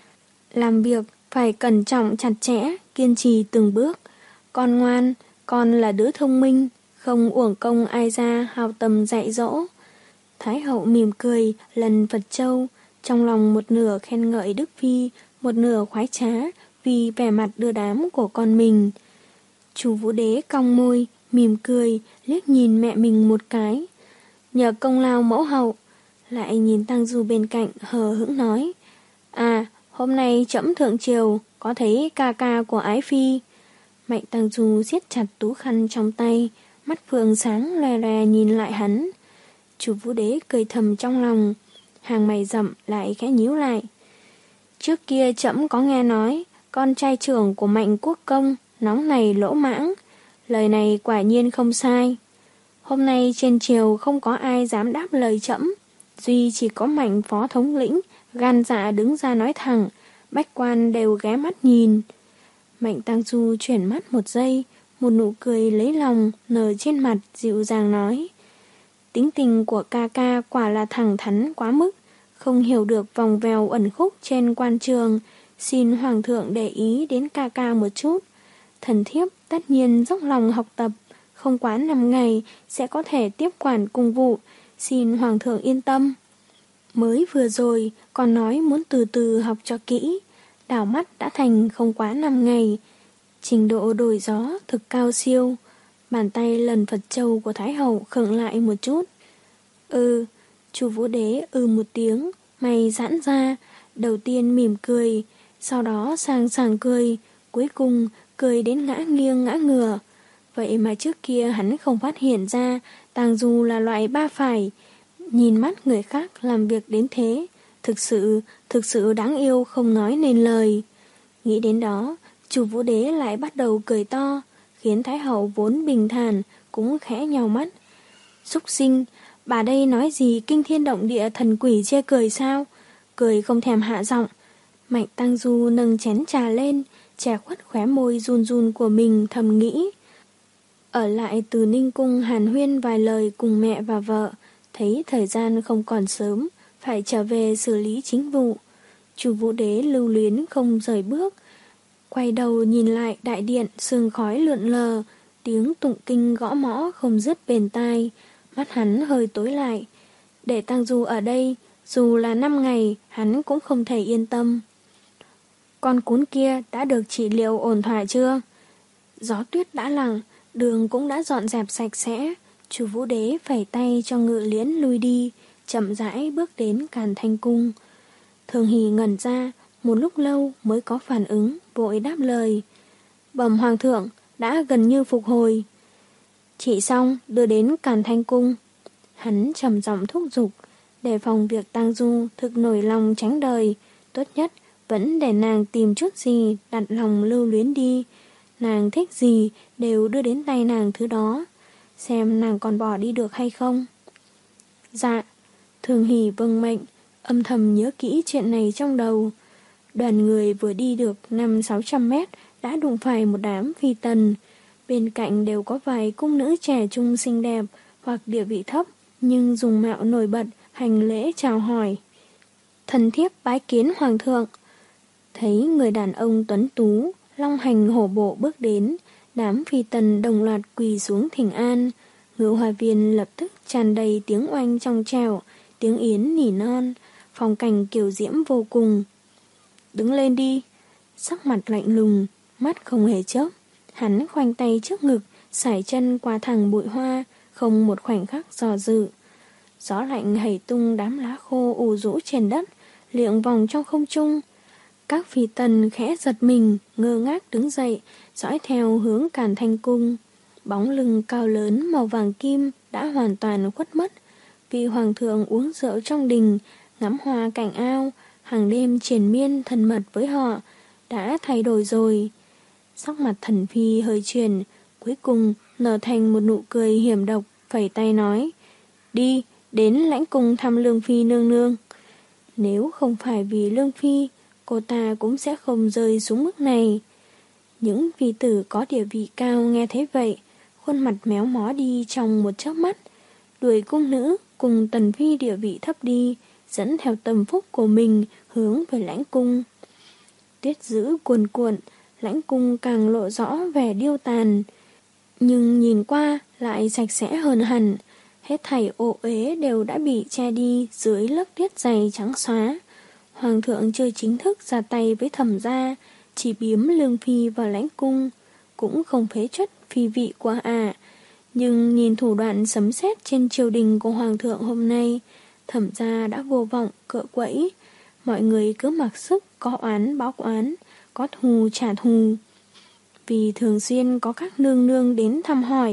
Làm việc phải cẩn trọng chặt chẽ, kiên trì từng bước. Con ngoan, con là đứa thông minh, không uổng công ai ra hào tâm dạy dỗ. Thái hậu mỉm cười lần Phật châu, trong lòng một nửa khen ngợi Đức Phi, một nửa khoái trá vì vẻ mặt đưa đám của con mình. Chu Vũ Đế cong môi, mỉm cười, liếc nhìn mẹ mình một cái. Nhờ công lao mẫu hậu. Lại nhìn Tang Du bên cạnh hờ hững nói, à, hôm nay trẫm thượng triều có thấy ca ca của ái phi. Mạnh Tang Du siết chặt tú khăn trong tay, mắt phượng sáng lè lè nhìn lại hắn. Chu Vũ Đế cười thầm trong lòng, hàng mày rậm lại khẽ nhíu lại. Trước kia trẫm có nghe nói, con trai trưởng của Mạnh Quốc Công nóng này lỗ mãng, lời này quả nhiên không sai. Hôm nay trên triều không có ai dám đáp lời trẫm, duy chỉ có Mạnh phó thống lĩnh gan dạ đứng ra nói thẳng, bách quan đều ghé mắt nhìn. Mạnh Tăng Du chuyển mắt một giây, một nụ cười lấy lòng nở trên mặt, dịu dàng nói: tính tình của ca ca quả là thẳng thắn quá mức, không hiểu được vòng vèo ẩn khúc trên quan trường, xin hoàng thượng để ý đến ca ca một chút. Thần thiếp tất nhiên dốc lòng học tập, không quá năm ngày sẽ có thể tiếp quản cung vụ, xin hoàng thượng yên tâm. Mới vừa rồi còn nói muốn từ từ học cho kỹ, đảo mắt đã thành không quá năm ngày. Trình độ đổi gió thực cao siêu. Bàn tay lần Phật châu của Thái Hậu khựng lại một chút. Ừ, Chu Vũ Đế ừ một tiếng, mày giãn ra, đầu tiên mỉm cười, sau đó sang sảng cười, cuối cùng cười đến ngã nghiêng ngã ngửa. Vậy mà trước kia hắn không phát hiện ra Tang Du là loại ba phải, nhìn mắt người khác làm việc đến thế, thực sự, thực sự đáng yêu không nói nên lời. Nghĩ đến đó, Chu Vũ Đế lại bắt đầu cười to, khiến Thái Hậu vốn bình thản cũng khẽ nhào mắt. Súc sinh, bà đây nói gì kinh thiên động địa thần quỷ chê cười sao? Cười không thèm hạ giọng. Mạnh Tăng Du nâng chén trà lên, che khuất khóe môi run run của mình, thầm nghĩ. Ở lại Từ Ninh Cung hàn huyên vài lời cùng mẹ và vợ, thấy thời gian không còn sớm, phải trở về xử lý chính vụ. Chu Vũ Đế lưu luyến không rời bước, quay đầu nhìn lại đại điện sương khói lượn lờ, tiếng tụng kinh gõ mõ không dứt bên tai, mắt hắn hơi tối lại. Để Tang Du ở đây, dù là năm ngày, hắn cũng không thể yên tâm. Con cún kia đã được trị liệu ổn thỏa chưa? Gió tuyết đã lặng, đường cũng đã dọn dẹp sạch sẽ. Chu Vũ Đế phẩy tay cho Ngự Liễn lui đi, chậm rãi bước đến Càn Thanh Cung. Thường Hỷ ngẩn ra, một lúc lâu mới có phản ứng, vội đáp lời. Bẩm hoàng thượng, đã gần như phục hồi. Trị xong, đưa đến Càn Thanh Cung. Hắn trầm giọng thúc giục, để phòng việc Tang Du thực nổi lòng tránh đời, tốt nhất vẫn để nàng tìm chút gì đặt lòng lưu luyến đi. Nàng thích gì đều đưa đến tay nàng thứ đó, xem nàng còn bỏ đi được hay không. Dạ, Thường Hỷ vâng mệnh, âm thầm nhớ kỹ chuyện này trong đầu. Đoàn người vừa đi được năm sáu trăm mét đã đụng phải một đám phi tần. Bên cạnh đều có vài cung nữ trẻ trung xinh đẹp hoặc địa vị thấp, nhưng dùng mạo nổi bật, hành lễ chào hỏi. Thần thiếp bái kiến hoàng thượng. Thấy người đàn ông tuấn tú, long hành hổ bộ bước đến, đám phi tần đồng loạt quỳ xuống thỉnh an. Ngự hoa viên lập tức tràn đầy tiếng oanh trong trẻo, tiếng yến nỉ non, phong cảnh kiều diễm vô cùng. Đứng lên đi. Sắc mặt lạnh lùng, mắt không hề chớp. Hắn khoanh tay trước ngực, sải chân qua thẳng bụi hoa, không một khoảnh khắc dò dự. Gió lạnh hẩy tung đám lá khô ù rũ trên đất, liệng vòng trong không trung. Các phi tần khẽ giật mình, ngơ ngác đứng dậy, dõi theo hướng Càn Thanh Cung. Bóng lưng cao lớn màu vàng kim đã hoàn toàn khuất mất. Vì hoàng thượng uống rượu trong đình, ngắm hoa cạnh ao, hàng đêm triền miên thân mật với họ, đã thay đổi rồi. Sắc mặt thần phi hơi chuyển, cuối cùng nở thành một nụ cười hiểm độc, phẩy tay nói: đi, đến lãnh cung thăm Lương Phi nương nương. Nếu không phải vì Lương Phi, cô ta cũng sẽ không rơi xuống mức này. Những phi tử có địa vị cao nghe thế vậy, khuôn mặt méo mó đi trong một chớp mắt, đuổi cung nữ cùng tần phi địa vị thấp đi, dẫn theo tâm phúc của mình hướng về lãnh cung. Tuyết dữ cuồn cuộn, lãnh cung càng lộ rõ vẻ điêu tàn, nhưng nhìn qua lại sạch sẽ hơn hẳn. Hết thảy ô uế đều đã bị che đi dưới lớp tuyết dày trắng xóa. Hoàng thượng chưa chính thức ra tay với Thẩm gia, chỉ biếm Lương Phi vào lãnh cung, cũng không phế truất phi vị của ả. À. Nhưng nhìn thủ đoạn sấm sét trên triều đình của hoàng thượng hôm nay, Thẩm gia đã vô vọng cựa quẫy. Mọi người cứ mặc sức có oán báo oán, có thù trả thù. Vì thường xuyên có các nương nương đến thăm hỏi,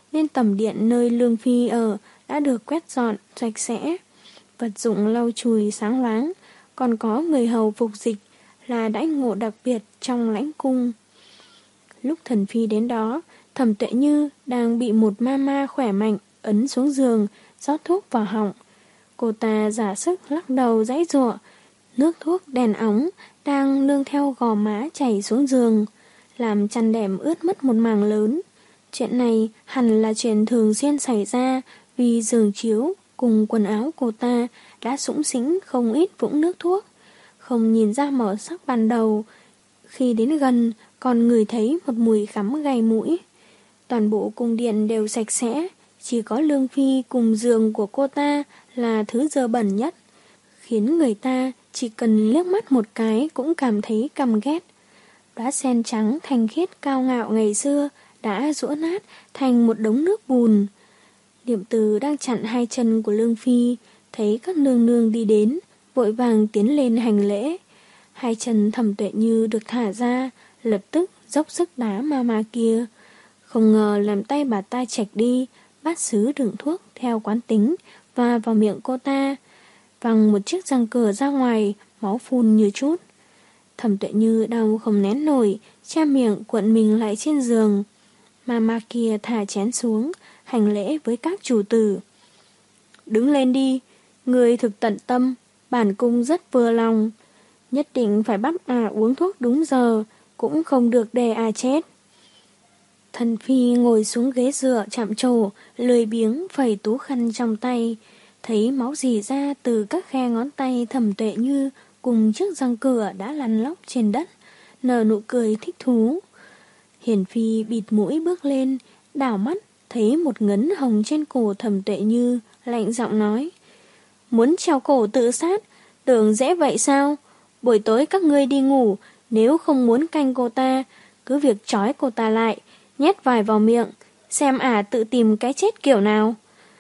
nên tầm điện nơi Lương Phi ở đã được quét dọn sạch sẽ, vật dụng lau chùi sáng loáng, còn có người hầu phục dịch là đãi ngộ đặc biệt trong lãnh cung. Lúc Thần Phi đến đó, Thẩm Tuệ Như đang bị một ma ma khỏe mạnh ấn xuống giường, rót thuốc vào họng. Cô ta giả sức lắc đầu giãy giụa, nước thuốc đèn óng đang nương theo gò má chảy xuống giường, làm chăn đệm ướt mất một mảng lớn. Chuyện này hẳn là chuyện thường xuyên xảy ra vì giường chiếu cùng quần áo cô ta đã sũng xĩnh không ít vũng nước thuốc. Không nhìn ra màu sắc ban đầu, khi đến gần còn ngửi thấy một mùi khắm gai mũi. Toàn bộ cung điện đều sạch sẽ, chỉ có Lương Phi cùng giường của cô ta là thứ dơ bẩn nhất, khiến người ta chỉ cần liếc mắt một cái cũng cảm thấy căm ghét. Đóa sen trắng thanh khiết cao ngạo ngày xưa đã giũa nát thành một đống nước bùn. Niệm Từ đang chặn hai chân của Lương Phi, thấy các nương nương đi đến, vội vàng tiến lên hành lễ. Hai chân Thẩm Tuệ Như được thả ra, lập tức dốc sức đá ma ma kia. Không ngờ làm tay bà ta chạch đi, bát sứ đựng thuốc theo quán tính và vào miệng cô ta, văng một chiếc răng cửa ra ngoài, máu phun như chút. Thẩm Tuệ Như đau không nén nổi, che miệng cuộn mình lại trên giường. Ma ma kia thả chén xuống, hành lễ với các chủ tử. Đứng lên đi, người thực tận tâm, bản cung rất vừa lòng. Nhất định phải bắt à uống thuốc đúng giờ, cũng không được để à chết. Thần Phi ngồi xuống ghế dựa chạm trổ, lười biếng phẩy tú khăn trong tay, thấy máu rỉ ra từ các khe ngón tay Thẩm Tuệ Như cùng chiếc răng cửa đã lăn lóc trên đất, nở nụ cười thích thú. Hiển Phi bịt mũi bước lên, đảo mắt thấy một ngấn hồng trên cổ Thẩm Tuệ Như, lạnh giọng nói: Muốn treo cổ tự sát, tưởng dễ vậy sao? Buổi tối các ngươi đi ngủ, nếu không muốn canh cô ta, cứ việc trói cô ta lại, nhét vải vào miệng, xem ả tự tìm cái chết kiểu nào.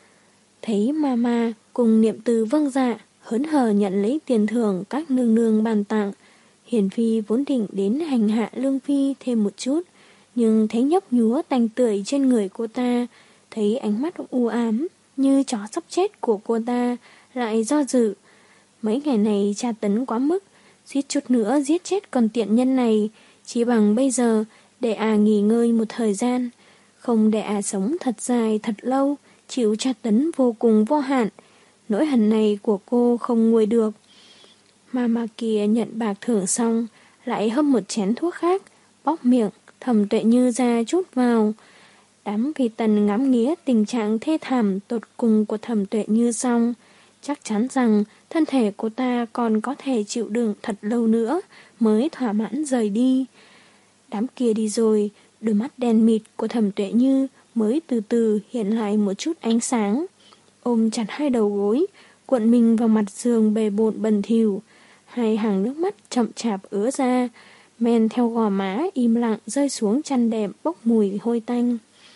Thấy Mama cùng Niệm Từ vâng dạ, hớn hở nhận lấy tiền thưởng các nương nương bàn tặng. Hiển Phi vốn định đến hành hạ Lương Phi thêm một chút, nhưng thấy nhấp nhúa tanh tưởi trên người cô ta, thấy ánh mắt u ám như chó sắp chết của cô ta, lại do dự. Mấy ngày này tra tấn quá mức, suýt chút nữa giết chết con tiện nhân này, chỉ bằng bây giờ để à nghỉ ngơi một thời gian, không để à sống thật dài thật lâu, chịu tra tấn vô cùng vô hạn. Nỗi hận này của cô không nguôi được. Mama kia nhận bạc thưởng xong, lại hâm một chén thuốc khác, bóp miệng, Thẩm Tuệ Như ra chút vào. Đám phi tần ngắm nghía tình trạng thê thảm tột cùng của Thẩm Tuệ Như xong, chắc chắn rằng thân thể cô ta còn có thể chịu đựng thật lâu nữa mới thỏa mãn rời đi. Đám kia đi rồi, đôi mắt đen mịt của Thẩm Tuệ Như mới từ từ hiện lại một chút ánh sáng. Ôm chặt hai đầu gối, cuộn mình vào mặt giường bề bộn bẩn thỉu, hai hàng nước mắt chậm chạp ứa ra, men theo gò má im lặng rơi xuống chăn đệm bốc mùi hôi tanh.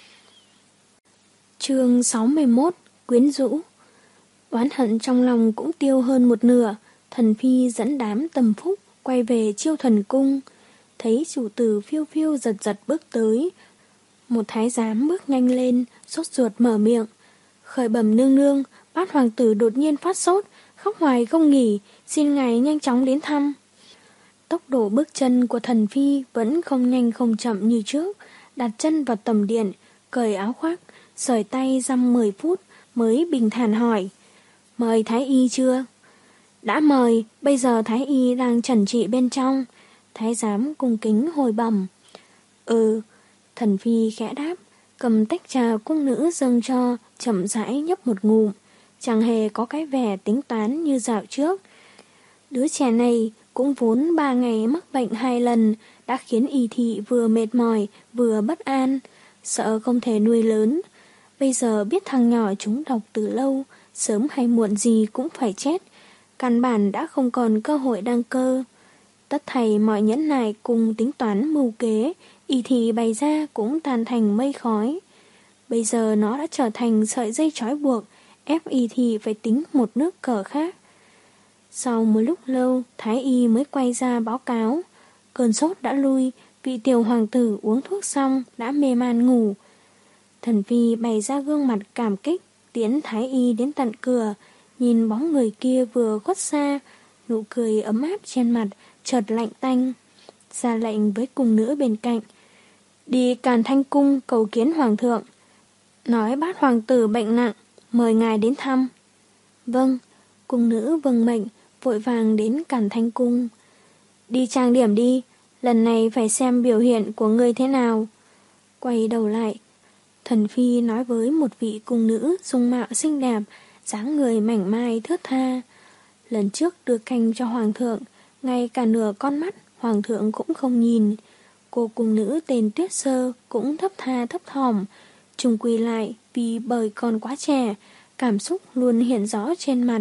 Chương sáu mươi mốt. Quyến rũ. Oán hận trong lòng cũng tiêu hơn một nửa. Thần Phi dẫn đám Tầm Phúc quay về Chiêu Thần Cung, thấy chủ tử phiêu phiêu giật giật bước tới. Một thái giám bước nhanh lên, sốt ruột mở miệng: Khởi bẩm nương nương, bát hoàng tử đột nhiên phát sốt, khóc hoài không nghỉ, xin ngài nhanh chóng đến thăm. Tốc độ bước chân của Thần Phi vẫn không nhanh không chậm như trước, đặt chân vào tầm điện, cởi áo khoác, sởi tay dăm mười phút mới bình thản hỏi: Mời Thái Y chưa? Đã mời, bây giờ Thái Y đang chẩn trị bên trong. Thái giám cung kính hồi bẩm. Ừ, Thần Phi khẽ đáp, cầm tách trà cung nữ dâng cho, chậm rãi nhấp một ngụm, chẳng hề có cái vẻ tính toán như dạo trước. Đứa trẻ này cũng vốn ba ngày mắc bệnh hai lần, đã khiến y thị vừa mệt mỏi vừa bất an, sợ không thể nuôi lớn. Bây giờ biết thằng nhỏ trúng độc từ lâu, sớm hay muộn gì cũng phải chết, căn bản đã không còn cơ hội đăng cơ. Tất thảy mọi nhẫn nại cùng tính toán mưu kế, y thị bày ra cũng tan thành mây khói. Bây giờ nó đã trở thành sợi dây trói buộc, ép y thị phải tính một nước cờ khác. Sau một lúc lâu, Thái Y mới quay ra báo cáo. Cơn sốt đã lui, vị tiểu hoàng tử uống thuốc xong đã mê man ngủ. Thần Phi bày ra gương mặt cảm kích, tiễn Thái Y đến tận cửa, nhìn bóng người kia vừa khuất xa, nụ cười ấm áp trên mặt, chợt lạnh tanh. Ra lệnh với cung nữ bên cạnh, đi Càn Thanh Cung cầu kiến Hoàng thượng. Nói bát hoàng tử bệnh nặng, mời ngài đến thăm. Vâng, cung nữ vâng mệnh, vội vàng đến Càn Thanh Cung. Đi trang điểm đi, lần này phải xem biểu hiện của ngươi thế nào. Quay đầu lại, Thần Phi nói với một vị cung nữ dung mạo xinh đẹp, dáng người mảnh mai thướt tha. Lần trước đưa canh cho Hoàng thượng, ngay cả nửa con mắt Hoàng thượng cũng không nhìn. Cô cung nữ tên Tuyết Sơ cũng thấp tha thấp thỏm. Chung quy lại vì bởi còn quá trẻ, cảm xúc luôn hiện rõ trên mặt.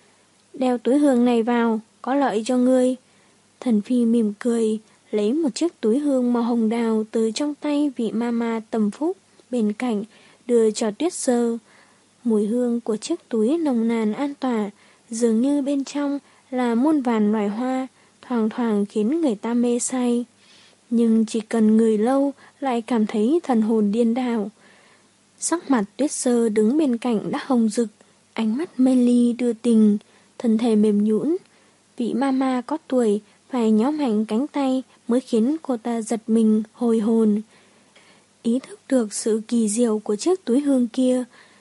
Đeo túi hương này vào, có lợi cho ngươi. Thần Phi mỉm cười, lấy một chiếc túi hương màu hồng đào từ trong tay vị mama Tầm Phúc bên cạnh, đưa cho Tuyết Sơ. Mùi hương của chiếc túi nồng nàn an tỏa, dường như bên trong là muôn vàn loài hoa, thoang thoảng khiến người ta mê say. Nhưng chỉ cần ngửi lâu lại cảm thấy thần hồn điên đảo. Sắc mặt Tuyết Sơ đứng bên cạnh đã hồng rực, ánh mắt mê ly đưa tình, thân thể mềm nhũn. Vị mama có tuổi phải nhó mạnh cánh tay mới khiến cô ta giật mình hồi hồn. Ý thức được sự kỳ diệu của chiếc túi hương kia.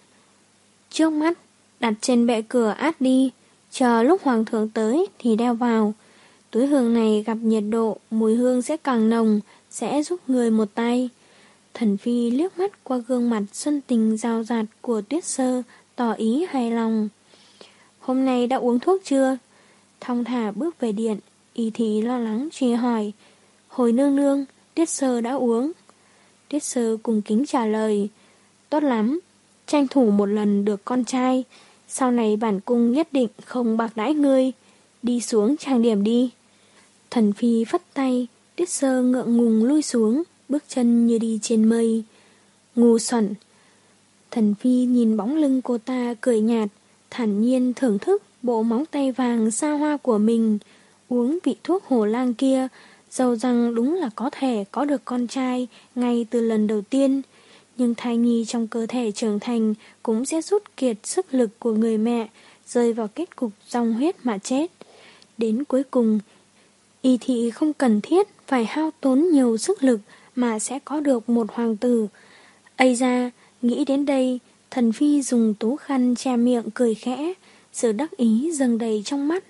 Trước mắt, đặt trên bệ cửa át đi, chờ lúc hoàng thượng tới thì đeo vào. Túi hương này gặp nhiệt độ, mùi hương sẽ càng nồng, sẽ giúp người một tay. Thần Phi liếc mắt qua gương mặt xuân tình rào rạt của Tuyết Sơ, tỏ ý hài lòng. Hôm nay đã uống thuốc chưa? Thong thả bước về điện, y thị lo lắng truy hỏi. Hồi nương nương, Tuyết Sơ đã uống. Tuyết Sơ cùng kính trả lời. Tốt lắm, tranh thủ một lần được con trai. Sau này bản cung nhất định không bạc đãi ngươi. Đi xuống trang điểm đi. Thần Phi phất tay, Tuyết Sơ ngượng ngùng lui xuống, bước chân như đi trên mây. Ngu xuẩn. Thần Phi nhìn bóng lưng cô ta cười nhạt, thản nhiên thưởng thức bộ móng tay vàng xa hoa của mình. Uống vị thuốc hồ lang kia, dầu rằng đúng là có thể có được con trai ngay từ lần đầu tiên. Nhưng thai nhi trong cơ thể trưởng thành cũng sẽ rút kiệt sức lực của người mẹ, rơi vào kết cục dòng huyết mà chết. Đến cuối cùng, y thị không cần thiết phải hao tốn nhiều sức lực mà sẽ có được một hoàng tử. Ây ra, nghĩ đến đây, Thần Phi dùng tú khăn che miệng cười khẽ, sự đắc ý dâng đầy trong mắt.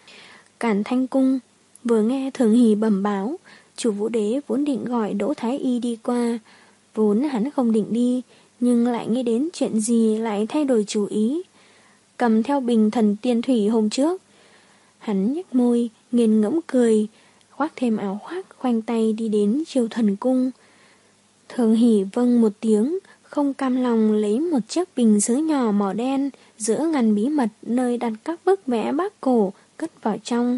Càn Thanh Cung, vừa nghe Thường Hỷ bẩm báo, chủ Vũ Đế vốn định gọi Đỗ Thái Y đi qua. Vốn hắn không định đi, nhưng lại nghĩ đến chuyện gì lại thay đổi chủ ý. Cầm theo bình thần tiên thủy hôm trước. Hắn nhếch môi, nghiền ngẫm cười, khoác thêm áo khoác, khoanh tay đi đến Triều Thần Cung. Thường Hỷ vâng một tiếng, không cam lòng lấy một chiếc bình sứ nhỏ màu đen giữa ngăn bí mật nơi đặt các bức vẽ bác cổ cất vào trong.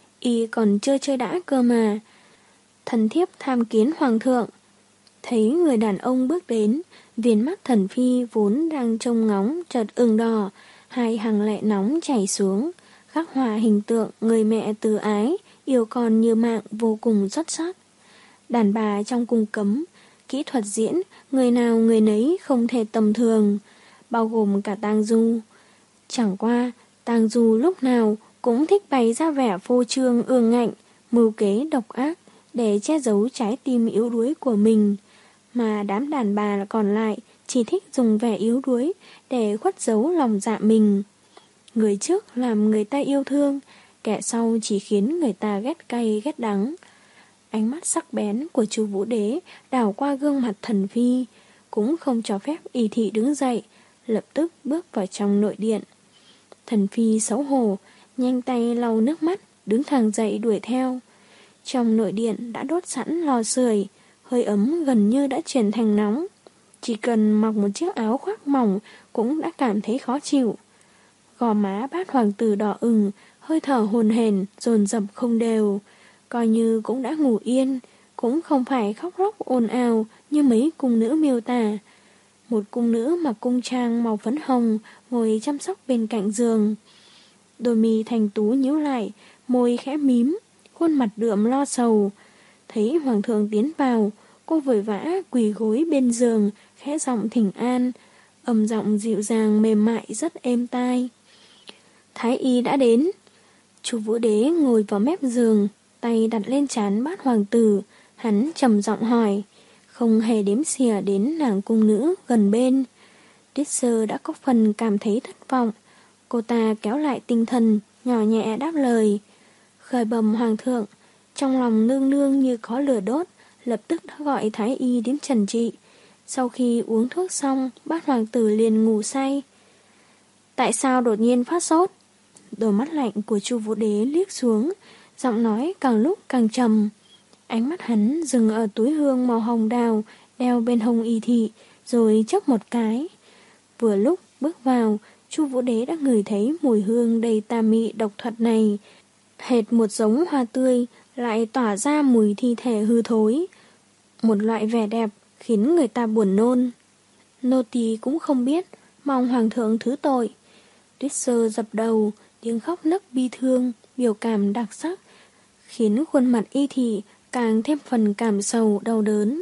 Y còn chưa chơi đã cơ mà. Thần thiếp tham kiến hoàng thượng. Thấy người đàn ông bước đến, viền mắt Thần Phi vốn đang trông ngóng chợt ửng đỏ, hai hàng lệ nóng chảy xuống, khắc họa hình tượng người mẹ từ ái, yêu con như mạng vô cùng xuất sắc. Đàn bà trong cung cấm, kỹ thuật diễn, người nào người nấy không thể tầm thường, bao gồm cả Tang Du. Chẳng qua, Tang Du lúc nào cũng thích bày ra vẻ phô trương ương ngạnh, mưu kế độc ác để che giấu trái tim yếu đuối của mình, mà đám đàn bà còn lại chỉ thích dùng vẻ yếu đuối để khuất giấu lòng dạ mình. Người trước làm người ta yêu thương, kẻ sau chỉ khiến người ta ghét cay ghét đắng. Ánh mắt sắc bén của chú Vũ Đế đảo qua gương mặt Thần Phi, cũng không cho phép y thị đứng dậy, lập tức bước vào trong nội điện. Thần Phi xấu hổ, nhanh tay lau nước mắt, đứng thẳng dậy đuổi theo. Trong nội điện đã đốt sẵn lò sưởi, hơi ấm gần như đã chuyển thành nóng. Chỉ cần mặc một chiếc áo khoác mỏng cũng đã cảm thấy khó chịu. Gò má bát hoàng tử đỏ ửng, hơi thở hồn hển, dồn dập không đều. Coi như cũng đã ngủ yên, cũng không phải khóc lóc ồn ào như mấy cung nữ miêu tả. Một cung nữ mặc cung trang màu phấn hồng ngồi chăm sóc bên cạnh giường. Đôi mi thành tú nhíu lại, môi khẽ mím, khuôn mặt đượm lo sầu. Thấy hoàng thượng tiến vào, cô vội vã quỳ gối bên giường, khẽ giọng thỉnh an, âm giọng dịu dàng mềm mại rất êm tai. Thái y đã đến. Chu Vũ Đế ngồi vào mép giường, tay đặt lên trán Bát hoàng tử, hắn trầm giọng hỏi, không hề đếm xỉa đến nàng cung nữ gần bên. Tuyết Sơ đã có phần cảm thấy thất vọng, cô ta kéo lại tinh thần, nhỏ nhẹ đáp lời. Khởi bẩm hoàng thượng, trong lòng nương nương như có lửa đốt, lập tức đã gọi thái y đến trần trị. Sau khi uống thuốc xong, Bát hoàng tử liền ngủ say. Tại sao đột nhiên phát sốt? Đôi mắt lạnh của Chu Vũ Đế liếc xuống, giọng nói càng lúc càng trầm. Ánh mắt hắn dừng ở túi hương màu hồng đào đeo bên hông y thị, rồi chớp một cái. Vừa lúc bước vào, Chu Vũ Đế đã ngửi thấy mùi hương đầy tà mị độc thuật này, hệt một giống hoa tươi lại tỏa ra mùi thi thể hư thối, một loại vẻ đẹp khiến người ta buồn nôn. Nô tỳ cũng không biết, mong hoàng thượng thứ tội. Tuyết Sơ dập đầu, tiếng khóc nấc bi thương, biểu cảm đặc sắc, khiến khuôn mặt y thị càng thêm phần cảm sầu đau đớn.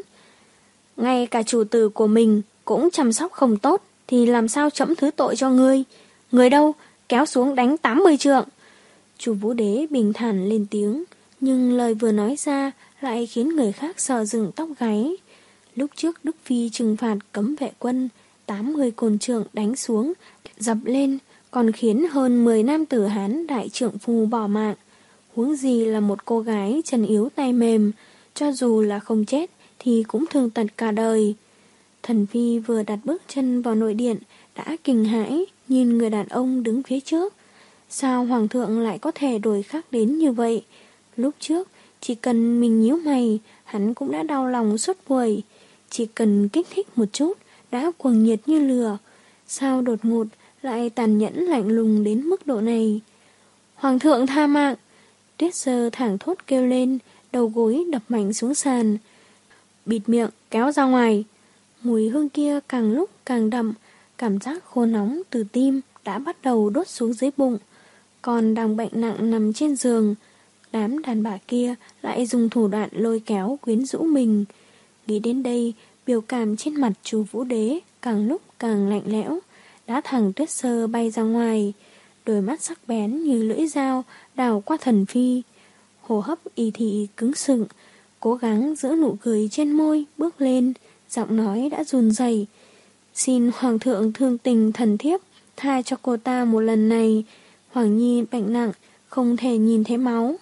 Ngay cả chủ tử của mình cũng chăm sóc không tốt, thì làm sao trẫm thứ tội cho ngươi? Người đâu, kéo xuống đánh tám mươi trượng. Chu Vũ Đế bình thản lên tiếng, nhưng lời vừa nói ra lại khiến người khác sợ dựng tóc gáy. Lúc trước Đức Phi trừng phạt cấm vệ quân, tám mươi côn trượng đánh xuống, dập lên, còn khiến hơn mười nam tử Hán đại trượng phu bỏ mạng. Huống gì là một cô gái chân yếu tay mềm, cho dù là không chết thì cũng thương tật cả đời. Thần Phi vừa đặt bước chân vào nội điện đã kinh hãi nhìn người đàn ông đứng phía trước. Sao hoàng thượng lại có thể đổi khác đến như vậy? Lúc trước chỉ cần mình nhíu mày, hắn cũng đã đau lòng suốt buổi. Chỉ cần kích thích một chút đã cuồng nhiệt như lửa. Sao đột ngột lại tàn nhẫn lạnh lùng đến mức độ này? Hoàng thượng tha mạng! Tuyết Sơ thảng thốt kêu lên, đầu gối đập mạnh xuống sàn. Bịt miệng, kéo ra ngoài. Mùi hương kia càng lúc càng đậm, cảm giác khô nóng từ tim đã bắt đầu đốt xuống dưới bụng. Còn đang bệnh nặng nằm trên giường, đám đàn bà kia lại dùng thủ đoạn lôi kéo quyến rũ mình. Nghĩ đến đây, biểu cảm trên mặt Chu Vũ Đế càng lúc càng lạnh lẽo, đá thẳng Tuyết Sơ bay ra ngoài. Đôi mắt sắc bén như lưỡi dao đào qua Thần Phi. Hô hấp y thị cứng sựng, cố gắng giữ nụ cười trên môi, bước lên, giọng nói đã run rẩy. Xin hoàng thượng thương tình thần thiếp, tha cho cô ta một lần này. Hoàng nhi bệnh nặng, không thể nhìn thấy máu.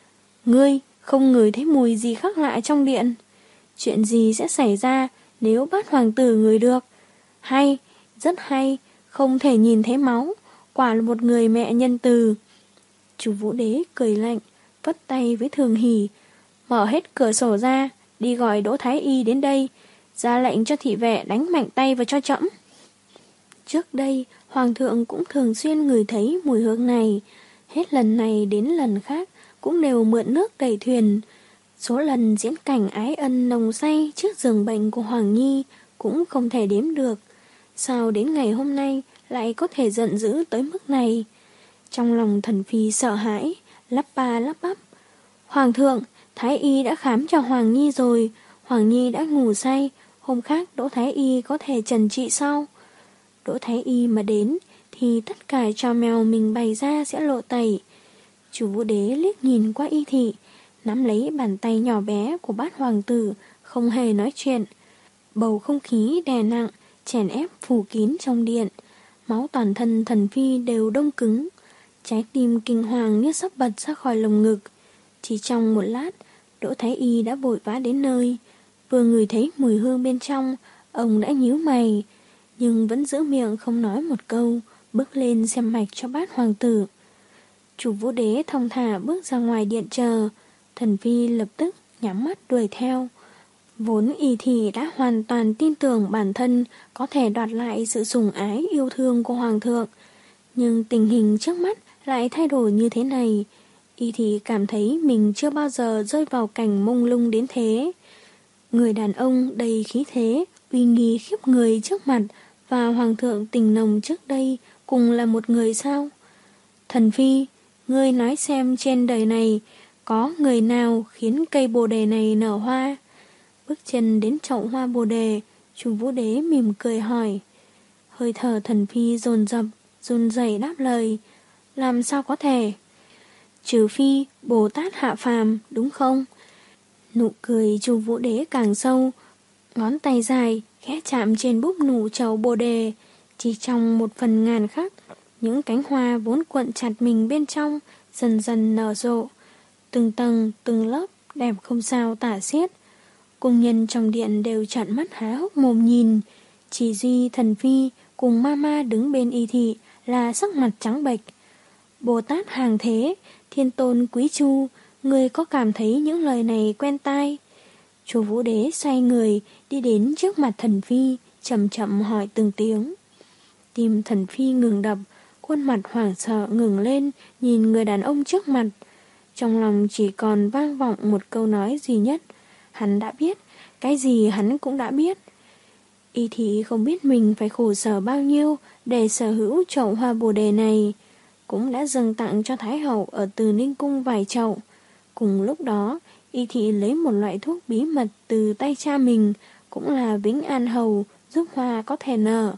Ngươi không ngửi thấy mùi gì khác lạ trong điện? Chuyện gì sẽ xảy ra nếu Bát hoàng tử ngửi được? Hay, rất hay, không thể nhìn thấy máu, quả là một người mẹ nhân từ. Chu Vũ Đế cười lạnh, vất tay với Thường Hỷ, mở hết cửa sổ ra, đi gọi Đỗ Thái Y đến đây, ra lệnh cho thị vệ đánh mạnh tay vào cho trẫm. Trước đây, hoàng thượng cũng thường xuyên ngửi thấy mùi hương này, hết lần này đến lần khác cũng đều mượn nước đẩy thuyền. Số lần diễn cảnh ái ân nồng say trước giường bệnh của Hoàng Nhi cũng không thể đếm được. Sao đến ngày hôm nay lại có thể giận dữ tới mức này? Trong lòng Thần Phi sợ hãi, lắp ba lắp bắp. Hoàng thượng, Thái Y đã khám cho Hoàng Nhi rồi, Hoàng Nhi đã ngủ say, hôm khác Đỗ Thái Y có thể trần trị sau. Đỗ Thái Y mà đến thì tất cả trò mèo mình bày ra sẽ lộ tẩy. Chu Vũ Đế liếc nhìn qua y thị, nắm lấy bàn tay nhỏ bé của Bát hoàng tử, không hề nói chuyện. Bầu không khí đè nặng, chèn ép phủ kín trong điện. Máu toàn thân Thần Phi đều đông cứng, trái tim kinh hoàng như sắp bật ra khỏi lồng ngực. Chỉ trong một lát, Đỗ Thái Y đã vội vã đến nơi. Vừa ngửi thấy mùi hương bên trong, ông đã nhíu mày, nhưng vẫn giữ miệng không nói một câu, bước lên xem mạch cho Bát hoàng tử. Chu Vũ Đế thong thả bước ra ngoài điện chờ. Thần Phi lập tức nhắm mắt đuổi theo. Vốn y thị đã hoàn toàn tin tưởng bản thân có thể đoạt lại sự sủng ái yêu thương của hoàng thượng, nhưng tình hình trước mắt lại thay đổi như thế này. Y thị cảm thấy mình chưa bao giờ rơi vào cảnh mông lung đến thế. Người đàn ông đầy khí thế, uy nghi khiếp người trước mặt và hoàng thượng tình nồng trước đây cùng là một người sao? Thần Phi, ngươi nói xem trên đời này có người nào khiến cây bồ đề này nở hoa? Bước chân đến chậu hoa bồ đề, Chu Vũ Đế mỉm cười hỏi. Hơi thở Thần Phi dồn dập, run rẩy đáp lời. Làm sao có thể? Trừ phi Bồ Tát hạ phàm, đúng không? Nụ cười Chu Vũ Đế càng sâu, ngón tay dài khẽ chạm trên búp nụ trầu Bồ đề. Chỉ trong một phần ngàn khắc, những cánh hoa vốn cuộn chặt mình bên trong dần dần nở rộ, từng tầng từng lớp đẹp không sao tả xiết. Cung nhân trong điện đều trợn mắt há hốc mồm nhìn, chỉ duy Thần Phi cùng Mama đứng bên Y Thị là sắc mặt trắng bệch. Bồ Tát hàng thế, Thiên Tôn Quý Chu, người có cảm thấy những lời này quen tai? Chu Vũ Đế xoay người đi đến trước mặt Thần Phi, chậm chậm hỏi từng tiếng. Tim Thần Phi ngừng đập, khuôn mặt hoảng sợ ngừng lên nhìn người đàn ông trước mặt. Trong lòng chỉ còn vang vọng một câu nói duy nhất. Hắn đã biết, cái gì hắn cũng đã biết. Y Thị không biết mình phải khổ sở bao nhiêu để sở hữu chậu hoa bồ đề này, cũng đã dâng tặng cho Thái Hậu ở Từ Ninh Cung vài chậu. Cùng lúc đó, Y Thị lấy một loại thuốc bí mật từ tay cha mình, cũng là Vĩnh An Hầu, giúp hoa có thể nở.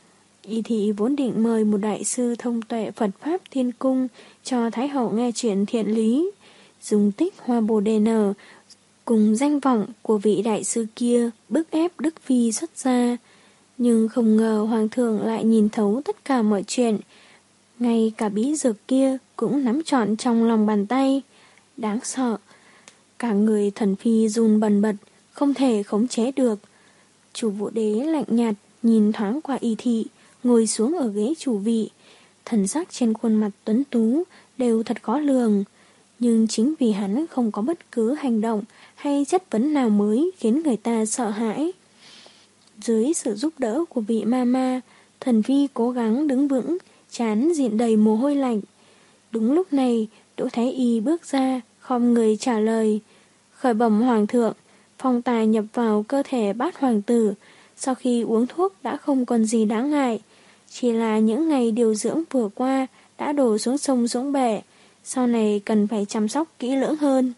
Y Thị vốn định mời một đại sư thông tuệ Phật Pháp Thiên Cung cho Thái Hậu nghe chuyện thiện lý, dùng tích hoa bồ đề nở cùng danh vọng của vị đại sư kia bức ép Đức Phi xuất gia. Nhưng không ngờ Hoàng thượng lại nhìn thấu tất cả mọi chuyện, ngay cả bí dược kia cũng nắm trọn trong lòng bàn tay. Đáng sợ. Cả người Thần Phi run bần bật, không thể khống chế được. Chu Vũ Đế lạnh nhạt nhìn thoáng qua Y Thị, ngồi xuống ở ghế chủ vị. Thần sắc trên khuôn mặt tuấn tú đều thật khó lường, nhưng chính vì hắn không có bất cứ hành động hay chất vấn nào mới khiến người ta sợ hãi. Dưới sự giúp đỡ của vị Mama, Thần Phi cố gắng đứng vững, trán diện đầy mồ hôi lạnh. Đúng lúc này, Đỗ Thái Y bước ra, khom người trả lời. Khởi bẩm Hoàng thượng, phong tài nhập vào cơ thể Bát hoàng tử, sau khi uống thuốc đã không còn gì đáng ngại. Chỉ là những ngày điều dưỡng vừa qua đã đổ xuống sông xuống bể, sau này cần phải chăm sóc kỹ lưỡng hơn.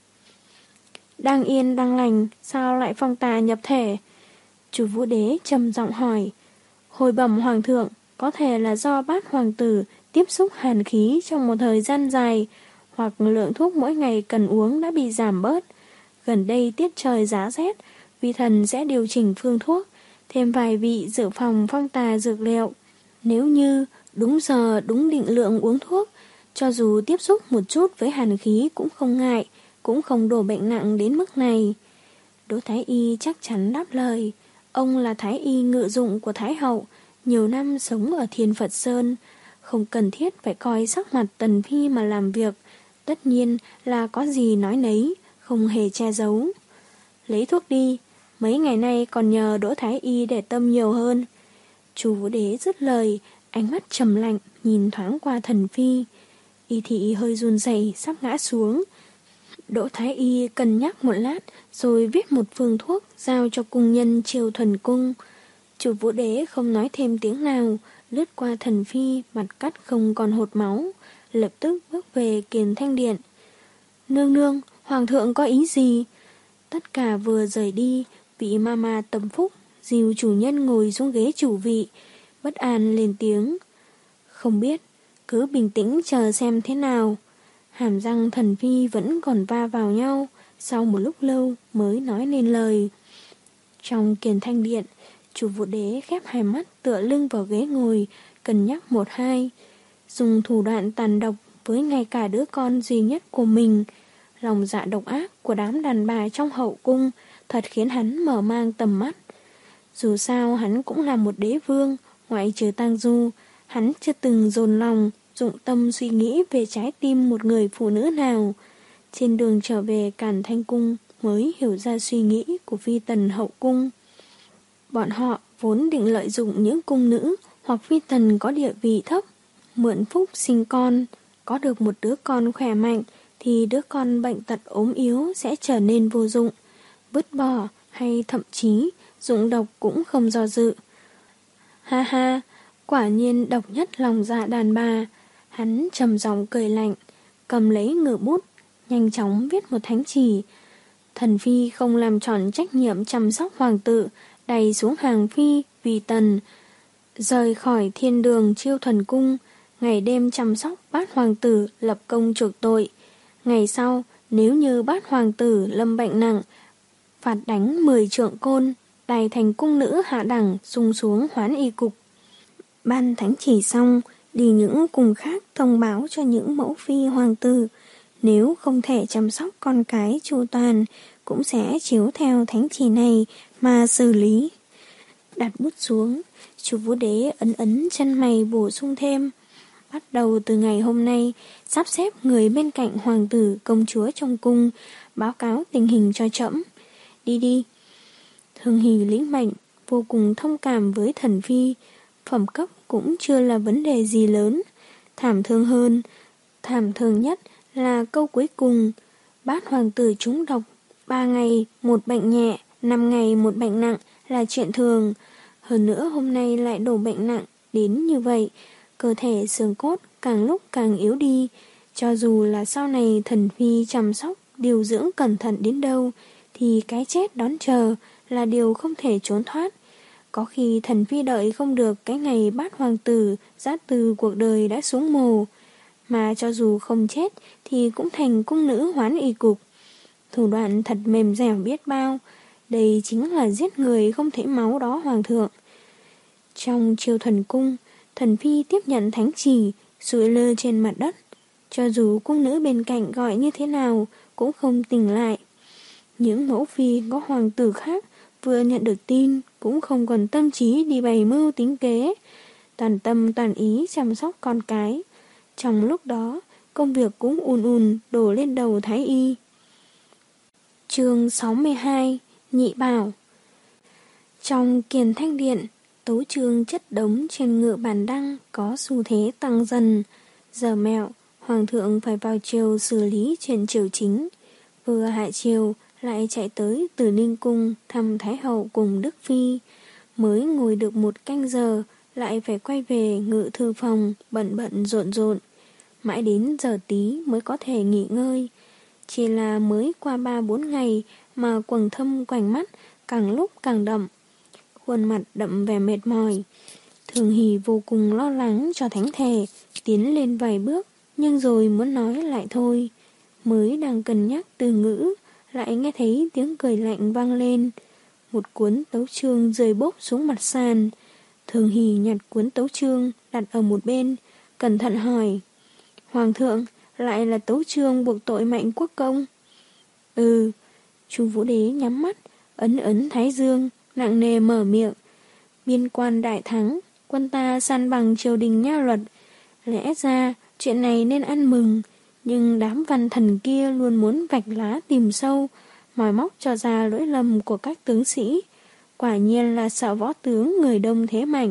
Đang yên đang lành, sao lại phong tà nhập thể? Chu Vũ Đế trầm giọng hỏi. Hồi bẩm Hoàng thượng, có thể là do Bát hoàng tử tiếp xúc hàn khí trong một thời gian dài, hoặc lượng thuốc mỗi ngày cần uống đã bị giảm bớt. Gần đây tiết trời giá rét, vi thần sẽ điều chỉnh phương thuốc, thêm vài vị dự phòng phong tà dược liệu. Nếu như đúng giờ đúng định lượng uống thuốc, cho dù tiếp xúc một chút với hàn khí cũng không ngại, cũng không đổ bệnh nặng đến mức này. Đỗ Thái Y chắc chắn đáp lời. Ông là Thái Y ngự dụng của Thái Hậu, nhiều năm sống ở Thiên Phật Sơn, không cần thiết phải coi sắc mặt Tần Phi mà làm việc, tất nhiên là có gì nói nấy, không hề che giấu. Lấy thuốc đi, mấy ngày nay còn nhờ Đỗ Thái Y để tâm nhiều hơn. Chu Vũ Đế dứt lời, ánh mắt trầm lạnh nhìn thoáng qua Thần Phi. Y Thị hơi run rẩy sắp ngã xuống. Đỗ Thái Y cân nhắc một lát rồi viết một phương thuốc giao cho cung nhân Triều Thuần Cung. Chu Vũ Đế không nói thêm tiếng nào, lướt qua Thần Phi, mặt cắt không còn hột máu, lập tức bước về Kiền Thanh Điện. Nương nương, Hoàng thượng có ý gì? Tất cả vừa rời đi, vị Mama Tâm Phúc dìu chủ nhân ngồi xuống ghế chủ vị, bất an lên tiếng. Không biết, cứ bình tĩnh chờ xem thế nào. Hàm răng Thần Phi vẫn còn va vào nhau, sau một lúc lâu mới nói nên lời. Trong Kiền Thanh Điện, Chu Vũ Đế khép hai mắt tựa lưng vào ghế ngồi, cân nhắc một hai, dùng thủ đoạn tàn độc với ngay cả đứa con duy nhất của mình. Lòng dạ độc ác của đám đàn bà trong hậu cung thật khiến hắn mở mang tầm mắt. Dù sao hắn cũng là một đế vương, ngoại trừ Tang Du, hắn chưa từng dồn lòng, dụng tâm suy nghĩ về trái tim một người phụ nữ nào. Trên đường trở về Càn Thanh Cung mới hiểu ra suy nghĩ của phi tần hậu cung. Bọn họ vốn định lợi dụng những cung nữ hoặc phi tần có địa vị thấp, mượn phúc sinh con, có được một đứa con khỏe mạnh thì đứa con bệnh tật ốm yếu sẽ trở nên vô dụng, vứt bỏ hay thậm chí dụng độc cũng không do dự. Ha ha, quả nhiên độc nhất lòng dạ đàn bà. Hắn trầm giọng cười lạnh, cầm lấy ngự bút, nhanh chóng viết một thánh chỉ. Thần Phi không làm tròn trách nhiệm chăm sóc hoàng tử, đày xuống hàng phi vì tần, rời khỏi thiên đường Chiêu Thần Cung, ngày đêm chăm sóc bát hoàng tử lập công chuộc tội. Ngày sau, nếu như bát hoàng tử lâm bệnh nặng, phạt đánh mười trượng côn, đày thành cung nữ hạ đẳng sung xuống Hoán Y cục. Ban thánh chỉ xong, đi những cung khác thông báo cho những mẫu phi hoàng tử, nếu không thể chăm sóc con cái chu toàn, cũng sẽ chiếu theo thánh chỉ này mà xử lý. Đặt bút xuống, Chu Vũ Đế ấn ấn chân mày bổ sung thêm. Bắt đầu từ ngày hôm nay, sắp xếp người bên cạnh hoàng tử công chúa trong cung, báo cáo tình hình cho trẫm. Đi đi. Thường Hỷ lĩnh mệnh, vô cùng thông cảm với thần phi. Phẩm cấp cũng chưa là vấn đề gì lớn. Thảm thương hơn, thảm thương nhất là câu cuối cùng. Bát hoàng tử trúng độc, ba ngày một bệnh nhẹ, năm ngày một bệnh nặng là chuyện thường. Hơn nữa hôm nay lại đổ bệnh nặng đến như vậy, cơ thể xương cốt càng lúc càng yếu đi. Cho dù là sau này thần phi chăm sóc, điều dưỡng cẩn thận đến đâu, thì cái chết đón chờ là điều không thể trốn thoát. Có khi thần phi đợi không được cái ngày bát hoàng tử giát từ cuộc đời đã xuống mồ, mà cho dù không chết thì cũng thành cung nữ Hoán Y cục. Thủ đoạn thật mềm dẻo biết bao, đây chính là giết người không thể máu đó hoàng thượng. Trong Chiêu Thần Cung, thần phi tiếp nhận thánh chỉ, sụi lơ trên mặt đất. Cho dù cung nữ bên cạnh gọi như thế nào, cũng không tỉnh lại. Những mẫu phi có hoàng tử khác vừa nhận được tin, cũng không còn tâm trí đi bày mưu tính kế, toàn tâm toàn ý chăm sóc con cái. Trong lúc đó, công việc cũng ùn ùn đổ lên đầu Thái Y. Chương sáu mươi hai, Nhị Bảo. Trong Kiền Thanh Điện, tấu chương chất đống trên ngựa bàn đăng có xu thế tăng dần. Giờ mẹo, hoàng thượng phải vào triều xử lý chuyện triều chính. Vừa hạ triều, lại chạy tới Từ Ninh Cung thăm Thái hậu cùng Đức Phi. Mới ngồi được một canh giờ, lại phải quay về ngự thư phòng, bận bận rộn rộn. Mãi đến giờ tí mới có thể nghỉ ngơi. Chỉ là mới qua ba bốn ngày mà quầng thâm quanh mắt càng lúc càng đậm. Khuôn mặt đậm vẻ mệt mỏi. Thường Hỷ vô cùng lo lắng cho thánh thể, tiến lên vài bước, nhưng rồi muốn nói lại thôi. Mới đang cân nhắc từ ngữ, lại nghe thấy tiếng cười lạnh vang lên. Một cuốn tấu chương rơi bốp xuống mặt sàn. Thường Hỷ nhặt cuốn tấu chương đặt ở một bên, cẩn thận hỏi: Hoàng thượng, lại là tấu chương buộc tội Mạnh Quốc Công? Ừ. Chu Vũ Đế nhắm mắt, ấn ấn thái dương, nặng nề mở miệng. Biên quan đại thắng, quân ta san bằng triều đình nha luật. Lẽ ra chuyện này nên ăn mừng, nhưng đám văn thần kia luôn muốn vạch lá tìm sâu, mòi móc cho ra lỗi lầm của các tướng sĩ. Quả nhiên là sợ võ tướng người đông thế mạnh.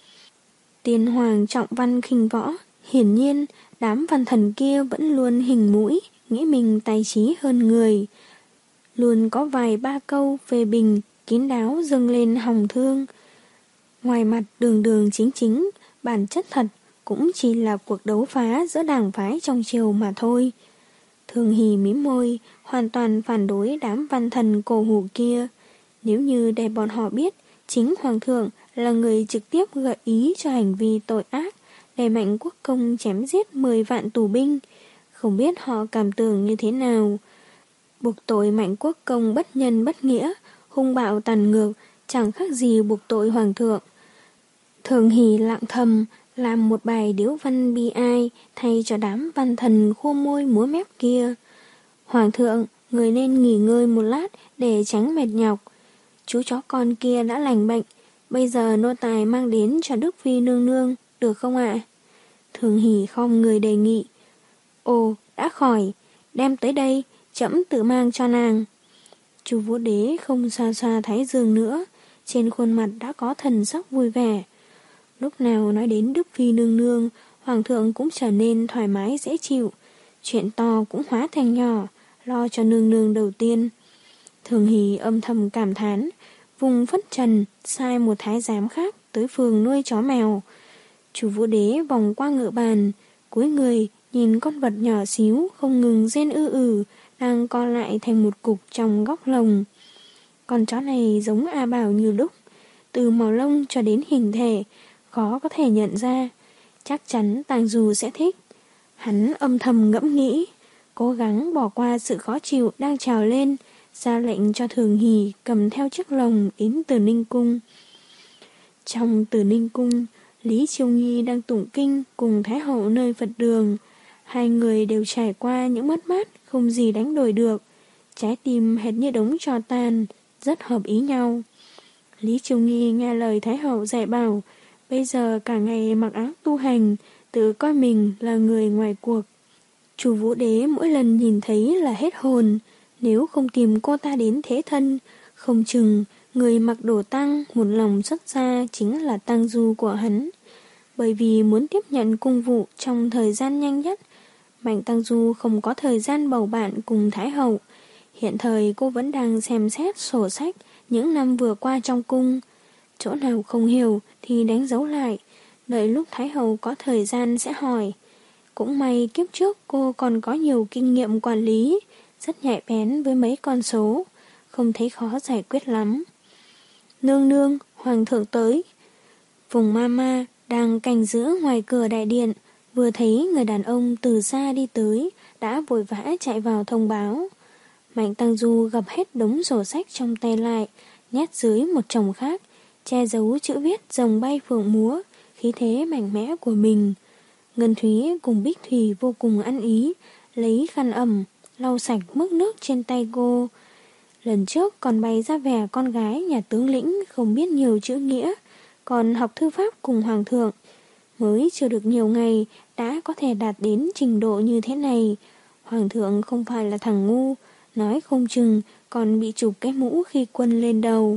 Tiên hoàng trọng văn khinh võ, hiển nhiên đám văn thần kia vẫn luôn hình mũi, nghĩ mình tài trí hơn người. Luôn có vài ba câu phê bình kín đáo dâng lên hòng thương. Ngoài mặt đường đường chính chính, bản chất thật cũng chỉ là cuộc đấu phá giữa đảng phái trong triều mà thôi. Thường Hỷ mím môi, hoàn toàn phản đối đám văn thần cổ hủ kia. Nếu như để bọn họ biết chính hoàng thượng là người trực tiếp gợi ý cho hành vi tội ác để Mạnh Quốc Công chém giết mười vạn tù binh, không biết họ cảm tưởng như thế nào. Buộc tội Mạnh Quốc Công bất nhân bất nghĩa, hung bạo tàn ngược, chẳng khác gì buộc tội hoàng thượng. Thường Hỷ lặng thầm làm một bài điếu văn bi ai thay cho đám văn thần khô môi múa mép kia. Hoàng thượng, người nên nghỉ ngơi một lát để tránh mệt nhọc. Chú chó con kia đã lành bệnh, bây giờ nô tài mang đến cho Đức Phi nương nương, được không ạ? Thường Hỷ khom người đề nghị. Ồ, đã khỏi, đem tới đây, trẫm tự mang cho nàng. Chu Vũ Đế không xoa xoa thái dương nữa, trên khuôn mặt đã có thần sắc vui vẻ. Lúc nào nói đến Đức Phi nương nương, hoàng thượng cũng trở nên thoải mái dễ chịu. Chuyện to cũng hóa thành nhỏ, lo cho nương nương đầu tiên. Thường Hỷ âm thầm cảm thán, vùng phất trần, sai một thái giám khác tới phường nuôi chó mèo. Chu Vũ Đế vòng qua ngựa bàn, cúi người nhìn con vật nhỏ xíu không ngừng rên ư ử, đang co lại thành một cục trong góc lồng. Con chó này giống A Bảo như lúc, từ màu lông cho đến hình thể, khó có thể nhận ra. Chắc chắn Tang Du sẽ thích. Hắn âm thầm ngẫm nghĩ, cố gắng bỏ qua sự khó chịu đang trào lên, ra lệnh cho Thường Hỷ cầm theo chiếc lồng đến Từ Ninh Cung. Trong Từ Ninh Cung, Lý Chiêu Nghi đang tụng kinh cùng Thái hậu nơi Phật đường. Hai người đều trải qua những mất mát không gì đánh đổi được. Trái tim hệt như đống tro tàn, rất hợp ý nhau. Lý Chiêu Nghi nghe lời Thái hậu dạy bảo, bây giờ cả ngày mặc áo tu hành, tự coi mình là người ngoài cuộc. Chu Vũ Đế mỗi lần nhìn thấy là hết hồn, nếu không tìm cô ta đến thế thân, không chừng người mặc đồ tang một lòng xuất ra chính là Tang Du của hắn. Bởi vì muốn tiếp nhận cung vụ trong thời gian nhanh nhất, Mạnh Tang Du không có thời gian bầu bạn cùng Thái hậu. Hiện thời cô vẫn đang xem xét sổ sách những năm vừa qua trong cung. Chỗ nào không hiểu thì đánh dấu lại, đợi lúc Thái hậu có thời gian sẽ hỏi. Cũng may kiếp trước cô còn có nhiều kinh nghiệm quản lý, rất nhạy bén với mấy con số, không thấy khó giải quyết lắm. Nương nương, hoàng thượng tới. Phùng Mama đang canh giữ ngoài cửa đại điện, vừa thấy người đàn ông từ xa đi tới, đã vội vã chạy vào thông báo. Mạnh Tang Du gập hết đống sổ sách trong tay lại, nhét dưới một chồng khác, che giấu chữ viết rồng bay phượng múa, khí thế mạnh mẽ của mình. Ngân Thúy cùng Bích Thủy vô cùng ăn ý, lấy khăn ẩm, lau sạch mức nước trên tay cô. Lần trước còn bày ra vẻ con gái nhà tướng lĩnh không biết nhiều chữ nghĩa, còn học thư pháp cùng hoàng thượng. Mới chưa được nhiều ngày đã có thể đạt đến trình độ như thế này. Hoàng thượng không phải là thằng ngu, nói không chừng còn bị chụp cái mũ khi quân lên đầu.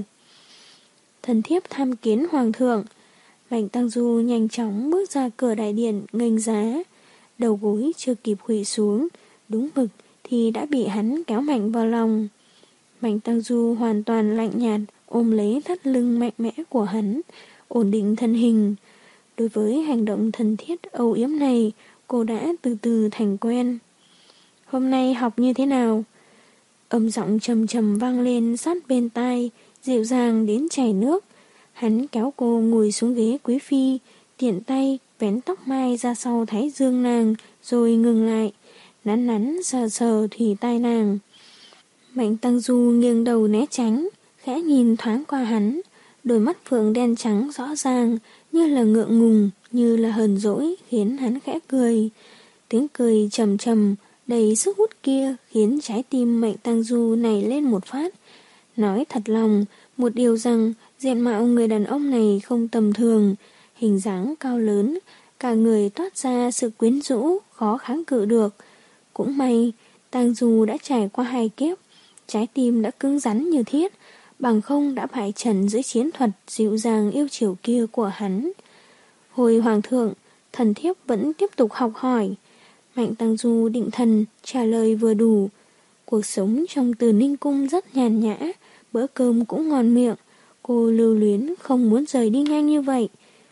Thần thiếp tham kiến hoàng thượng. Mạnh Tang Du nhanh chóng bước ra cửa đại điện nghênh giá. Đầu gối chưa kịp khuỵu xuống, đúng mực thì đã bị hắn kéo mạnh vào lòng. Mạnh Tang Du hoàn toàn lạnh nhạt ôm lấy thắt lưng mạnh mẽ của hắn, ổn định thân hình. Đối với hành động thân thiết âu yếm này, cô đã từ từ thành quen. Hôm nay học như thế nào? Âm giọng trầm trầm vang lên sát bên tai, dịu dàng đến chảy nước. Hắn kéo cô ngồi xuống ghế quý phi, tiện tay vén tóc mai ra sau thái dương nàng, rồi ngừng lại, nắn nắn sờ sờ thủy tai nàng. Mạnh Tang Du nghiêng đầu né tránh, khẽ nhìn thoáng qua hắn, đôi mắt phượng đen trắng rõ ràng, như là ngượng ngùng, như là hờn dỗi, khiến hắn khẽ cười. Tiếng cười trầm trầm, đầy sức hút kia khiến trái tim Mạnh Tang Du nảy lên một phát. Nói thật lòng, một điều rằng diện mạo người đàn ông này không tầm thường, hình dáng cao lớn, cả người toát ra sự quyến rũ, khó kháng cự được. Cũng may, Tang Du đã trải qua hai kiếp, trái tim đã cứng rắn như thiết, bằng không đã bại trận dưới chiến thuật dịu dàng yêu chiều kia của hắn. Hồi hoàng thượng, thần thiếp vẫn tiếp tục học hỏi. Mạnh Tang Du định thần, trả lời vừa đủ. Cuộc sống trong Từ Ninh Cung rất nhàn nhã, bữa cơm cũng ngon miệng. Cô lưu luyến không muốn rời đi nhanh như vậy.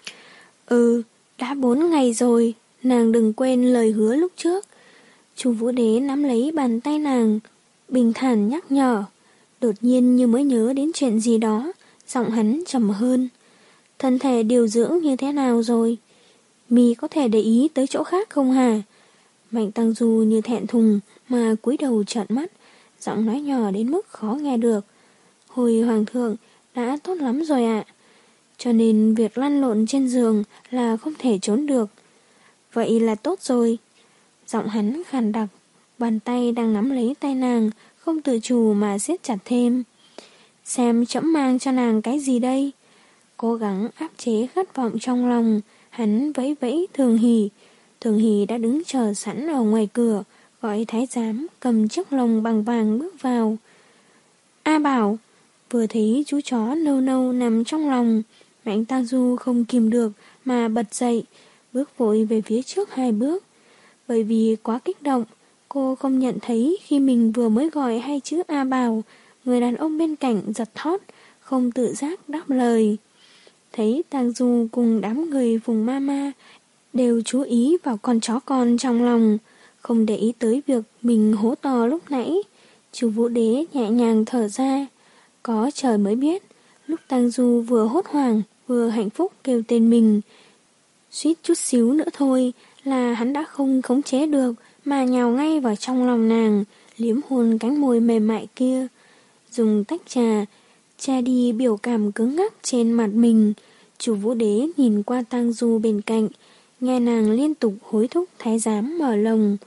Ừ, đã bốn ngày rồi, nàng đừng quên lời hứa lúc trước. Chu Vũ Đế nắm lấy bàn tay nàng, bình thản nhắc nhở. Đột nhiên như mới nhớ đến chuyện gì đó, giọng hắn trầm hơn. Thân thể điều dưỡng như thế nào rồi? Mì có thể để ý tới chỗ khác không hả? Mạnh Tang Du như thẹn thùng mà cúi đầu trợn mắt, giọng nói nhỏ đến mức khó nghe được. Hồi hoàng thượng đã tốt lắm rồi ạ. Cho nên việc lăn lộn trên giường là không thể trốn được. Vậy là tốt rồi. Giọng hắn khàn đặc, bàn tay đang nắm lấy tay nàng không tự chủ mà siết chặt thêm. Xem trẫm mang cho nàng cái gì đây? Cố gắng áp chế khát vọng trong lòng, hắn vẫy vẫy Thường Hỷ. Thường Hỷ đã đứng chờ sẵn ở ngoài cửa, gọi thái giám cầm chiếc lồng bằng vàng bước vào. A Bảo, vừa thấy chú chó nâu nâu nằm trong lòng, Mạnh Tang Du không kìm được mà bật dậy, bước vội về phía trước hai bước. Bởi vì quá kích động, cô không nhận thấy khi mình vừa mới gọi hai chữ A Bảo, người đàn ông bên cạnh giật thót, không tự giác đáp lời. Thấy Tang Du cùng đám người Phùng Mama đều chú ý vào con chó con trong lòng, không để ý tới việc mình hố to lúc nãy. Chu Vũ Đế nhẹ nhàng thở ra. Có trời mới biết, Lúc Tang Du vừa hốt hoảng vừa hạnh phúc kêu tên mình, suýt chút xíu nữa thôi là hắn đã không khống chế được mà nhào ngay vào trong lòng nàng, liếm hôn cánh môi mềm mại kia, dùng tách trà che đi biểu cảm cứng ngắc trên mặt mình. Chủ Vũ Đế nhìn qua Tang Du bên cạnh, nghe nàng liên tục hối thúc thái giám mở lồng,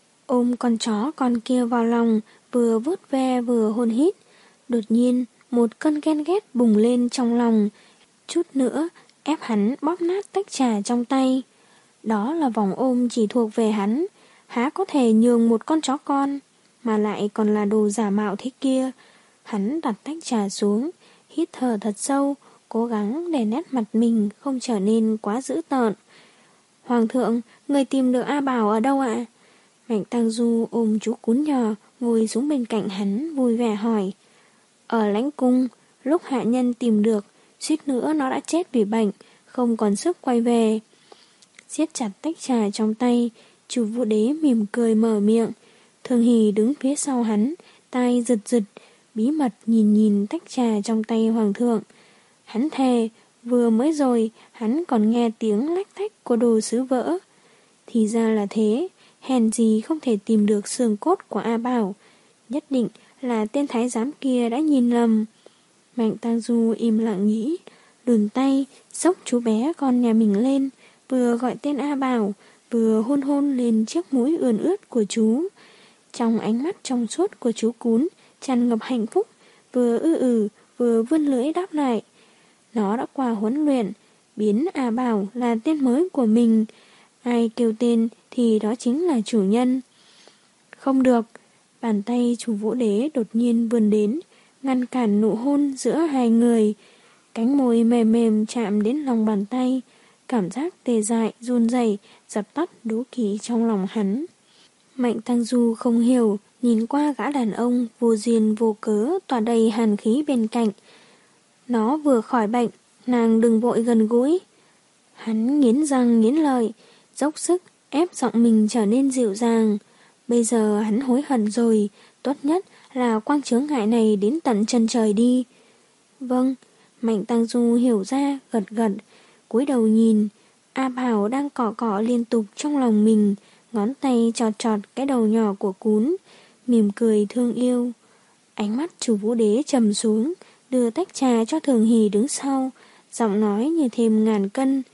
ôm con chó con kia vào lòng, vừa vuốt ve vừa hôn hít. Đột nhiên, một cơn ghen ghét bùng lên trong lòng, chút nữa ép hắn bóp nát tách trà trong tay. Đó là vòng ôm chỉ thuộc về hắn, há có thể nhường một con chó con, mà lại còn là đồ giả mạo thế kia. Hắn đặt tách trà xuống, hít thở thật sâu, cố gắng để nét mặt mình không trở nên quá dữ tợn. Hoàng thượng, người tìm được A Bảo ở đâu ạ? Mạnh Tang Du ôm chú cún nhỏ, ngồi xuống bên cạnh hắn, vui vẻ hỏi. Ở lãnh cung, lúc hạ nhân tìm được, suýt nữa nó đã chết vì bệnh, không còn sức quay về. Siết chặt tách trà trong tay, Chủ Vũ Đế mỉm cười mở miệng. Thường Hỷ đứng phía sau hắn, tai giật giật, bí mật nhìn nhìn tách trà trong tay hoàng thượng. Hắn thề, vừa mới rồi, hắn còn nghe tiếng lách tách của đồ sứ vỡ. Thì ra là thế, hèn gì không thể tìm được xương cốt của A Bảo. Nhất định là tên thái giám kia đã nhìn lầm. Mạnh Tang Du im lặng nghĩ, luồn tay, xốc chú bé con nhà mình lên, vừa gọi tên A Bảo, vừa hôn hôn lên chiếc mũi ươn ướt của chú. Trong ánh mắt trong suốt của chú cún, tràn ngập hạnh phúc, vừa ư ử, vừa vươn lưỡi đáp lại. Nó đã qua huấn luyện, biến A Bảo là tên mới của mình. Ai kêu tên thì đó chính là chủ nhân. Không được, bàn tay Chủ Vũ Đế đột nhiên vươn đến, ngăn cản nụ hôn giữa hai người. Cánh môi mềm mềm chạm đến lòng bàn tay, cảm giác tê dại, run rẩy dập tắt đố kỵ trong lòng hắn. Mạnh Tang Du không hiểu, nhìn qua gã đàn ông vô duyên vô cớ tỏa đầy hàn khí bên cạnh. Nó vừa khỏi bệnh, nàng đừng vội gần gũi. Hắn nghiến răng nghiến lợi, dốc sức ép giọng mình trở nên dịu dàng. Bây giờ hắn hối hận rồi, tốt nhất là quăng chướng ngại này đến tận chân trời đi. Vâng, Mạnh Tang Du hiểu ra, gật gật, cúi đầu nhìn. A Bảo đang cọ cọ liên tục trong lòng mình, ngón tay chọt chọt cái đầu nhỏ của cún, mỉm cười thương yêu. Ánh mắt Chủ Vũ Đế trầm xuống, đưa tách trà cho Thường Hỷ đứng sau, giọng nói như thêm ngàn cân.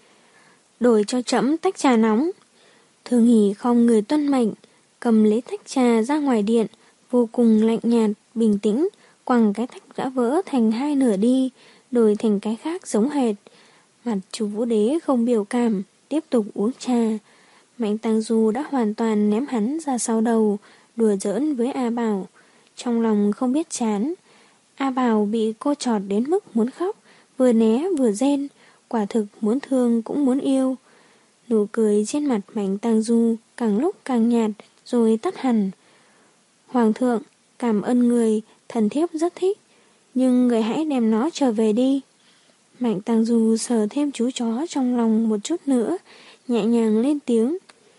Đổi cho trẫm tách trà nóng. Thường Hỷ không người tuân mệnh, cầm lấy tách trà ra ngoài điện, vô cùng lạnh nhạt, bình tĩnh, quẳng cái tách đã vỡ thành hai nửa đi, đổi thành cái khác giống hệt. Mặt Chủ Vũ Đế không biểu cảm, tiếp tục uống trà. Mạnh Tang Du đã hoàn toàn ném hắn ra sau đầu, đùa giỡn với A Bảo. Trong lòng không biết chán. A Bảo bị cô chọt đến mức muốn khóc, vừa né vừa rên, quả thực muốn thương cũng muốn yêu. Nụ cười trên mặt Mạnh Tang Du càng lúc càng nhạt, rồi tắt hẳn. Hoàng thượng, cảm ơn người, thần thiếp rất thích, nhưng người hãy đem nó trở về đi. Mạnh Tang Du sờ thêm chú chó trong lòng một chút nữa, nhẹ nhàng lên tiếng.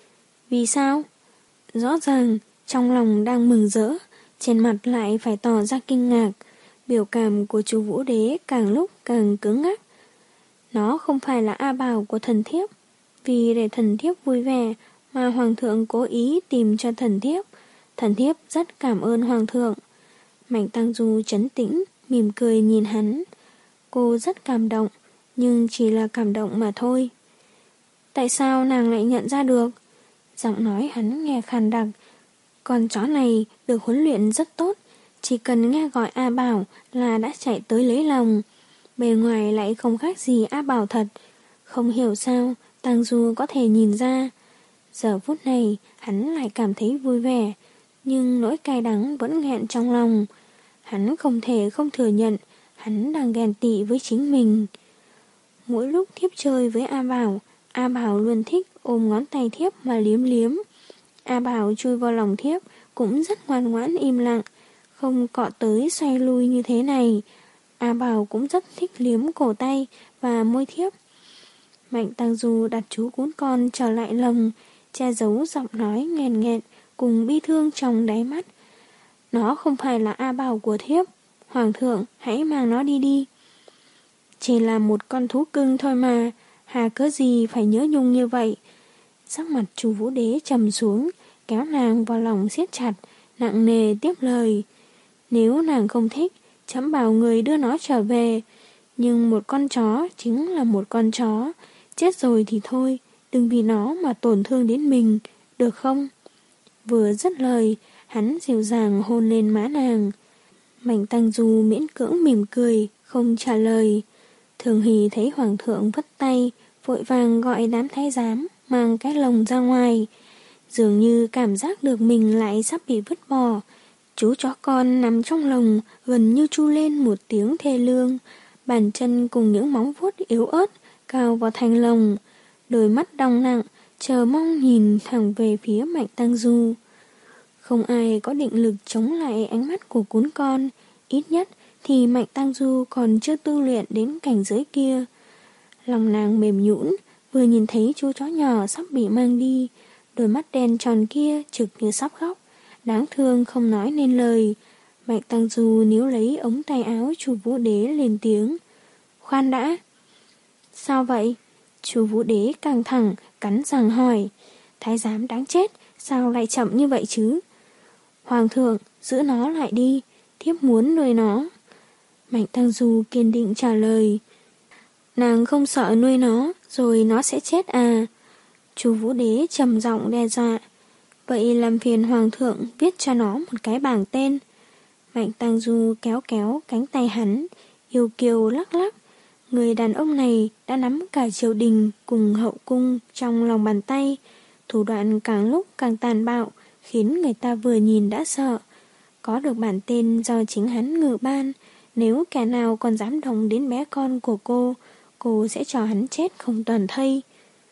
Vì sao? Rõ ràng, trong lòng đang mừng rỡ, trên mặt lại phải tỏ ra kinh ngạc. Biểu cảm của chú Vũ Đế càng lúc càng cứng ngắc. Nó không phải là A Bảo của thần thiếp. Vì để thần thiếp vui vẻ mà hoàng thượng cố ý tìm cho thần thiếp. Thần thiếp rất cảm ơn hoàng thượng. Mạnh Tang Du trấn tĩnh, mỉm cười nhìn hắn. Cô rất cảm động, nhưng chỉ là cảm động mà thôi. Tại sao nàng lại nhận ra được? Giọng nói hắn nghe khàn đặc. Con chó này được huấn luyện rất tốt, chỉ cần nghe gọi A Bảo là đã chạy tới lấy lòng. Bề ngoài lại không khác gì A Bảo thật. Không hiểu sao Tang Du có thể nhìn ra. Giờ phút này hắn lại cảm thấy vui vẻ, nhưng nỗi cay đắng vẫn nghẹn trong lòng. Hắn không thể không thừa nhận hắn đang ghen tị với chính mình. Mỗi lúc thiếp chơi với A Bảo, A Bảo luôn thích ôm ngón tay thiếp mà liếm liếm. A Bảo chui vào lòng thiếp cũng rất ngoan ngoãn im lặng, không cọ tới xoay lui như thế này. A Bảo cũng rất thích liếm cổ tay và môi thiếp. Mạnh Tang Du đặt chú cún con trở lại lồng, che giấu giọng nói nghẹn nghẹn cùng bi thương trong đáy mắt. Nó không phải là A Bảo của thiếp. Hoàng thượng, hãy mang nó đi đi. chỉ là một con thú cưng thôi mà, hà cớ gì phải nhớ nhung như vậy. Sắc mặt chú Vũ Đế trầm xuống, kéo nàng vào lòng siết chặt, nặng nề tiếp lời. Nếu nàng không thích, chấm bảo người đưa nó trở về. Nhưng một con chó chính là một con chó, chết rồi thì thôi, đừng vì nó mà tổn thương đến mình, được không? Vừa dứt lời, hắn dịu dàng hôn lên má nàng. Mạnh Tăng Du miễn cưỡng mỉm cười, không trả lời. Thường Hỷ thấy hoàng thượng vất tay, vội vàng gọi đám thái giám, mang cái lồng ra ngoài. Dường như cảm giác được mình lại sắp bị vứt bỏ. Chú chó con nằm trong lồng gần như tru lên một tiếng thê lương, bàn chân cùng những móng vuốt yếu ớt cào vào thành lồng, đôi mắt đong nặng, chờ mong nhìn thẳng về phía Mạnh Tăng Du. Không ai có định lực chống lại ánh mắt của cún con, ít nhất thì Mạnh Tăng Du còn chưa tu luyện đến cảnh giới kia. Lòng nàng mềm nhũn, vừa nhìn thấy chú chó nhỏ sắp bị mang đi, đôi mắt đen tròn kia trực như sắp khóc, đáng thương không nói nên lời. Mạnh Tăng Du níu lấy ống tay áo chú Vũ Đế lên tiếng. Khoan đã. Sao vậy? Chú Vũ Đế căng thẳng, cắn răng hỏi. Thái giám đáng chết, sao lại chậm như vậy chứ? Hoàng thượng, giữ nó lại đi, thiếp muốn nuôi nó. Mạnh Tăng Du kiên định trả lời. Nàng không sợ nuôi nó, rồi nó sẽ chết à? Chú Vũ Đế trầm giọng đe dọa. Vậy làm phiền hoàng thượng viết cho nó một cái bảng tên. Mạnh Tăng Du kéo kéo cánh tay hắn, yêu kiều lắc lắc. Người đàn ông này đã nắm cả triều đình cùng hậu cung trong lòng bàn tay. Thủ đoạn càng lúc càng tàn bạo, khiến người ta vừa nhìn đã sợ. Có được bản tên do chính hắn ngự ban, nếu kẻ nào còn dám động đến bé con của cô, cô sẽ cho hắn chết không toàn thây.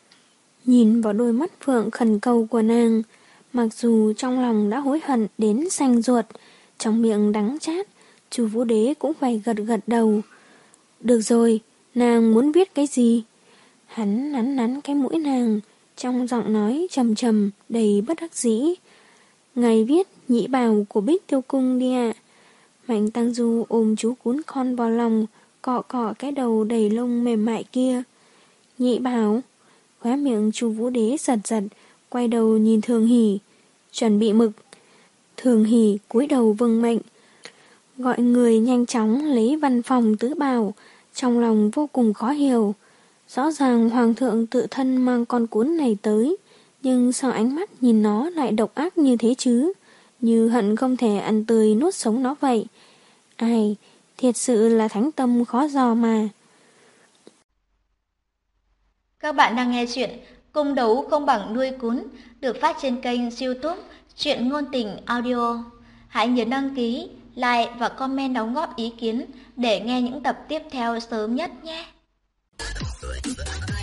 Nhìn vào đôi mắt phượng khẩn cầu của nàng, mặc dù trong lòng đã hối hận đến xanh ruột, trong miệng đắng chát, chú Vũ Đế cũng phải gật gật đầu. Được rồi, nàng muốn viết cái gì? Hắn nắn nắn cái mũi nàng, trong giọng nói trầm trầm đầy bất đắc dĩ. Ngài viết nhĩ bào của Bích Tiêu Cung đi ạ. Mạnh Tăng Du ôm chú cún con vào lòng, cọ cọ cái đầu đầy lông mềm mại kia. Nhĩ bào? Khóe miệng chú Vũ Đế giật giật, quay đầu nhìn Thường Hỷ. Chuẩn bị mực. Thường Hỷ cúi đầu vâng mệnh, gọi người nhanh chóng lấy văn phòng tứ bào, trong lòng vô cùng khó hiểu. Rõ ràng hoàng thượng tự thân mang con cún này tới, nhưng sao ánh mắt nhìn nó lại độc ác như thế chứ? Như hận không thể ăn tươi nuốt sống nó vậy. Ai, thiệt sự là thánh tâm khó dò mà. Các bạn đang nghe chuyện Cung đấu không bằng nuôi cún, được phát trên kênh YouTube Truyện Ngôn Tình Audio. Hãy nhớ đăng ký, like và comment đóng góp ý kiến để nghe những tập tiếp theo sớm nhất nhé.